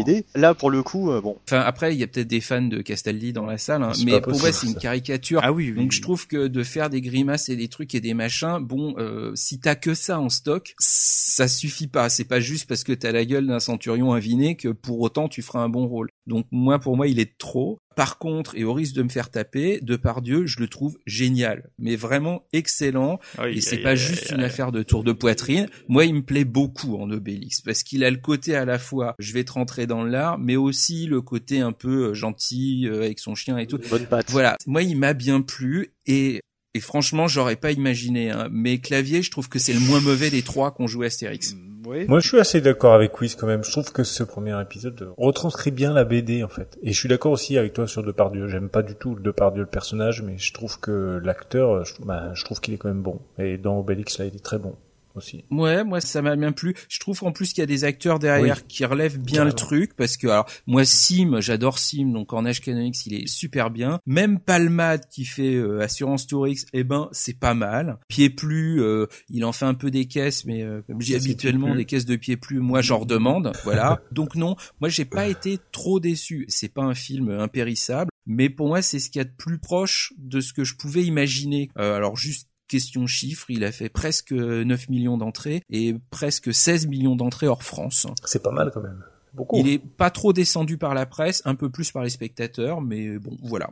BD. Là, pour le coup, bon. Enfin, après, il y a peut-être des fans de Castaldi dans la salle, hein, C'est mais pas pour possible, moi, c'est une ça. caricature. Ah oui, oui. Donc, je trouve que de faire des grimaces et des trucs et des machins, bon, si t'as que ça en stock, ça suffit pas. C'est pas juste parce que t'as la gueule d'un centurion aviné que pour autant tu feras un bon rôle. Donc, pour moi, il est trop. Par contre, et au risque de me faire taper, Depardieu, je le trouve génial, mais vraiment excellent. Et c'est pas juste une affaire de tour de poitrine. Moi, il me plaît beaucoup en Obélix parce qu'il a le côté à la fois, je vais te rentrer dans l'art, mais aussi le côté un peu gentil avec son chien et tout. Bonne patte. Voilà. Moi, il m'a bien plu et franchement, j'aurais pas imaginé. Hein. Mais Clavier, je trouve que c'est le moins mauvais des trois qu'on jouait Astérix. Oui. Moi, je suis assez d'accord avec Wiz quand même. Je trouve que ce premier épisode retranscrit bien la BD, en fait. Et je suis d'accord aussi avec toi sur Depardieu. J'aime pas du tout Depardieu, le personnage, mais je trouve que l'acteur, je trouve qu'il est quand même bon. Et dans Obélix, là, il est très bon aussi. Ouais, moi ça m'a bien plu. Je trouve en plus qu'il y a des acteurs derrière qui relèvent bien le truc parce que alors moi Sim, j'adore Sim, donc en Age Canonix il est super bien. Même Palmade qui fait Assurance Tourix, c'est pas mal. Pied-Plu, il en fait un peu des caisses, mais comme j'ai habituellement des caisses de Pied-Plu, moi j'en redemande, voilà. Donc non, moi j'ai pas été trop déçu. C'est pas un film impérissable, mais pour moi c'est ce qu'il y a de plus proche de ce que je pouvais imaginer. Alors juste question chiffre, il a fait presque 9 millions d'entrées et presque 16 millions d'entrées hors France. C'est pas mal quand même. Beaucoup. Il est pas trop descendu par la presse, un peu plus par les spectateurs, mais bon, voilà.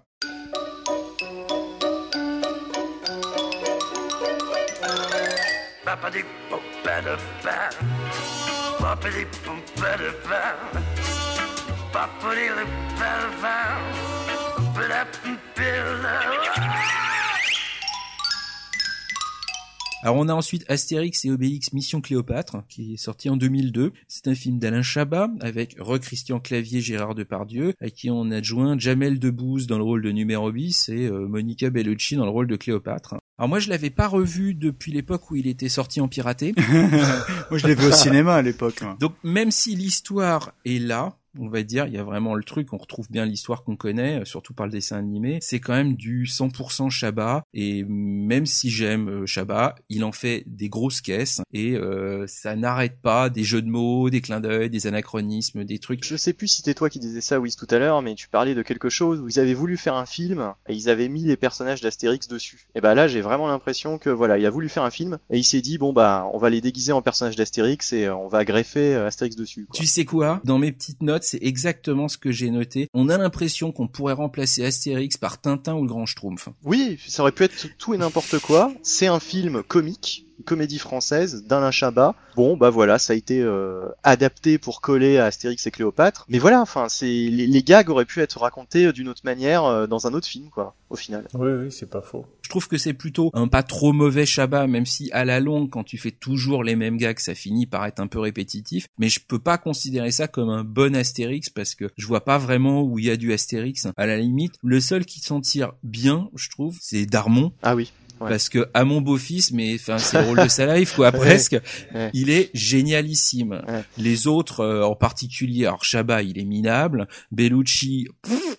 Alors on a ensuite Astérix et Obélix Mission Cléopâtre, qui est sorti en 2002. C'est un film d'Alain Chabat, avec Christian Clavier, Gérard Depardieu, à qui on adjoint Jamel Debbouze dans le rôle de numéro bis et Monica Bellucci dans le rôle de Cléopâtre. Alors moi je l'avais pas revu depuis l'époque où il était sorti en piraté. Moi je l'ai vu au cinéma à l'époque. Donc même si l'histoire est là, on va dire, il y a vraiment le truc, on retrouve bien l'histoire qu'on connaît, surtout par le dessin animé, c'est quand même du 100% Chabat, et même si j'aime Chabat, il en fait des grosses caisses, et ça n'arrête pas, des jeux de mots, des clins d'œil, des anachronismes, des trucs. Je sais plus si c'était toi qui disais ça, Wiz, tout à l'heure, mais tu parlais de quelque chose où ils avaient voulu faire un film, et ils avaient mis les personnages d'Astérix dessus. Et là, j'ai vraiment l'impression que voilà, il a voulu faire un film, et il s'est dit, on va les déguiser en personnages d'Astérix, et on va greffer Astérix dessus, quoi. Tu sais quoi? Dans mes petites notes, c'est exactement ce que j'ai noté. On a l'impression qu'on pourrait remplacer Astérix par Tintin ou le Grand Schtroumpf. Oui, ça aurait pu être tout et n'importe quoi. C'est un film comique, une comédie française d'Alain Chabat. Bon, voilà, ça a été adapté pour coller à Astérix et Cléopâtre. Mais voilà, enfin, les gags auraient pu être racontés d'une autre manière dans un autre film, quoi, au final. Oui, c'est pas faux. Je trouve que c'est plutôt un pas trop mauvais Chabat, même si à la longue, quand tu fais toujours les mêmes gags, ça finit par être un peu répétitif. Mais je peux pas considérer ça comme un bon Astérix parce que je vois pas vraiment où il y a du Astérix. À la limite, le seul qui s'en tire bien, je trouve, c'est Darmon. Ah oui. Ouais. Parce que à mon beau-fils, mais enfin c'est le rôle de sa life quoi, presque. Ouais. Il est génialissime. Ouais. Les autres, en particulier, alors Chabat, il est minable. Bellucci,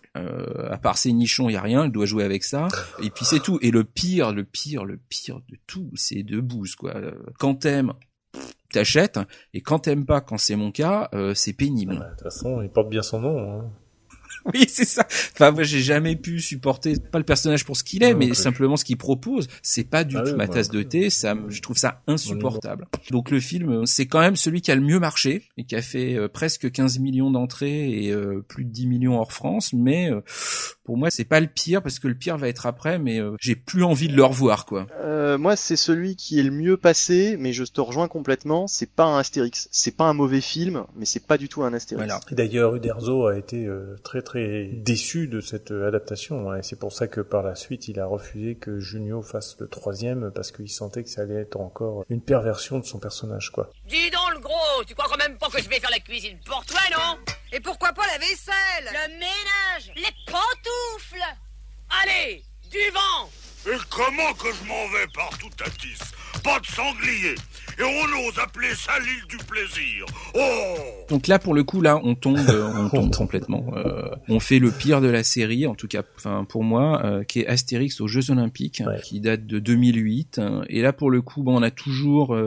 à part ses nichons, il y a rien. Il doit jouer avec ça. Et puis c'est tout. Et le pire de tout, c'est Debbouze quoi. Quand t'aimes, t'achètes. Et quand t'aimes pas, quand c'est mon cas, c'est pénible. De toute façon, il porte bien son nom. Hein. Oui, c'est ça. Enfin, moi, j'ai jamais pu supporter, pas le personnage pour ce qu'il est, mais simplement ce qu'il propose. C'est pas du tout ma tasse de thé. Je trouve ça insupportable. Donc, le film, c'est quand même celui qui a le mieux marché et qui a fait presque 15 millions d'entrées et plus de 10 millions hors France. Mais, pour moi, c'est pas le pire parce que le pire va être après, mais j'ai plus envie de le revoir, quoi. Moi, c'est celui qui est le mieux passé, mais je te rejoins complètement. C'est pas un Astérix. C'est pas un mauvais film, mais c'est pas du tout un Astérix. Voilà. Et d'ailleurs, Uderzo a été très déçu de cette adaptation, hein, et c'est pour ça que par la suite il a refusé que Junio fasse le 3e parce qu'il sentait que ça allait être encore une perversion de son personnage, quoi. Dis donc le gros, tu crois quand même pas que je vais faire la cuisine pour toi, non? Et pourquoi pas la vaisselle? Le ménage, les pantoufles. Allez, du vent. Et comment que je m'en vais partout à tisse? Pas de sanglier. et on ose appeler ça l'île du plaisir. Oh! Donc là, pour le coup, là, on tombe complètement. On fait le pire de la série, en tout cas, enfin pour moi, qui est Astérix aux Jeux Olympiques, qui date de 2008. Et là, pour le coup, bon, on a toujours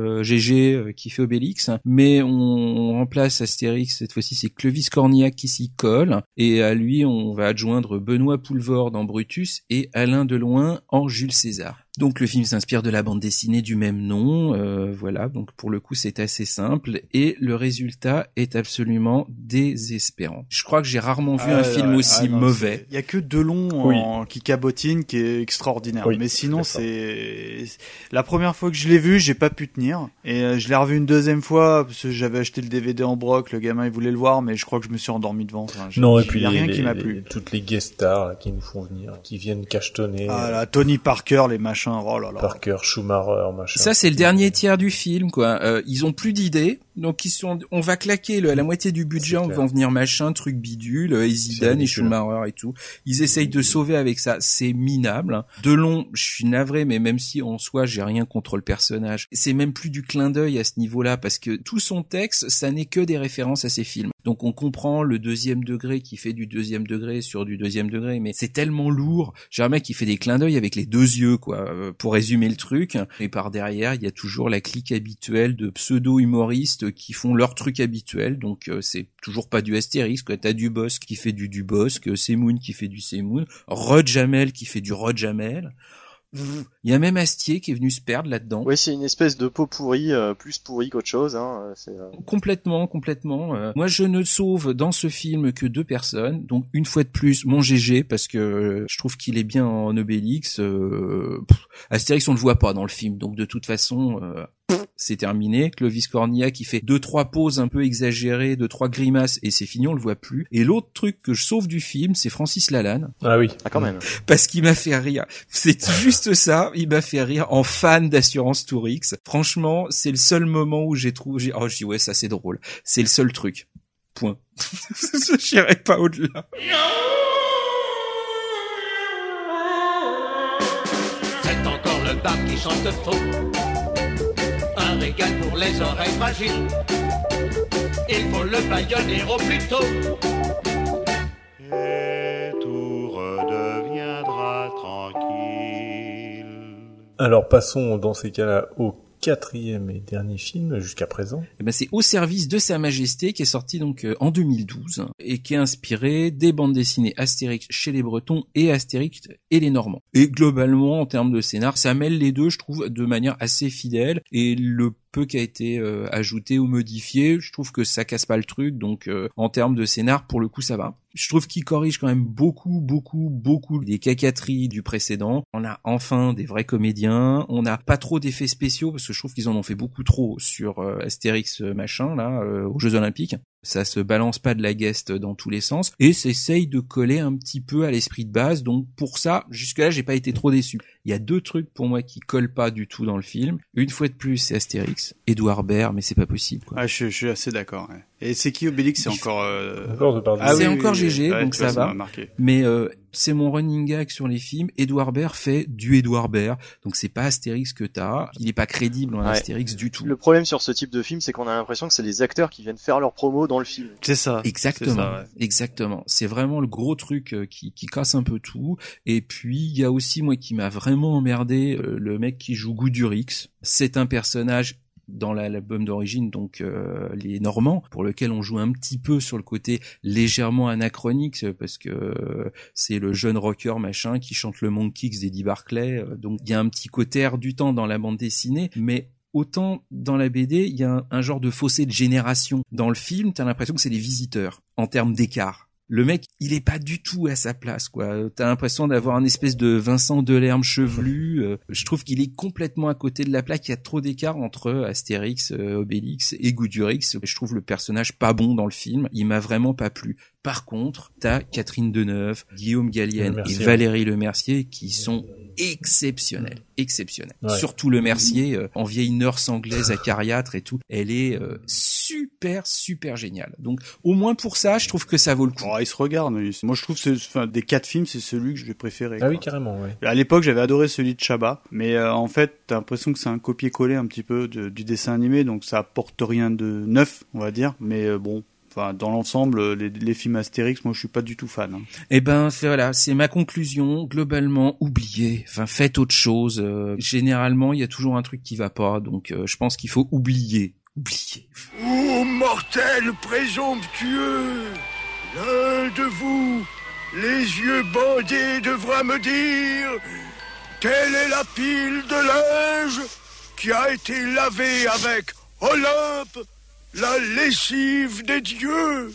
GG qui fait Obélix, mais on remplace Astérix. Cette fois-ci, c'est Clovis Cornillac qui s'y colle, et à lui, on va adjoindre Benoît Poulvord en Brutus et Alain Deloin en Jules César. Donc le film s'inspire de la bande dessinée du même nom, voilà, donc pour le coup c'est assez simple, et le résultat est absolument désespérant. Je crois que j'ai rarement vu un film aussi mauvais. Il y a que Delon qui cabotine, qui est extraordinaire, mais sinon c'est la première fois que je l'ai vu, j'ai pas pu tenir, et je l'ai revu une deuxième fois parce que j'avais acheté le DVD en broc, le gamin il voulait le voir, mais je crois que je me suis endormi devant. Enfin, non, et puis rien qui m'a plu. Toutes les guest stars là, qui nous font venir, qui viennent cachetonner. Ah là, Tony Parker, les machins. Oh là là. Parker, Schumacher, machin. Ça, c'est le dernier tiers du film, quoi. Ils ont plus d'idées, donc on va claquer la moitié du budget, on va en venir machin, truc bidule, Zidane et Schumacher et tout. Ils essayent de sauver avec ça, c'est minable. Delon, je suis navré, mais même si en soi, j'ai rien contre le personnage, c'est même plus du clin d'œil à ce niveau-là, parce que tout son texte, ça n'est que des références à ses films. Donc on comprend le deuxième degré qui fait du deuxième degré sur du deuxième degré, mais c'est tellement lourd. J'ai un mec qui fait des clins d'œil avec les deux yeux, quoi, pour résumer le truc. Et par derrière, il y a toujours la clique habituelle de pseudo-humoristes qui font leur truc habituel. Donc c'est toujours pas du Astérix, quoi. T'as Dubosc qui fait du Dubosc, Semoun qui fait du Semoun, Rod Jamel qui fait du Rod Jamel. Il y a même Astier qui est venu se perdre là-dedans. Oui, c'est une espèce de pot pourri, plus pourri qu'autre chose. Hein. Complètement. Moi, je ne sauve dans ce film que deux personnes. Donc, une fois de plus, mon GG, parce que je trouve qu'il est bien en Obélix. Astérix, on le voit pas dans le film. Donc, de toute façon... c'est terminé. Clovis Cornillac qui fait 2-3 poses un peu exagérées, 2-3 grimaces, et c'est fini, on le voit plus. Et l'autre truc que je sauve du film, c'est Francis Lalanne. Ah oui. Ah, quand même. Parce qu'il m'a fait rire. C'est juste ça, il m'a fait rire en fan d'Assurance Tourix. Franchement, c'est le seul moment où j'ai trouvé, je dis ouais, ça c'est drôle. C'est le seul truc. Point. Je n'irai pas au-delà. C'est encore le bar qui chante faux. Un régal pour les oreilles fragiles. Il faut le bâillonner au plus tôt. Et tout redeviendra tranquille. Alors passons dans ces cas-là au quatrième et dernier film jusqu'à présent. C'est Au service de Sa Majesté, qui est sorti donc en 2012 et qui est inspiré des bandes dessinées Astérix chez les Bretons et Astérix et les Normands. Et globalement, en termes de scénar, ça mêle les deux, je trouve, de manière assez fidèle, et le peu qui a été ajouté ou modifié, je trouve que ça casse pas le truc, donc en termes de scénar, pour le coup, ça va. Je trouve qu'il corrige quand même beaucoup des cacateries du précédent. On a enfin des vrais comédiens, on n'a pas trop d'effets spéciaux, parce que je trouve qu'ils en ont fait beaucoup trop sur Astérix machin, là, aux Jeux Olympiques. Ça se balance pas de la guest dans tous les sens, et s'essaye de coller un petit peu à l'esprit de base, donc pour ça, jusque-là, j'ai pas été trop déçu. Il y a deux trucs pour moi qui collent pas du tout dans le film. Une fois de plus, c'est Astérix, Édouard Baird, mais c'est pas possible, quoi. Ah, je suis assez d'accord, ouais. Et c'est qui Obélix? C'est encore... c'est encore GG, ouais, donc ça va. Mais c'est mon running gag sur les films. Édouard Baird fait du Édouard Baird, donc c'est pas Astérix que t'as. Il est pas crédible en Astérix du tout. Le problème sur ce type de film, c'est qu'on a l'impression que c'est les acteurs qui viennent faire leur promo dans le film. C'est ça. Exactement. C'est ça, ouais. Exactement. C'est vraiment le gros truc qui casse un peu tout. Et puis il y a aussi, moi, qui m'a vraiment emmerdé, le mec qui joue Goudurix. C'est un personnage dans l'album d'origine, donc les Normands, pour lequel on joue un petit peu sur le côté légèrement anachronique, parce que c'est le jeune rocker machin qui chante le Monkey X d'Eddie Barclay, donc il y a un petit côté air du temps dans la bande dessinée, mais autant dans la BD, il y a un genre de fossé de génération. Dans le film, t'as l'impression que c'est les visiteurs, en termes d'écart. Le mec, il est pas du tout à sa place, quoi. T'as l'impression d'avoir un espèce de Vincent Delerme chevelu. Je trouve qu'il est complètement à côté de la plaque. Il y a trop d'écart entre Astérix, Obélix et Goudurix. Je trouve le personnage pas bon dans le film. Il m'a vraiment pas plu. Par contre, t'as Catherine Deneuve, Guillaume Gallienne et Lemercier, Valérie Lemercier qui sont exceptionnels. Ouais. Surtout Lemercier, en vieille nurse anglaise acariâtre et tout, elle est super géniale. Donc au moins pour ça, je trouve que ça vaut le coup. Oh, il se regarde. Moi, je trouve que des 4 films, c'est celui que je vais préférer. Ah oui, carrément, ouais. À l'époque, j'avais adoré celui de Chabat, mais en fait, t'as l'impression que c'est un copier-coller un petit peu du dessin animé, donc ça apporte rien de neuf, on va dire. Mais bon. Enfin, dans l'ensemble, les films Astérix, moi, je suis pas du tout fan. Hein. Eh ben, voilà, c'est ma conclusion. Globalement, oubliez. Enfin, faites autre chose. Généralement, il y a toujours un truc qui va pas, donc je pense qu'il faut oublier. Ô mortel présomptueux, l'un de vous, les yeux bandés, devra me dire quelle est la pile de linge qui a été lavée avec Olympe, la lessive des dieux.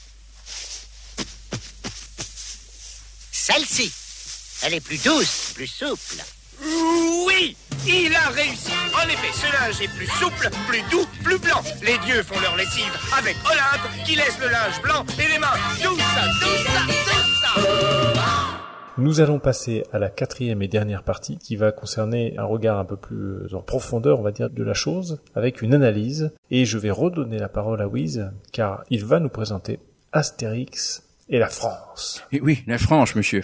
Celle-ci, elle est plus douce, plus souple. Oui, il a réussi. En effet, ce linge est plus souple, plus doux, plus blanc. Les dieux font leur lessive avec Olympe, qui laisse le linge blanc et les mains. Tout ça. Nous allons passer à la 4e et dernière partie qui va concerner un regard un peu plus en profondeur, on va dire, de la chose, avec une analyse. Et je vais redonner la parole à Wiz, car il va nous présenter Astérix et la France. Et oui, la France, monsieur.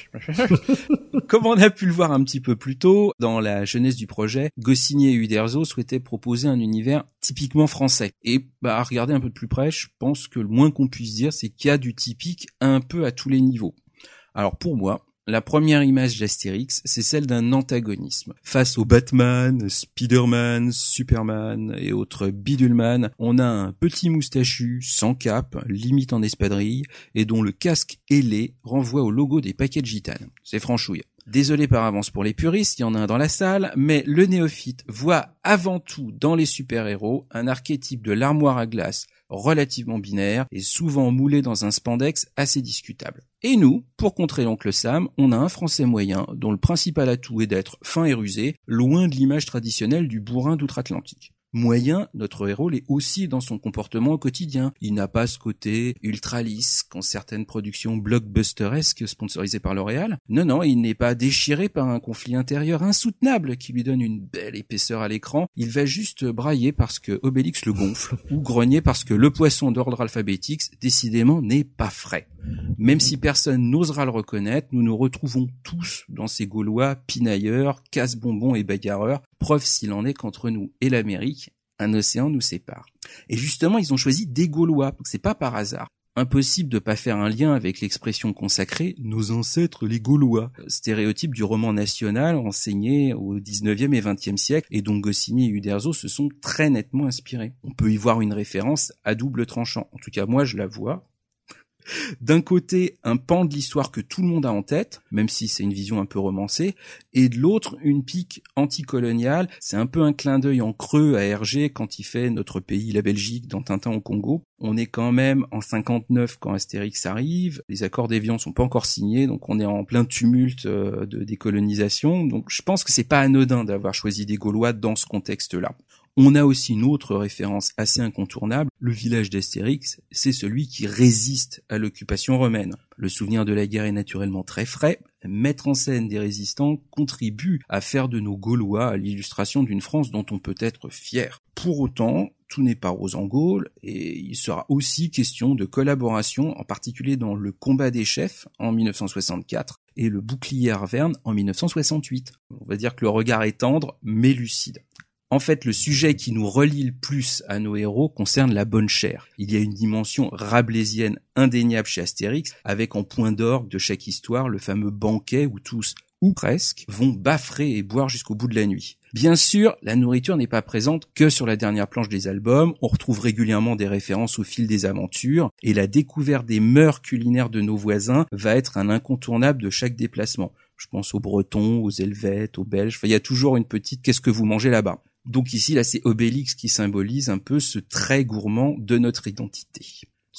Comme on a pu le voir un petit peu plus tôt, dans la jeunesse du projet, Goscinny et Uderzo souhaitaient proposer un univers typiquement français. Et à regarder un peu de plus près, je pense que le moins qu'on puisse dire, c'est qu'il y a du typique un peu à tous les niveaux. Alors pour moi, la première image d'Astérix, c'est celle d'un antagonisme. Face au Batman, Spider-Man, Superman et autres biduleman, on a un petit moustachu, sans cape, limite en espadrille, et dont le casque ailé renvoie au logo des paquets de gitanes. C'est franchouille. Désolé par avance pour les puristes, il y en a un dans la salle, mais le néophyte voit avant tout dans les super-héros un archétype de l'armoire à glace relativement binaire et souvent moulé dans un spandex assez discutable. Et nous, pour contrer l'oncle Sam, on a un Français moyen dont le principal atout est d'être fin et rusé, loin de l'image traditionnelle du bourrin d'outre-Atlantique. Moyen, notre héros l'est aussi dans son comportement au quotidien. Il n'a pas ce côté ultra lisse qu'ont certaines productions blockbusteresques sponsorisées par L'Oréal. Non, il n'est pas déchiré par un conflit intérieur insoutenable qui lui donne une belle épaisseur à l'écran. Il va juste brailler parce que Obélix le gonfle ou grogner parce que le poisson d'ordre alphabétique décidément n'est pas frais. Même si personne n'osera le reconnaître, nous nous retrouvons tous dans ces Gaulois pinailleurs, casse-bonbons et bagarreurs, preuve s'il en est qu'entre nous et l'Amérique, un océan nous sépare. Et justement, ils ont choisi des Gaulois, c'est pas par hasard. Impossible de pas faire un lien avec l'expression consacrée « nos ancêtres les Gaulois », stéréotype du roman national enseigné au 19e et 20e siècle et dont Goscinny et Uderzo se sont très nettement inspirés. On peut y voir une référence à double tranchant, en tout cas moi je la vois. D'un côté, un pan de l'histoire que tout le monde a en tête, même si c'est une vision un peu romancée, et de l'autre, une pique anticoloniale. C'est un peu un clin d'œil en creux à Hergé quand il fait notre pays, la Belgique, dans Tintin au Congo. On est quand même en 59 quand Astérix arrive, les accords d'Évian sont pas encore signés, donc on est en plein tumulte de décolonisation. Donc je pense que c'est pas anodin d'avoir choisi des Gaulois dans ce contexte-là. On a aussi une autre référence assez incontournable. Le village d'Astérix, c'est celui qui résiste à l'occupation romaine. Le souvenir de la guerre est naturellement très frais. Mettre en scène des résistants contribue à faire de nos Gaulois l'illustration d'une France dont on peut être fier. Pour autant, tout n'est pas rose en Gaule et il sera aussi question de collaboration, en particulier dans le combat des chefs en 1964 et le bouclier Arverne en 1968. On va dire que le regard est tendre mais lucide. En fait, le sujet qui nous relie le plus à nos héros concerne la bonne chère. Il y a une dimension rabelaisienne indéniable chez Astérix, avec en point d'orgue de chaque histoire le fameux banquet où tous, ou presque, vont bâfrer et boire jusqu'au bout de la nuit. Bien sûr, la nourriture n'est pas présente que sur la dernière planche des albums, on retrouve régulièrement des références au fil des aventures, et la découverte des mœurs culinaires de nos voisins va être un incontournable de chaque déplacement. Je pense aux Bretons, aux Helvètes, aux Belges, il y a toujours une petite « qu'est-ce que vous mangez là-bas ?» Donc ici, là, c'est Obélix qui symbolise un peu ce trait gourmand de notre identité.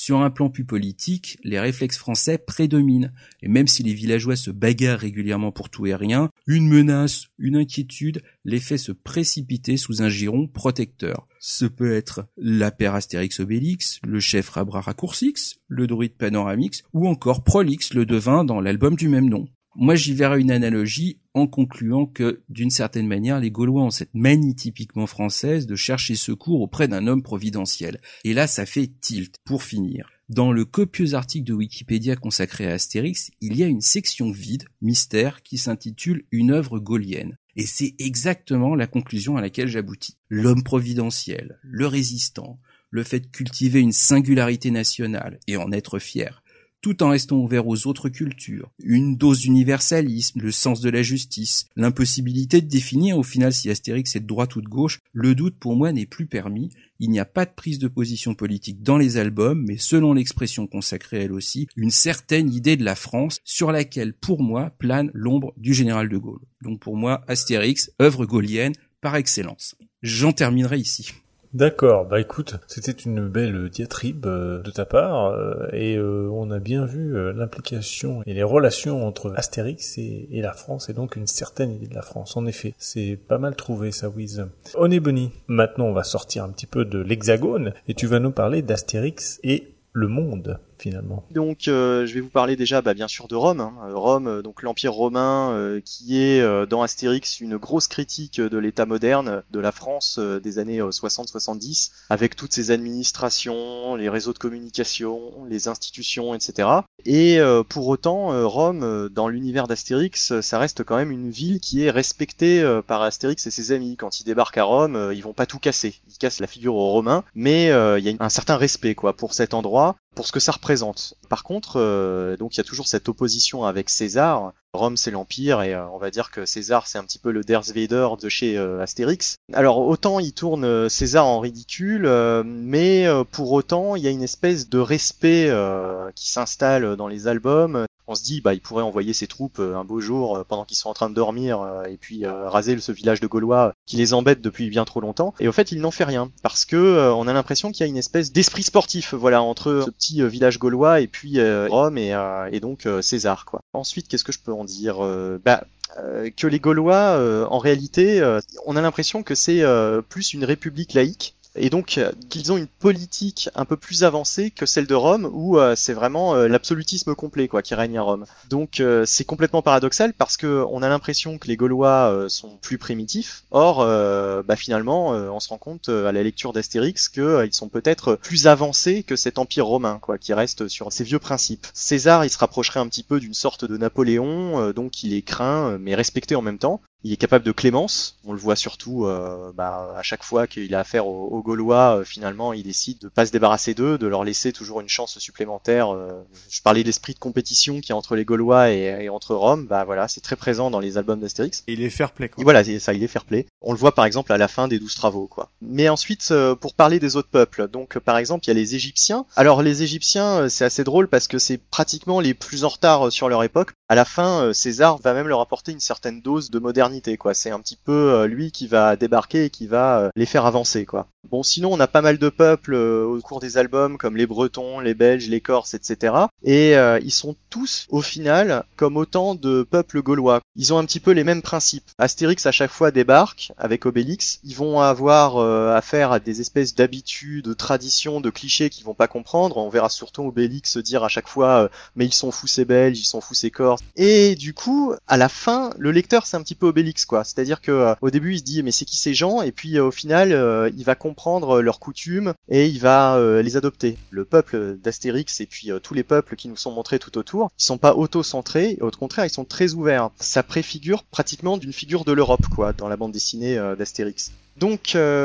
Sur un plan plus politique, les réflexes français prédominent. Et même si les villageois se bagarrent régulièrement pour tout et rien, une menace, une inquiétude les fait se précipiter sous un giron protecteur. Ce peut être la paire Astérix-Obélix, le chef Rabra-Raccourcix, le druide Panoramix, ou encore Prolix, le devin dans l'album du même nom. Moi, j'y verrais une analogie en concluant que, d'une certaine manière, les Gaulois ont cette manie typiquement française de chercher secours auprès d'un homme providentiel. Et là, ça fait tilt. Pour finir, dans le copieux article de Wikipédia consacré à Astérix, il y a une section vide, mystère, qui s'intitule « Une œuvre gaulienne ». Et c'est exactement la conclusion à laquelle j'aboutis. L'homme providentiel, le résistant, le fait de cultiver une singularité nationale et en être fier, tout en restant ouvert aux autres cultures, une dose d'universalisme, le sens de la justice, l'impossibilité de définir au final si Astérix est de droite ou de gauche, le doute pour moi n'est plus permis, il n'y a pas de prise de position politique dans les albums, mais selon l'expression consacrée elle aussi, une certaine idée de la France sur laquelle pour moi plane l'ombre du général de Gaulle. Donc pour moi, Astérix, œuvre gaulienne par excellence. J'en terminerai ici. D'accord, bah écoute, c'était une belle diatribe de ta part et on a bien vu l'implication et les relations entre Astérix et la France et donc une certaine idée de la France. En effet, c'est pas mal trouvé ça, Wiz. Bonnie, maintenant on va sortir un petit peu de l'hexagone et tu vas nous parler d'Astérix et le monde. Finalement. Donc je vais vous parler déjà bien sûr de Rome. Rome, donc l'Empire romain qui est dans Astérix une grosse critique de l'État moderne de la France des années 60-70 avec toutes ses administrations, les réseaux de communication, les institutions, etc. Et pour autant, Rome, dans l'univers d'Astérix, ça reste quand même une ville qui est respectée par Astérix et ses amis. Quand ils débarquent à Rome, ils vont pas tout casser. Ils cassent la figure aux Romains, mais il y a un certain respect pour cet endroit, pour ce que ça représente. Par contre, donc il y a toujours cette opposition avec César. Rome c'est l'Empire et on va dire que César c'est un petit peu le Darth Vader de chez Astérix. Alors autant il tourne César en ridicule, mais pour autant il y a une espèce de respect qui s'installe dans les albums. On se dit, il pourrait envoyer ses troupes un beau jour pendant qu'ils sont en train de dormir et puis raser ce village de Gaulois qui les embête depuis bien trop longtemps. Et au fait, il n'en fait rien parce que on a l'impression qu'il y a une espèce d'esprit sportif, entre ce petit village gaulois et puis Rome et donc César, quoi. Ensuite, qu'est-ce que je peux en dire que les Gaulois, en réalité, on a l'impression que c'est plus une république laïque. Et donc qu'ils ont une politique un peu plus avancée que celle de Rome où c'est vraiment l'absolutisme complet qui règne à Rome. Donc c'est complètement paradoxal parce que on a l'impression que les Gaulois sont plus primitifs. Or finalement on se rend compte à la lecture d'Astérix que ils sont peut-être plus avancés que cet empire romain qui reste sur ses vieux principes. César, il se rapprocherait un petit peu d'une sorte de Napoléon, donc il est craint mais respecté en même temps. Il est capable de clémence, on le voit surtout à chaque fois qu'il a affaire aux Gaulois, finalement il décide de pas se débarrasser d'eux, de leur laisser toujours une chance supplémentaire. Je parlais de l'esprit de compétition qu'il y a entre les Gaulois et entre Rome, c'est très présent dans les albums d'Astérix. Et il est fair play, Et voilà, c'est ça, il est fair play. On le voit par exemple à la fin des 12 travaux, Mais ensuite, pour parler des autres peuples, donc par exemple il y a les Égyptiens. Alors les Égyptiens, c'est assez drôle parce que c'est pratiquement les plus en retard sur leur époque. À la fin, César va même leur apporter une certaine dose de modernité. C'est un petit peu lui qui va débarquer et qui va les faire avancer, Bon, sinon on a pas mal de peuples au cours des albums comme les Bretons, les Belges, les Corses, etc. Et ils sont tous au final comme autant de peuples gaulois. Ils ont un petit peu les mêmes principes. Astérix à chaque fois débarque avec Obélix. Ils vont avoir affaire à des espèces d'habitudes, de traditions, de clichés qu'ils vont pas comprendre. On verra surtout Obélix dire à chaque fois mais ils sont fous ces Belges, ils sont fous ces Corses. Et du coup, à la fin, le lecteur c'est un petit peu Obélix, C'est-à-dire que au début il se dit mais c'est qui ces gens, et puis au final il va comprendre leurs coutumes et il va les adopter. Le peuple d'Astérix et puis tous les peuples qui nous sont montrés tout autour, ils sont pas auto-centrés, au contraire ils sont très ouverts. Ça préfigure pratiquement d'une figure de l'Europe dans la bande dessinée d'Astérix. Donc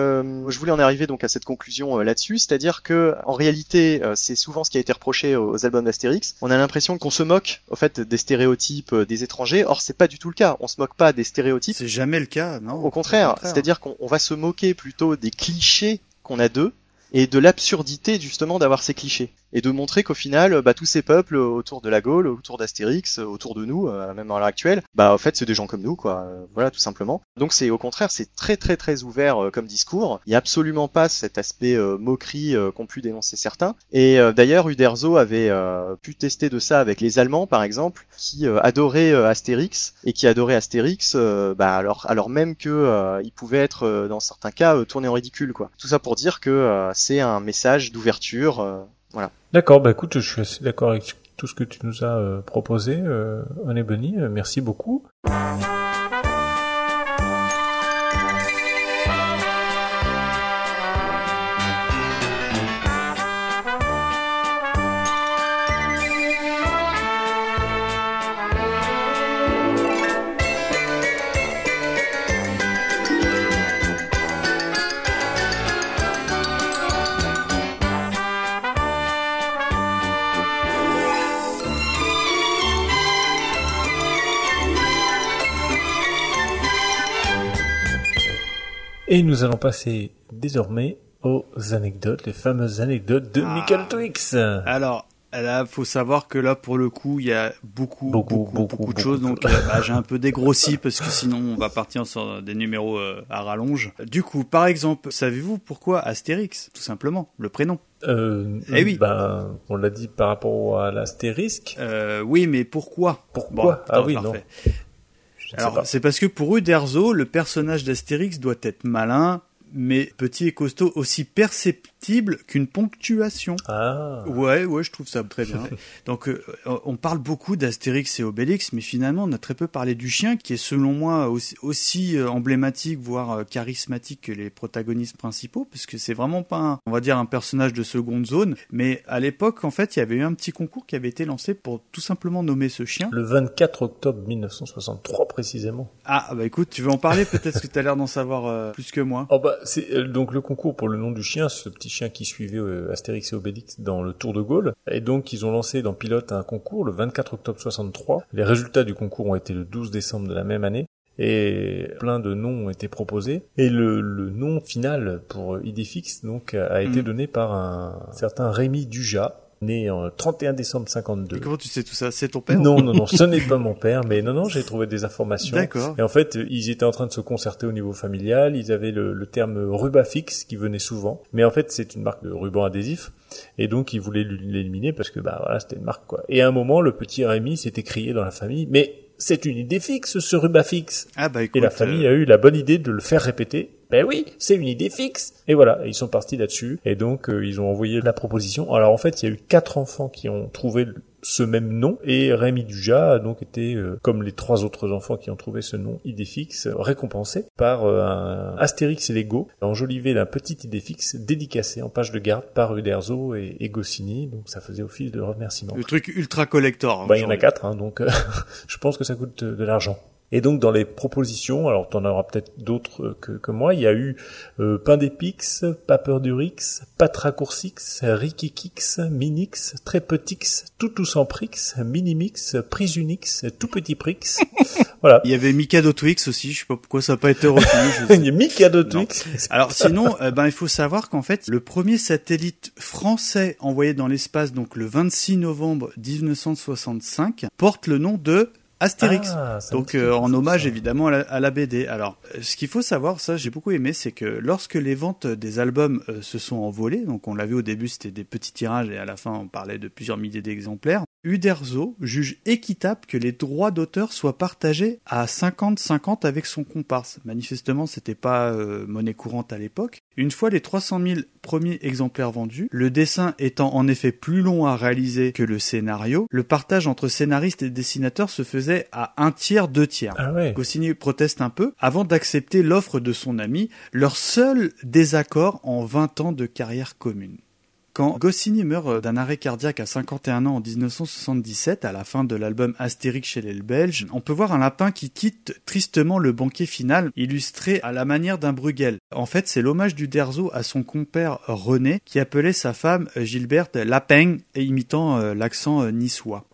je voulais en arriver donc à cette conclusion là-dessus, c'est-à-dire que en réalité c'est souvent ce qui a été reproché aux albums d'Astérix. On a l'impression qu'on se moque au fait des stéréotypes des étrangers. Or c'est pas du tout le cas. On se moque pas des stéréotypes. C'est jamais le cas, non. Au contraire. C'est-à-dire qu'on va se moquer plutôt des clichés qu'on a d'eux et de l'absurdité justement d'avoir ces clichés. et de montrer qu'au final, tous ces peuples autour de la Gaule, autour d'Astérix, autour de nous, même à l'heure actuelle, en fait, c'est des gens comme nous, quoi. Voilà, tout simplement. Donc c'est au contraire, c'est très très très ouvert comme discours. Il y a absolument pas cet aspect moquerie qu'ont pu dénoncer certains. Et d'ailleurs, Uderzo avait pu tester de ça avec les Allemands, par exemple, qui adoraient Astérix et qui adoraient Astérix, alors même que il pouvait être dans certains cas tourné en ridicule, quoi. Tout ça pour dire que c'est un message d'ouverture, voilà. D'accord, écoute, je suis assez d'accord avec tout ce que tu nous as proposé, René Benny, merci beaucoup. Et nous allons passer désormais aux anecdotes, les fameuses anecdotes de Michael Twix. Alors, là, faut savoir que là, pour le coup, il y a beaucoup de choses. Donc, j'ai un peu dégrossi parce que sinon, on va partir sur des numéros à rallonge. Du coup, par exemple, savez-vous pourquoi Astérix? Tout simplement, le prénom. Oui. On l'a dit par rapport à l'astérisque. Oui, mais pourquoi? Pourquoi? Non. Alors, c'est parce que pour Uderzo, le personnage d'Astérix doit être malin, mais petit et costaud, aussi perceptible qu'une ponctuation. Ah. Ouais, je trouve ça très bien. Donc, on parle beaucoup d'Astérix et Obélix, mais finalement, on a très peu parlé du chien, qui est selon moi aussi emblématique, voire charismatique que les protagonistes principaux, parce que c'est vraiment pas, on va dire, un personnage de seconde zone. Mais à l'époque, en fait, il y avait eu un petit concours qui avait été lancé pour tout simplement nommer ce chien. Le 24 octobre 1963, précisément. Ah, écoute, tu veux en parler? Peut-être que tu as l'air d'en savoir plus que moi. C'est donc le concours pour le nom du chien, ce petit chien qui suivait Astérix et Obélix dans le Tour de Gaulle. Et donc, ils ont lancé dans Pilote un concours le 24 octobre 63. Les résultats du concours ont été le 12 décembre de la même année. Et plein de noms ont été proposés. Et le nom final pour Idéfix, donc, a été donné par un certain Rémi Dujat, né en 31 décembre 52. Et comment tu sais tout ça? C'est ton père? Non, ce n'est pas mon père, mais non, j'ai trouvé des informations. D'accord. Et en fait, ils étaient en train de se concerter au niveau familial, ils avaient le terme Rubafix qui venait souvent, mais en fait, c'est une marque de ruban adhésif, et donc ils voulaient l'éliminer parce que, c'était une marque, quoi. Et à un moment, le petit Rémi s'était crié dans la famille, mais c'est une idée fixe, ce Rubafix. Écoute, et la famille a eu la bonne idée de le faire répéter. Oui, c'est une idée fixe. Et voilà, ils sont partis là-dessus. Et donc, ils ont envoyé la proposition. Alors, en fait, il y a eu 4 enfants qui ont trouvé ce même nom. Et Rémi Dujat a donc été, comme les 3 autres enfants qui ont trouvé ce nom idée fixe, récompensé par un Astérix et Lego, enjolivé d'un petit idée fixe dédicacé en page de garde par Uderzo et Goscinny. Donc, ça faisait office de remerciement. Le truc ultra collector. Il y en a 4, donc je pense que ça coûte de l'argent. Et donc dans les propositions, alors t'en auras peut-être d'autres que moi, il y a eu Pindépix, Paperdurix, Patracoursix, Rikikix, Minix, Trépetix, Toutousamprix, Minimix, Prisunix, Tout Petit Prix. Voilà. Il y avait Mikado Twix aussi, je sais pas pourquoi ça n'a pas été retenu. Il y a Mikado Twix. Alors sinon, il faut savoir qu'en fait, le premier satellite français envoyé dans l'espace, donc le 26 novembre 1965, porte le nom de Astérix, donc en hommage évidemment à la BD. Alors, ce qu'il faut savoir, ça j'ai beaucoup aimé, c'est que lorsque les ventes des albums se sont envolées, donc on l'a vu au début c'était des petits tirages et à la fin on parlait de plusieurs milliers d'exemplaires, Uderzo juge équitable que les droits d'auteur soient partagés à 50-50 avec son comparse. Manifestement, c'était pas monnaie courante à l'époque. Une fois les 300 000 premiers exemplaires vendus, le dessin étant en effet plus long à réaliser que le scénario, le partage entre scénaristes et dessinateurs se faisait à 1/3, 2/3. Ah ouais. Goscinny proteste un peu avant d'accepter l'offre de son ami, leur seul désaccord en 20 ans de carrière commune. Quand Goscinny meurt d'un arrêt cardiaque à 51 ans en 1977, à la fin de l'album Astérix chez les Belges, on peut voir un lapin qui quitte tristement le banquet final, illustré à la manière d'un Bruegel. En fait, c'est l'hommage d'Uderzo à son compère René, qui appelait sa femme Gilberte Lapin, imitant l'accent niçois.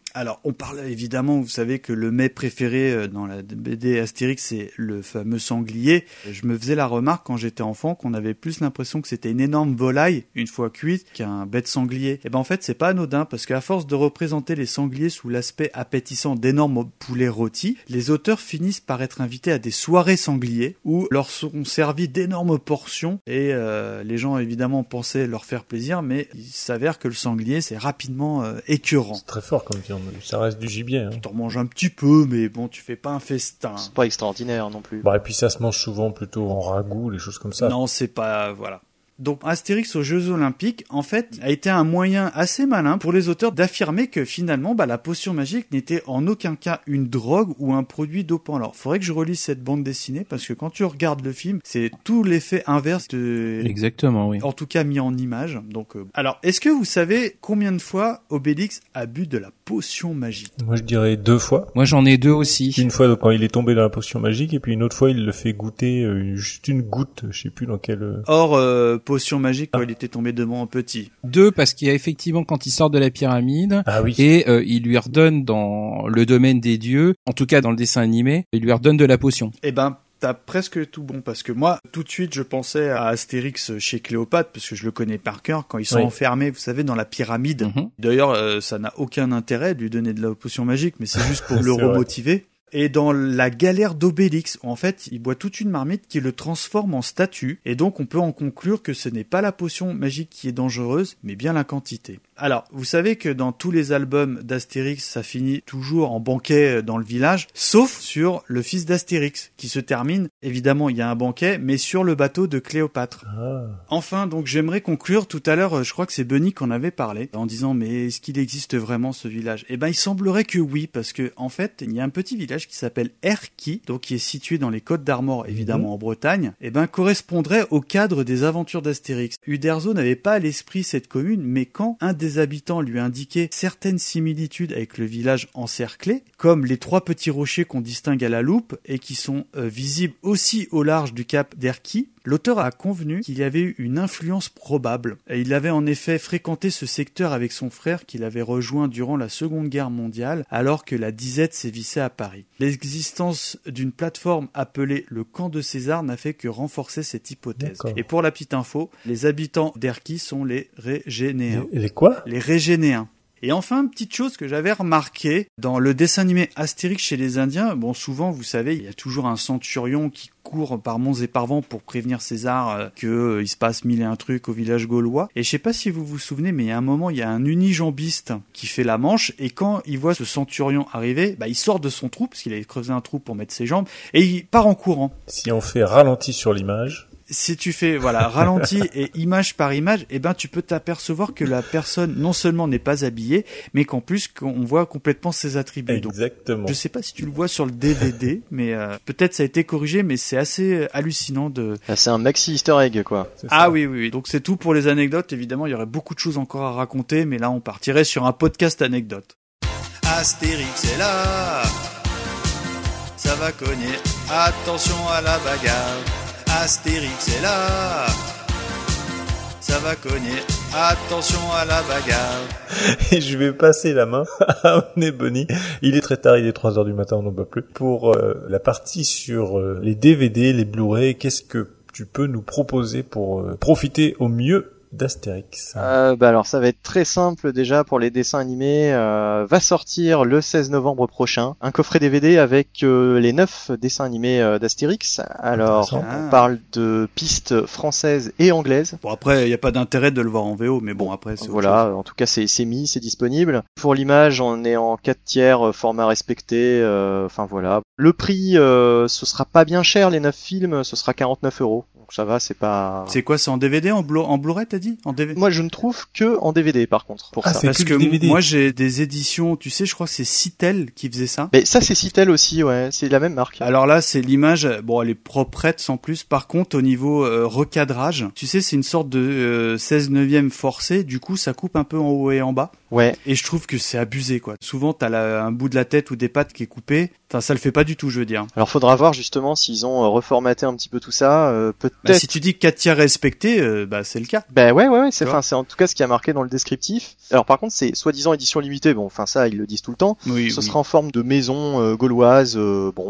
Alors, on parle évidemment, vous savez que le mets préféré dans la BD Astérix, c'est le fameux sanglier. Je me faisais la remarque quand j'étais enfant qu'on avait plus l'impression que c'était une énorme volaille, une fois cuite, qu'un bête sanglier. Et ben en fait, c'est pas anodin, parce qu'à force de représenter les sangliers sous l'aspect appétissant d'énormes poulets rôtis, les auteurs finissent par être invités à des soirées sangliers, où leur sont servis d'énormes portions, et les gens évidemment pensaient leur faire plaisir, mais il s'avère que le sanglier, c'est rapidement écœurant. C'est très fort comme viande. Ça reste du gibier. Hein. Tu t'en manges un petit peu, mais bon, tu fais pas un festin. C'est pas extraordinaire non plus. Bah, et puis ça se mange souvent plutôt en ragoût, les choses comme ça. Non, c'est pas... Voilà. Donc Astérix aux Jeux Olympiques, en fait, a été un moyen assez malin pour les auteurs d'affirmer que finalement, la potion magique n'était en aucun cas une drogue ou un produit dopant. Alors, faudrait que je relise cette bande dessinée, parce que quand tu regardes le film, c'est tout l'effet inverse de... Exactement, oui. En tout cas, mis en image. Donc, Alors, est-ce que vous savez combien de fois Obélix a bu de la potion magique? Moi, je dirais 2 fois. Moi, j'en ai 2 aussi. Une fois quand il est tombé dans la potion magique, et puis une autre fois, il le fait goûter juste une goutte, je sais plus dans quelle... Or, potion magique quand il était tombé devant un petit. 2 parce qu'il y a effectivement quand il sort de la pyramide et il lui redonne dans le domaine des dieux, en tout cas dans le dessin animé, il lui redonne de la potion. Eh ben t'as presque tout bon, parce que moi tout de suite je pensais à Astérix chez Cléopâtre, parce que je le connais par cœur, quand ils sont enfermés, vous savez, dans la pyramide. D'ailleurs ça n'a aucun intérêt de lui donner de la potion magique, mais c'est juste pour le remotiver. Et dans la galère d'Obélix, en fait, il boit toute une marmite qui le transforme en statue, et donc on peut en conclure que ce n'est pas la potion magique qui est dangereuse, mais bien la quantité. Alors, vous savez que dans tous les albums d'Astérix, ça finit toujours en banquet dans le village, sauf sur le fils d'Astérix, qui se termine, évidemment il y a un banquet, mais sur le bateau de Cléopâtre. Enfin, donc j'aimerais conclure, tout à l'heure, je crois que c'est Benny qui en avait parlé, en disant, mais est-ce qu'il existe vraiment ce village? Eh ben, il semblerait que oui, parce que, en fait, il y a un petit village qui s'appelle Erquy, donc qui est situé dans les Côtes d'Armor, évidemment en Bretagne, et ben correspondrait au cadre des aventures d'Astérix. Uderzo n'avait pas à l'esprit cette commune, mais quand un des habitants lui indiquait certaines similitudes avec le village encerclé, comme les 3 petits rochers qu'on distingue à la loupe et qui sont visibles aussi au large du cap d'Erquy, l'auteur a convenu qu'il y avait eu une influence probable. Et il avait en effet fréquenté ce secteur avec son frère qu'il avait rejoint durant la Seconde Guerre mondiale, alors que la disette sévissait à Paris. L'existence d'une plateforme appelée le camp de César n'a fait que renforcer cette hypothèse. Et pour la petite info, les habitants d'Erquy sont les Régénéens. Les quoi? Les Régénéens. Et enfin, petite chose que j'avais remarqué dans le dessin animé Astérix chez les Indiens, bon, souvent, vous savez, il y a toujours un centurion qui court par monts et par vents pour prévenir César que il se passe 1001 trucs au village gaulois. Et je sais pas si vous vous souvenez, mais il y a un moment, il y a un unijambiste qui fait la manche, et quand il voit ce centurion arriver, il sort de son trou, parce qu'il avait creusé un trou pour mettre ses jambes, et il part en courant. Si on fait ralenti sur l'image... Si tu fais ralenti et image par image, eh ben tu peux t'apercevoir que la personne non seulement n'est pas habillée, mais qu'en plus on voit complètement ses attributs. Exactement. Donc, je sais pas si tu le vois sur le DVD, mais peut-être ça a été corrigé, mais c'est assez hallucinant de... C'est un maxi easter egg, quoi. Ah oui. Donc c'est tout pour les anecdotes. Évidemment, il y aurait beaucoup de choses encore à raconter, mais là on partirait sur un podcast anecdote. Astérix est là, ça va cogner, attention à la bagarre. Astérix est là, ça va cogner, attention à la bagarre. Et je vais passer la main à Bonnie. Il est très tard, il est 3h du matin, on n'en peut plus. Pour la partie sur les DVD, les Blu-ray, qu'est-ce que tu peux nous proposer pour profiter au mieux d'Astérix? Alors ça va être très simple déjà pour les dessins animés. Va sortir le 16 novembre prochain un coffret DVD avec les 9 dessins animés d'Astérix. Alors on parle de pistes françaises et anglaises. Bon, après il n'y a pas d'intérêt de le voir en VO, mais bon, après c'est voilà, en tout cas c'est disponible. Pour l'image on est en 4/3 format respecté. Enfin voilà. Le prix ce sera pas bien cher, les 9 films, ce sera 49€. Donc ça va, c'est pas... C'est quoi, c'est en DVD, en Blu-ray, t'as dit? En DVD? Moi, je ne trouve que en DVD, par contre, pour ça. Parce que DVD. Moi, j'ai des éditions, tu sais, je crois que c'est Citel qui faisait ça. Mais ça, c'est Citel aussi, ouais. C'est la même marque. Alors là, c'est l'image, bon, elle est proprette sans plus. Par contre, au niveau recadrage, tu sais, c'est une sorte de 16/9 forcé. Du coup, ça coupe un peu en haut et en bas. Ouais. Et je trouve que c'est abusé, quoi. Souvent, t'as un bout de la tête ou des pattes qui est coupé. Enfin, ça le fait pas du tout, je veux dire. Alors, faudra voir justement s'ils ont reformaté un petit peu tout ça. Peut-être peut-être. Si tu dis 4 tiers respectés, c'est le cas. Ouais, c'est en tout cas ce qui a marqué dans le descriptif. Alors par contre, c'est soi-disant édition limitée. Bon, enfin ça, ils le disent tout le temps. Oui, Ce sera en forme de maison gauloise.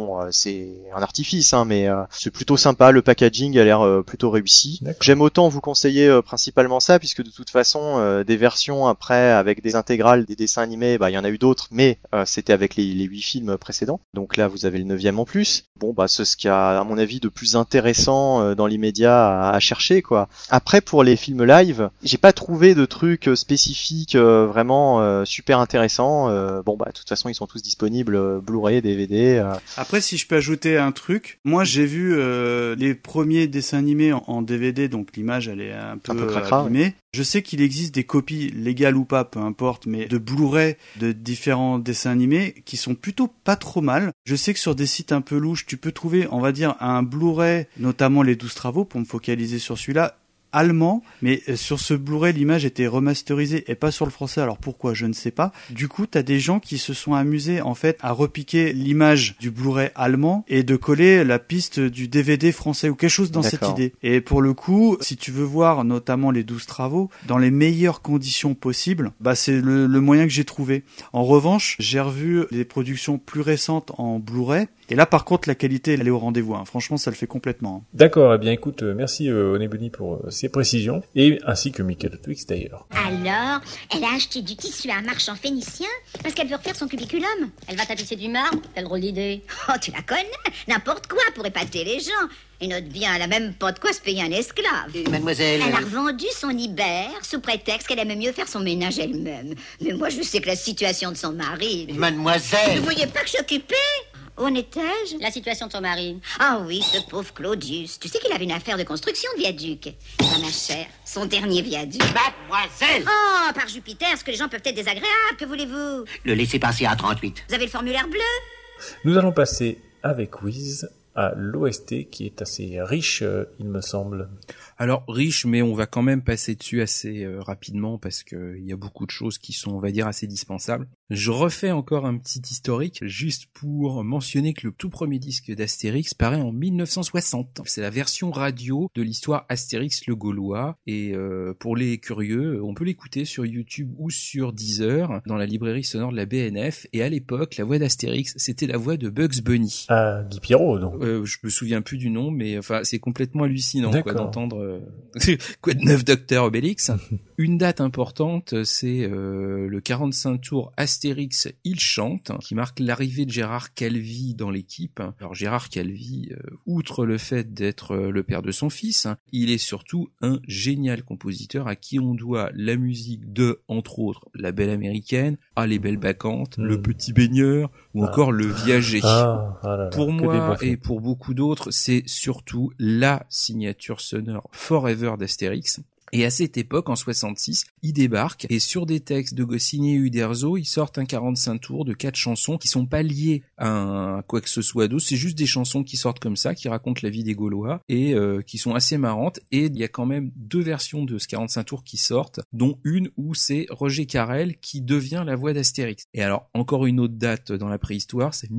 C'est un artifice, hein, mais c'est plutôt sympa. Le packaging a l'air plutôt réussi. D'accord. J'aime autant vous conseiller principalement ça, puisque de toute façon, des versions après avec des intégrales, des dessins animés, il y en a eu d'autres, mais c'était avec les 8 films précédents. Donc là, vous avez le 9e en plus. Bon, c'est ce qu'il y a, à mon avis, de plus intéressant dans l'immédiat à chercher, quoi. Après, pour les films live, j'ai pas trouvé de trucs spécifiques vraiment super intéressants. De toute façon, ils sont tous disponibles Blu-ray, DVD. Après, si je peux ajouter un truc, moi j'ai vu les premiers dessins animés en DVD, donc l'image elle est un peu cracra, abîmée. ouais. Je sais qu'il existe des copies légales ou pas, peu importe, mais de Blu-ray de différents dessins animés qui sont plutôt pas trop mal. Je sais que sur des sites un peu louches, tu peux trouver, on va dire, un Blu-ray, notamment les 12 travaux, pour me focaliser sur celui-là, allemand, mais sur ce Blu-ray l'image était remasterisée et pas sur le français, alors pourquoi je ne sais pas. Du coup t'as des gens qui se sont amusés en fait à repiquer l'image du Blu-ray allemand et de coller la piste du DVD français ou quelque chose dans cette idée. Et pour le coup, si tu veux voir notamment les 12 travaux dans les meilleures conditions possibles, c'est le moyen que j'ai trouvé. En revanche, j'ai revu les productions plus récentes en Blu-ray. Et là, par contre, la qualité, elle est au rendez-vous. Hein. Franchement, ça le fait complètement. Hein. D'accord. Eh bien, écoute, merci Onebunny pour ces précisions, et ainsi que Michael Twix d'ailleurs. Alors, elle a acheté du tissu à un marchand phénicien parce qu'elle veut refaire son cubiculum. Elle va tapisser du marbre. Quelle drôle d'idée. Oh, tu la connais. N'importe quoi pour épater les gens. Et note bien, elle a même pas de quoi se payer un esclave. Mademoiselle... Elle a revendu son Iber sous prétexte qu'elle aimait mieux faire son ménage elle-même. Mais moi, je sais que la situation de son mari... Mademoiselle... Vous voyez pas que je suis occupée? Où en étais-je? La situation de son mari. Ah oui, ce pauvre Claudius. Tu sais qu'il avait une affaire de construction de viaduc. Ma chère, son dernier viaduc. Mademoiselle! Oh, par Jupiter, ce que les gens peuvent être désagréables, que voulez-vous? Le laissez passer à 38. Vous avez le formulaire bleu? Nous allons passer avec Wiz à l'OST qui est assez riche, il me semble. Alors riche, mais on va quand même passer dessus assez rapidement parce que il y a beaucoup de choses qui sont, on va dire, assez dispensables. Je refais encore un petit historique juste pour mentionner que le tout premier disque d'Astérix paraît en 1960. C'est la version radio de l'histoire Astérix le Gaulois et pour les curieux, on peut l'écouter sur YouTube ou sur Deezer dans la librairie sonore de la BNF. Et à l'époque, la voix d'Astérix, c'était la voix de Bugs Bunny. Ah, Guy Pierrot, donc. Je me souviens plus du nom, mais enfin c'est complètement hallucinant quoi d'entendre quoi de neuf Docteur Obélix. Une date importante, c'est le 45 tours Astérix Il chante, qui marque l'arrivée de Gérard Calvi dans l'équipe. Alors Gérard Calvi, outre le fait d'être le père de son fils, il est surtout un génial compositeur à qui on doit la musique de, entre autres, La Belle Américaine, Ah les Belles Bacchantes, Le Petit Baigneur ou encore Le Viager. Pour moi et pour beaucoup d'autres, c'est surtout la signature sonore forever d'Astérix. Et à cette époque, en 66, il débarque et sur des textes de Goscinny et Uderzo, ils sortent un 45 tours de 4 chansons qui sont pas liées à quoi que ce soit d'autre. C'est juste des chansons qui sortent comme ça, qui racontent la vie des Gaulois et qui sont assez marrantes. Et il y a quand même 2 versions de ce 45 tours qui sortent, dont une où c'est Roger Carrel qui devient la voix d'Astérix. Et alors, encore une autre date dans la préhistoire, c'est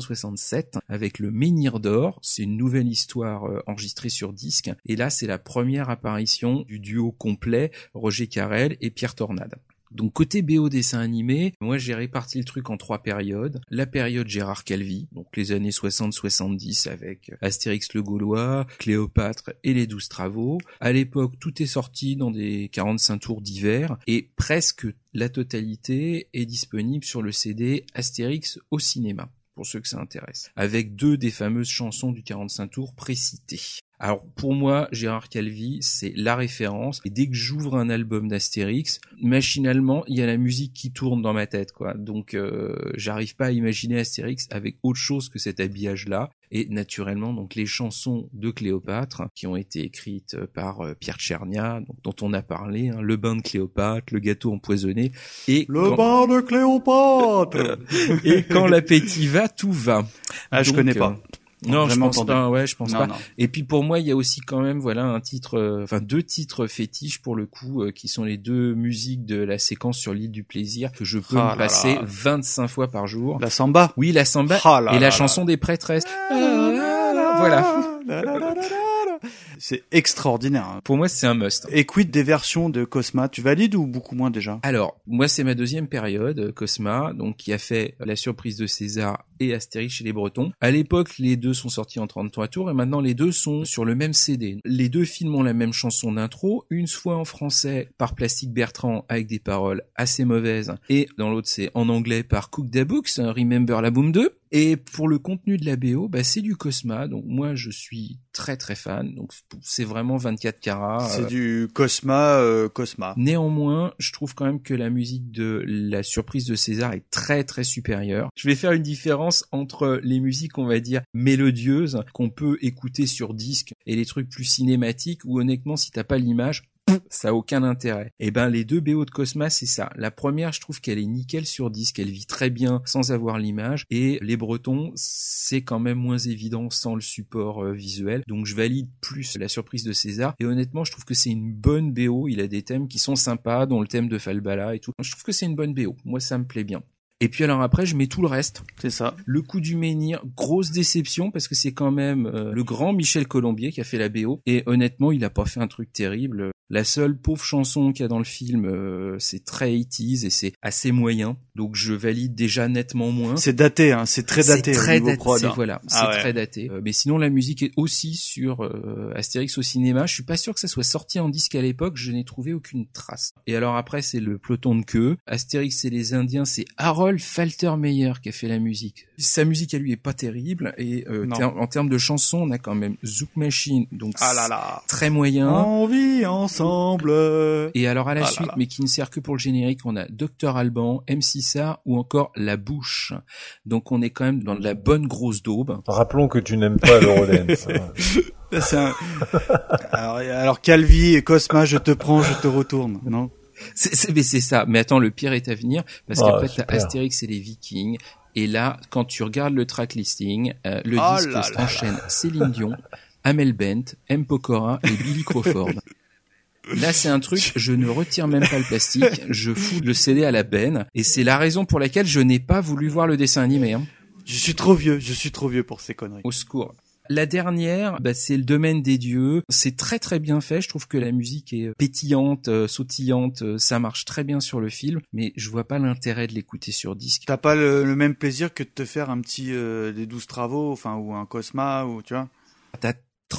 1967 avec le Menhir d'Or. C'est une nouvelle histoire enregistrée sur disque. Et là, c'est la première apparition du duo complet, Roger Carrel et Pierre Tornade. Donc côté BO dessin animé, moi j'ai réparti le truc en 3 périodes. La période Gérard Calvi, donc les années 60-70 avec Astérix le Gaulois, Cléopâtre et les 12 travaux. À l'époque, tout est sorti dans des 45 tours d'hiver et presque la totalité est disponible sur le CD Astérix au cinéma, pour ceux que ça intéresse, avec 2 des fameuses chansons du 45 tours précitées. Alors pour moi, Gérard Calvi, c'est la référence. Et dès que j'ouvre un album d'Astérix, machinalement, il y a la musique qui tourne dans ma tête, quoi. Donc j'arrive pas à imaginer Astérix avec autre chose que cet habillage-là. Et naturellement, donc les chansons de Cléopâtre, qui ont été écrites par Pierre Tchernia, dont on a parlé, hein, Le bain de Cléopâtre, Le gâteau empoisonné, et bain de Cléopâtre. Et quand l'appétit va, tout va. Ah, je connais pas. Non, je pense pas. Ouais, je pense pas. Non. Et puis pour moi, il y a aussi quand même, voilà, un titre, 2 titres fétiches pour le coup, qui sont les 2 musiques de la séquence sur l'île du plaisir que je peux me passer 25 fois par jour. La samba. Oui, la samba et la chanson des prêtresses. Voilà. c'est extraordinaire. Hein. Pour moi, c'est un must. Et quid des versions de Cosma, tu valides ou beaucoup moins déjà? Alors, moi, c'est ma deuxième période, Cosma, donc qui a fait La Surprise de César et Astérix chez les Bretons. À l'époque, les deux sont sortis en 33 tours et maintenant les deux sont sur le même CD. Les deux films ont la même chanson d'intro, une fois en français par Plastique Bertrand avec des paroles assez mauvaises et dans l'autre c'est en anglais par Cook Da Books, Remember la Boom 2. Et pour le contenu de la BO, c'est du Cosma, donc moi je suis très très fan, donc c'est vraiment 24 carats. C'est du Cosma. Néanmoins, je trouve quand même que la musique de La Surprise de César est très très supérieure. Je vais faire une différence entre les musiques, on va dire, mélodieuses, qu'on peut écouter sur disque, et les trucs plus cinématiques, où honnêtement, si t'as pas l'image, ça a aucun intérêt. Et les deux BO de Cosma, c'est ça. La première, je trouve qu'elle est nickel sur disque, elle vit très bien sans avoir l'image, et les Bretons, c'est quand même moins évident sans le support visuel. Donc je valide plus La Surprise de César, et honnêtement, je trouve que c'est une bonne BO, il a des thèmes qui sont sympas, dont le thème de Falbala et tout. Je trouve que c'est une bonne BO. Moi, ça me plaît bien. Et puis alors après, je mets tout le reste. C'est ça. Le coup du menhir, grosse déception parce que c'est quand même le grand Michel Colombier qui a fait la BO. Et honnêtement, il a pas fait un truc terrible. La seule pauvre chanson qu'il y a dans le film, c'est très 80s et c'est assez moyen. Donc je valide déjà nettement moins. C'est daté, hein. C'est très daté. C'est très daté. Prod, hein. Voilà, c'est très daté. Mais sinon, la musique est aussi sur Astérix au cinéma. Je suis pas sûr que ça soit sorti en disque à l'époque. Je n'ai trouvé aucune trace. Et alors après, c'est le peloton de queue. Astérix et les Indiens, c'est Harold Faltermeyer qui a fait la musique. Sa musique à lui est pas terrible et en termes de chansons, on a quand même Zouk Machine, donc très moyen. On vit ensemble. Et alors à la suite, mais qui ne sert que pour le générique, on a Dr Alban, MC Sarr ou encore La Bouche. Donc on est quand même dans de la bonne grosse daube. Rappelons que tu n'aimes pas l'Eurodance. Alors Calvi et Cosma, je te prends, je te retourne, non? C'est ça. Mais attends, le pire est à venir parce qu'après t'as Astérix et les Vikings. Et là, quand tu regardes le track listing, le disque enchaîne Céline Dion, Amel Bent, M. Pokora et Billy Crawford. Là, c'est un truc, je ne retire même pas le plastique, je fous le CD à la benne, et c'est la raison pour laquelle je n'ai pas voulu voir le dessin animé. Hein. Je suis trop vieux pour ces conneries. Au secours. La dernière, c'est Le Domaine des Dieux. C'est très très bien fait. Je trouve que la musique est pétillante, sautillante. Ça marche très bien sur le film, mais je vois pas l'intérêt de l'écouter sur disque. T'as pas le même plaisir que de te faire un petit des 12 travaux, ou un Cosma, ou tu vois. T'as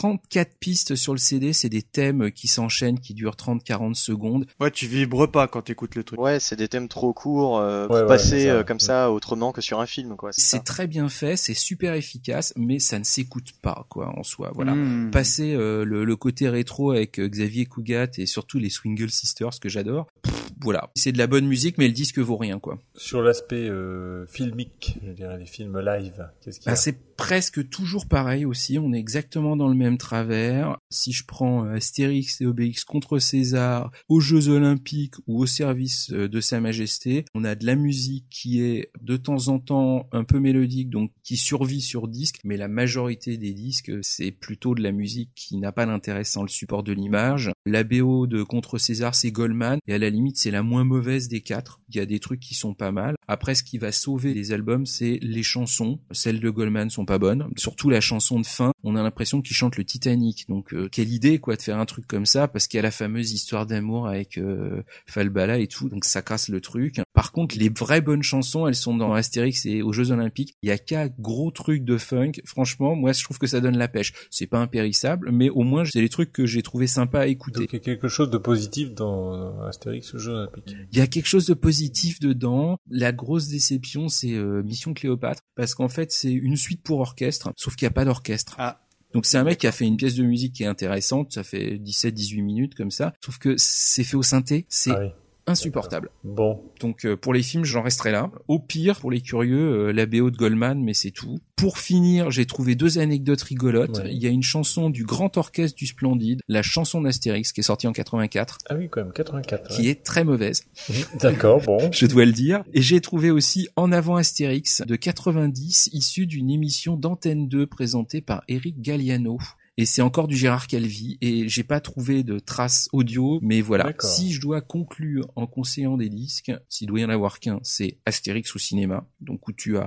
34 pistes sur le CD, c'est des thèmes qui s'enchaînent, qui durent 30-40 secondes. Ouais, tu vibres pas quand t'écoutes le truc. Ouais, c'est des thèmes trop courts pour passer comme ça autrement que sur un film, quoi. C'est très bien fait, c'est super efficace, mais ça ne s'écoute pas, quoi, en soi. Voilà. Passer le côté rétro avec Xavier Cugat et surtout les Swingle Sisters que j'adore. Voilà, c'est de la bonne musique, mais le disque vaut rien, quoi. Sur l'aspect filmique, je dirais les films live, qu'est-ce qu'il y a? C'est presque toujours pareil aussi. On est exactement dans le même travers. Si je prends Astérix et Obélix contre César aux Jeux Olympiques ou au service de Sa Majesté, on a de la musique qui est de temps en temps un peu mélodique, donc qui survit sur disque, mais la majorité des disques, c'est plutôt de la musique qui n'a pas d'intérêt sans le support de l'image. La BO de Contre César, c'est Goldman, et à la limite, c'est la moins mauvaise des quatre. Il y a des trucs qui sont pas mal. Après, ce qui va sauver les albums, c'est les chansons. Celles de Goldman sont pas bonnes. Surtout la chanson de fin, on a l'impression qu'il chante le Titanic. Donc, quelle idée, quoi, de faire un truc comme ça, parce qu'il y a la fameuse histoire d'amour avec Falbala et tout, donc ça casse le truc. Par contre, les vraies bonnes chansons, elles sont dans Astérix et aux Jeux Olympiques. Il y a qu'un gros truc de funk. Franchement, moi, je trouve que ça donne la pêche. C'est pas impérissable, mais au moins, c'est les trucs que j'ai trouvé sympa à écouter. Donc, il y a quelque chose de positif dans Astérix aux Jeux Olympiques. Il y a quelque chose de positif dedans. La grosse déception, c'est Mission Cléopâtre, parce qu'en fait, c'est une suite pour orchestre, sauf qu'il n'y a pas d'orchestre. Donc c'est un mec qui a fait une pièce de musique qui est intéressante, ça fait 17-18 minutes comme ça, sauf que c'est fait au synthé, c'est insupportable. Bon. Donc pour les films, j'en resterai là. Au pire, pour les curieux, la BO de Goldman, mais c'est tout. Pour finir, j'ai trouvé 2 anecdotes rigolotes. Il y a une chanson du Grand Orchestre du Splendide, la chanson d'Astérix, qui est sortie en 84. Ah oui, quand même, 84. Qui est très mauvaise. D'accord, bon. Je dois le dire. Et j'ai trouvé aussi En avant Astérix de 90, issu d'une émission d'Antenne 2 présentée par Eric Galliano. Et c'est encore du Gérard Calvi, et j'ai pas trouvé de traces audio, mais voilà. Si je dois conclure en conseillant des disques, s'il doit y en avoir qu'un, c'est Astérix au cinéma, donc où tu as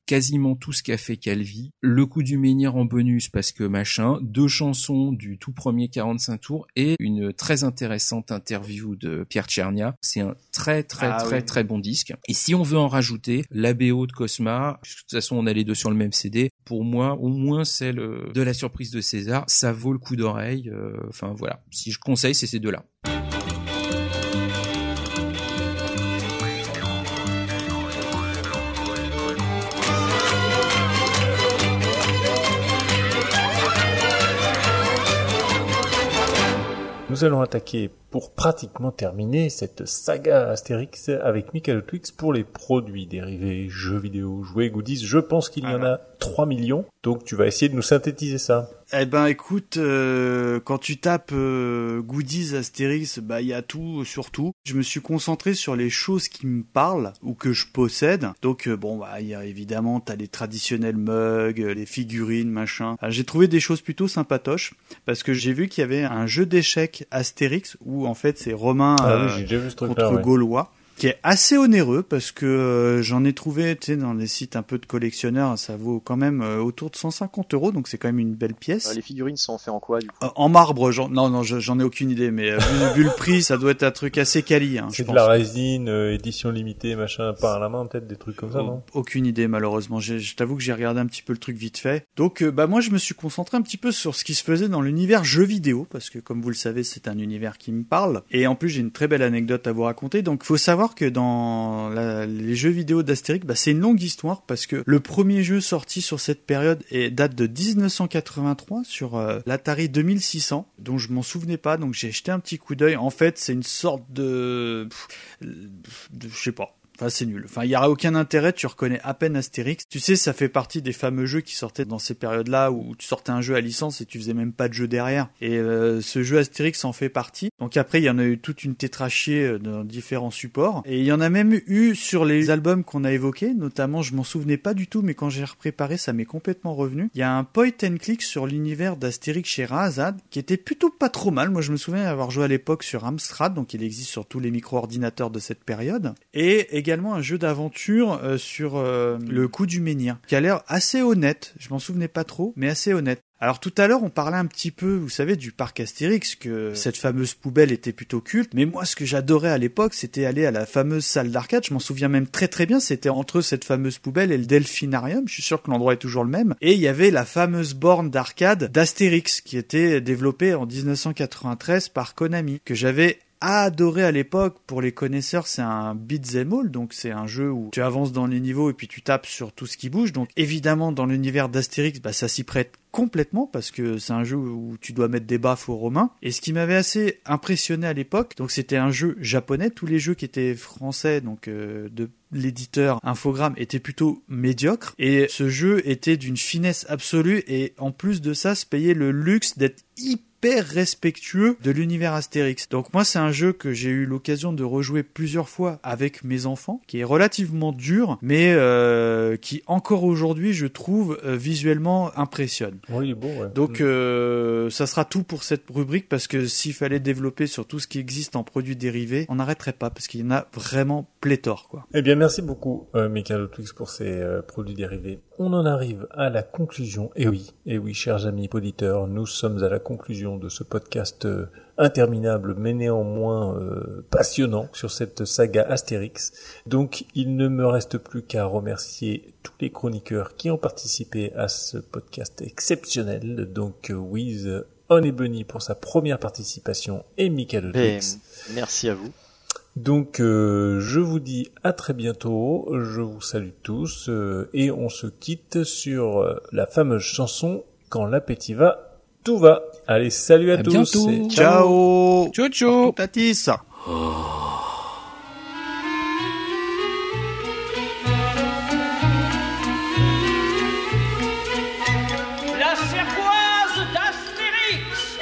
quasiment tout ce qu'a fait Calvi, le coup du menhir en bonus parce que machin, 2 chansons du tout premier 45 tours et une très intéressante interview de Pierre Tchernia. C'est un très bon disque. Et si on veut en rajouter, la BO de Cosma, de toute façon on a les deux sur le même CD, pour moi au moins celle de La Surprise de César, ça vaut le coup d'oreille. Enfin voilà, si je conseille, c'est ces deux-là. Nous allons attaquer pour pratiquement terminer cette saga Astérix avec Michael Twix pour les produits dérivés, jeux vidéo, jouets, goodies. Je pense qu'il y en a 3 millions, donc tu vas essayer de nous synthétiser ça. Eh ben écoute, quand tu tapes goodies Astérix, il y a tout, surtout. Je me suis concentré sur les choses qui me parlent ou que je possède. Donc il y a évidemment, t'as les traditionnels mugs, les figurines, machin. Alors, j'ai trouvé des choses plutôt sympatoches parce que j'ai vu qu'il y avait un jeu d'échecs Astérix où en fait c'est Romain contre Gaulois. Qui est assez onéreux parce que j'en ai trouvé, tu sais, dans des sites un peu de collectionneurs, ça vaut quand même autour de 150 €, donc c'est quand même une belle pièce. Les figurines sont faites en quoi du coup? En marbre, j'en ai aucune idée, mais vu le prix, ça doit être un truc assez quali. C'est de la résine, édition limitée, machin, pas à la main, peut-être des trucs comme ça, non? Aucune idée malheureusement. Je t'avoue que j'ai regardé un petit peu le truc vite fait. Donc moi je me suis concentré un petit peu sur ce qui se faisait dans l'univers jeux vidéo parce que comme vous le savez, c'est un univers qui me parle. Et en plus j'ai une très belle anecdote à vous raconter. Donc faut savoir que dans les jeux vidéo d'Astérix, c'est une longue histoire parce que le premier jeu sorti sur cette période date de 1983 sur l'Atari 2600, dont je m'en souvenais pas, donc j'ai jeté un petit coup d'œil. En fait, c'est une sorte de je sais pas. Enfin, c'est nul. Enfin, il n'y aura aucun intérêt, tu reconnais à peine Astérix. Tu sais, ça fait partie des fameux jeux qui sortaient dans ces périodes-là où tu sortais un jeu à licence et tu faisais même pas de jeu derrière. Et ce jeu Astérix en fait partie. Donc après, il y en a eu toute une tétrachée dans différents supports. Et il y en a même eu sur les albums qu'on a évoqués, notamment, je m'en souvenais pas du tout, mais quand j'ai repréparé, ça m'est complètement revenu. Il y a un point and click sur l'univers d'Astérix chez Rahazad qui était plutôt pas trop mal. Moi, je me souviens avoir joué à l'époque sur Amstrad, donc il existe sur tous les micro-ordinateurs de cette période. Et également un jeu d'aventure sur le coup du menhir, qui a l'air assez honnête. Je m'en souvenais pas trop, mais assez honnête. Alors tout à l'heure, on parlait un petit peu, vous savez, du parc Astérix, que cette fameuse poubelle était plutôt culte. Mais moi, ce que j'adorais à l'époque, c'était aller à la fameuse salle d'arcade. Je m'en souviens même très très bien. C'était entre cette fameuse poubelle et le Delphinarium. Je suis sûr que l'endroit est toujours le même. Et il y avait la fameuse borne d'arcade d'Astérix, qui était développée en 1993 par Konami, que j'avais adoré à l'époque. Pour les connaisseurs, c'est un beat'em all, donc c'est un jeu où tu avances dans les niveaux et puis tu tapes sur tout ce qui bouge. Donc évidemment, dans l'univers d'Astérix, ça s'y prête complètement parce que c'est un jeu où tu dois mettre des baffes aux Romains. Et ce qui m'avait assez impressionné à l'époque, donc c'était un jeu japonais. Tous les jeux qui étaient français, donc de l'éditeur Infogrames, étaient plutôt médiocres. Et ce jeu était d'une finesse absolue et en plus de ça, se payait le luxe d'être hyper respectueux de l'univers Astérix. Donc moi, c'est un jeu que j'ai eu l'occasion de rejouer plusieurs fois avec mes enfants, qui est relativement dur, mais qui encore aujourd'hui, je trouve, visuellement impressionne. Oui, bon, ouais. Donc ça sera tout pour cette rubrique, parce que s'il fallait développer sur tout ce qui existe en produits dérivés, on n'arrêterait pas, parce qu'il y en a vraiment pléthore, quoi. Eh bien, merci beaucoup, Michael Twix, pour ces produits dérivés. On en arrive à la conclusion. Et oui, chers amis auditeurs, nous sommes à la conclusion de ce podcast interminable, mais néanmoins passionnant sur cette saga Astérix. Donc, il ne me reste plus qu'à remercier tous les chroniqueurs qui ont participé à ce podcast exceptionnel. Donc, Wiz, On et Bunny pour sa première participation et Michael Twix. Merci à vous. Donc je vous dis à très bientôt, je vous salue tous et on se quitte sur la fameuse chanson Quand l'appétit va, tout va. Allez, salut à tous. Bientôt. Et Ciao. Ciao, ciao. Tatis. La cervoise d'Astérix.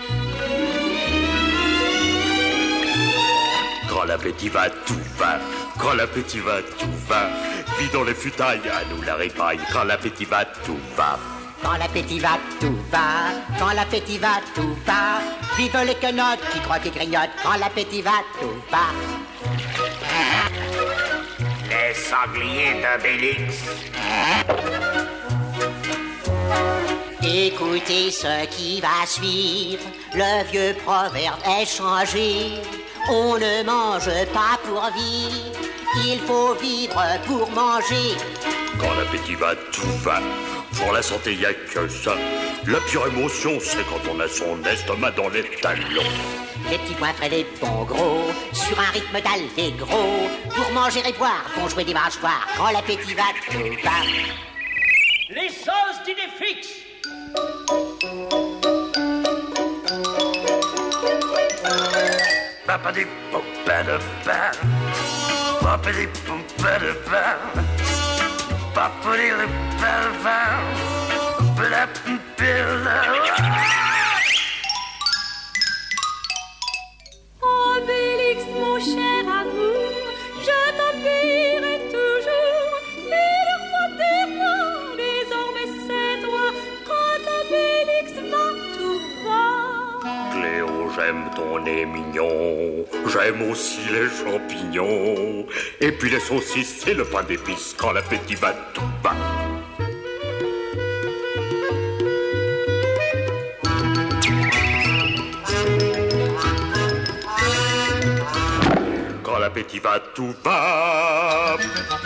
Quand l'appétit va, tout va. Quand l'appétit va, tout va. Vidons les futailles, à nous la répaille. Quand l'appétit va, tout va. Quand l'appétit va, tout va. Quand l'appétit va, tout va. Vive les quenottes qui croient et grignotent. Quand l'appétit va, tout va. Les sangliers d'Obélix. Écoutez ce qui va suivre, le vieux proverbe est changé. On ne mange pas pour vivre, il faut vivre pour manger. Quand l'appétit va, tout va. Pour la santé, y a que ça. La pire émotion, c'est quand on a son estomac dans les talons. Les petits points frais, des bons gros, sur un rythme d'Allegro. Pour manger et boire, font jouer des mâchoires. Quand l'appétit va, tout va. Les sauces d'idées fixes. Papa des pompas de pain. Papa des pompas de pain. Papa des pompas de pain. Obélix, mon cher amour, je t'appuierai toujours. Et le roi des rois, désormais c'est toi. Quand Obélix va, tout va. Cléo, j'aime ton nez mignon. J'aime aussi les champignons. Et puis les saucisses et le pain d'épices. Quand l'appétit va, tout va. Quand l'appétit va, tout va.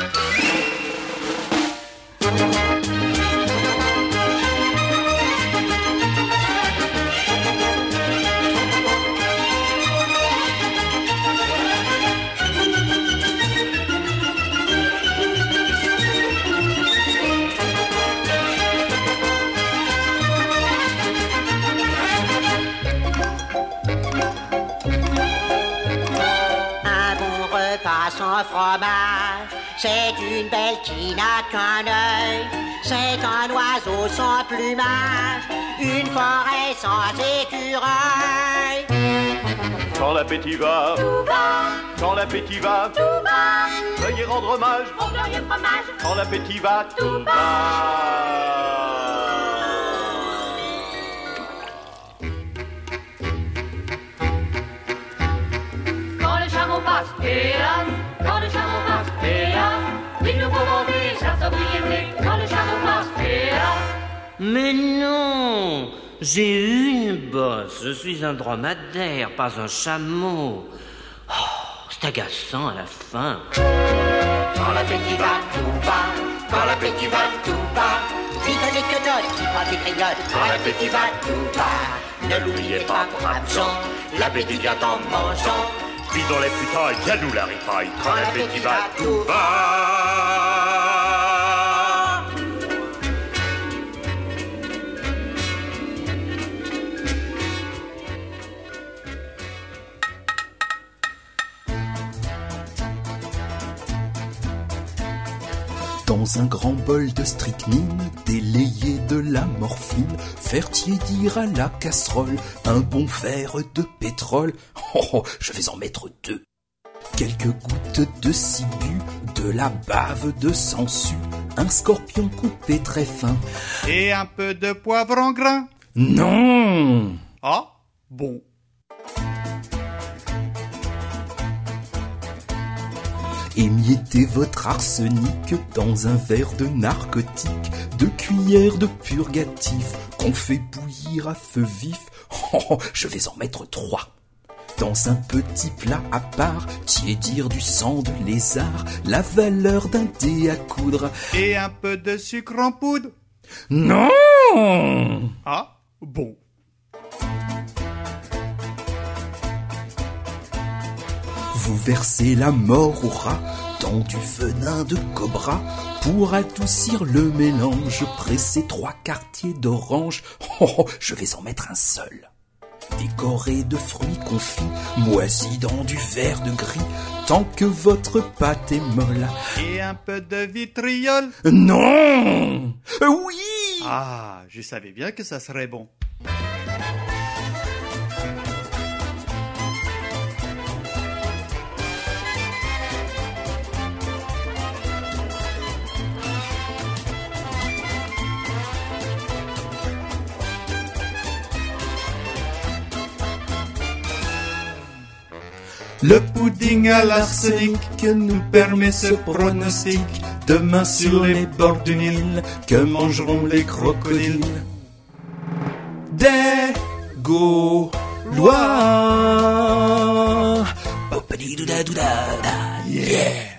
Sans fromage, c'est une belle qui n'a qu'un œil, c'est un oiseau sans plumage, une forêt sans écureuil. Quand l'appétit va, tout va. Quand l'appétit va, tout va. Veuillez rendre hommage au glorieux fromage. Quand l'appétit va, tout va. Quand le chameau passe, hélas, quand le chameau passe, hélas, il nous faut monter sa sobriété. Quand le chameau passe, hélas. Mais non, j'ai eu une bosse, je suis un dromadaire, pas un chameau. Oh, c'est agaçant à la fin. Quand l'appétit va, tout va. Quand l'appétit va, tout va. Vive les quenottes qui prend des grignottes. Quand l'appétit va, tout va. Ne l'oubliez pas, braves gens, l'appétit vient en mangeant. Puis dans les putains, y'a nous la ripaille. Quand l'appétit va, tout va. Dans un grand bol de strychnine, délayé de la morphine, faire tiédir à la casserole un bon verre de pétrole. Oh, je vais en mettre 2. Quelques gouttes de cibu, de la bave de sangsue, un scorpion coupé très fin. Et un peu de poivre en grain. Non! Ah, bon. Émiettez votre arsenic dans un verre de narcotique, 2 cuillères de purgatif qu'on fait bouillir à feu vif. Oh, je vais en mettre 3. Dans un petit plat à part, tiédir du sang de lézard, la valeur d'un dé à coudre. Et un peu de sucre en poudre. Non! Ah, bon. Vous versez la mort au rat dans du venin de cobra. Pour adoucir le mélange, pressez 3 quartiers d'orange. Oh, je vais en mettre un seul. Décoré de fruits confits, moisis dans du verre de gris, tant que votre pâte est molle. Et un peu de vitriol. Non! Oui! Ah, je savais bien que ça serait bon. Le pudding à l'arsenic nous permet ce pronostic. Demain sur les bords du Nil, que mangeront les crocodiles? Des Gaulois. Yeah.